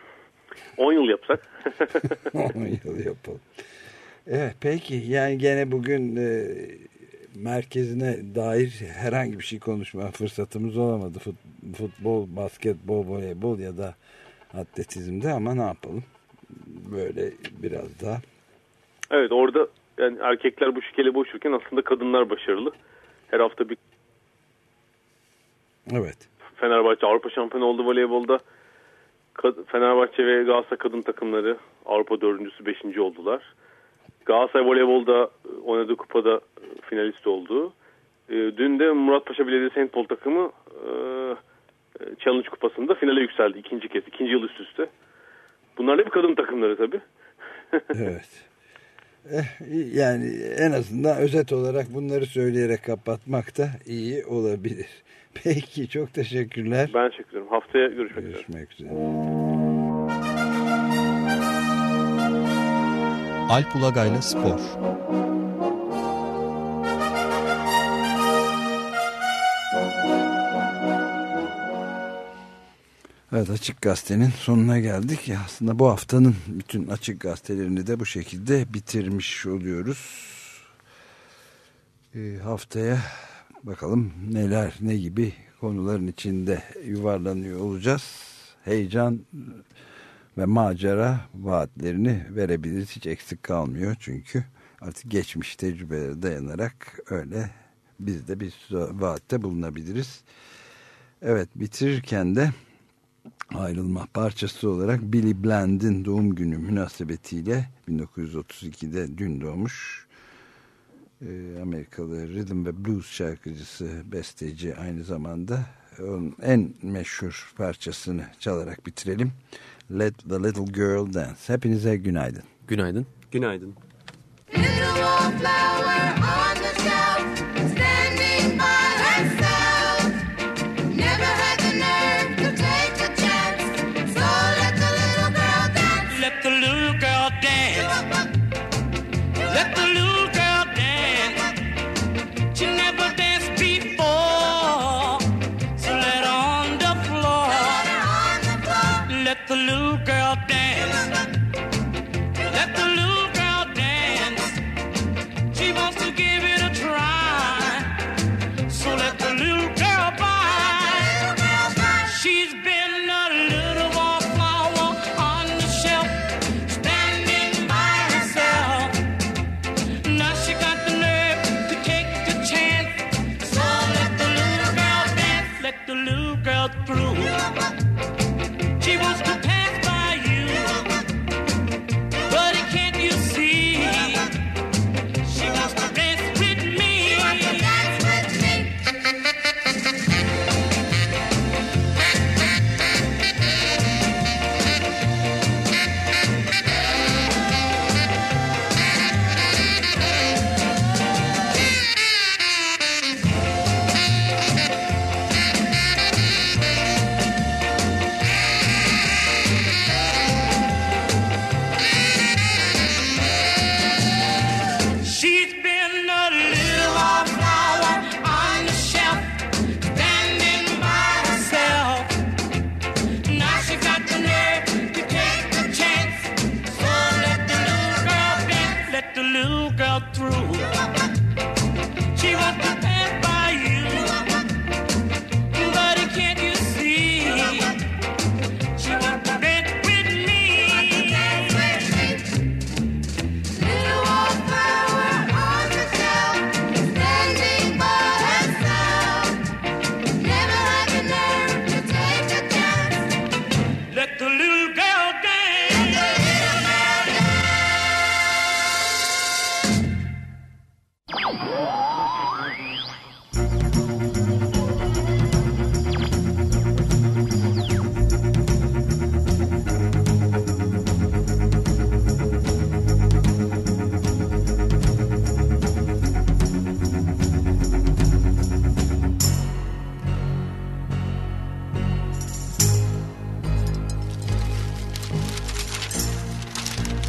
on yıl yapsak. on yıl yapalım. Evet, peki yani gene bugün e, merkezine dair herhangi bir şey konuşma fırsatımız olamadı. Fut, futbol, basketbol, voleybol ya da atletizmde ama ne yapalım? Böyle biraz daha. Evet, orada yani erkekler bu şekilde boşurken aslında kadınlar başarılı. Her hafta bir evet. Fenerbahçe Avrupa şampiyonu oldu voleybolda. Fenerbahçe ve Galatasaray kadın takımları Avrupa dördüncüsü, beşinci oldular. Galatasaray voleybolda oynadığı kupada finalist oldu. Dün de Muratpaşa Belediye Saint Paul takımı Challenge Kupası'nda finale yükseldi. İkinci kez, ikinci yıl üst üste. Bunlar hep kadın takımları tabii. Evet. Yani en azından özet olarak bunları söyleyerek kapatmak da iyi olabilir. Peki, çok teşekkürler. Ben teşekkür ederim. Haftaya görüşmek, görüşmek üzere. üzere. Alp Ulagay'la Spor. Evet, Açık Gazete'nin sonuna geldik. Ya aslında bu haftanın bütün Açık Gazetelerini de bu şekilde bitirmiş oluyoruz. Ee, haftaya bakalım neler, ne gibi konuların içinde yuvarlanıyor olacağız. Heyecan ve macera vaatlerini verebiliriz. Hiç eksik kalmıyor çünkü artık geçmiş tecrübelere dayanarak öyle biz de bir vaatte bulunabiliriz. Evet, bitirirken de ayrılma parçası olarak Billy Bland'in doğum günü münasebetiyle bin dokuz yüz otuz ikide dün doğmuş e, Amerikalı rhythm ve blues şarkıcısı, besteci aynı zamanda, onun en meşhur parçasını çalarak bitirelim. Let the Little Girl Dance. Hepinize günaydın. Günaydın. Günaydın.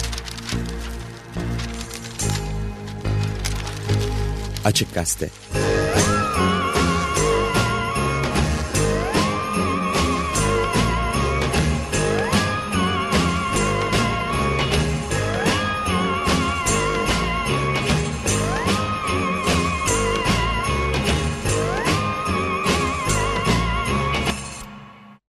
Açık Gazete.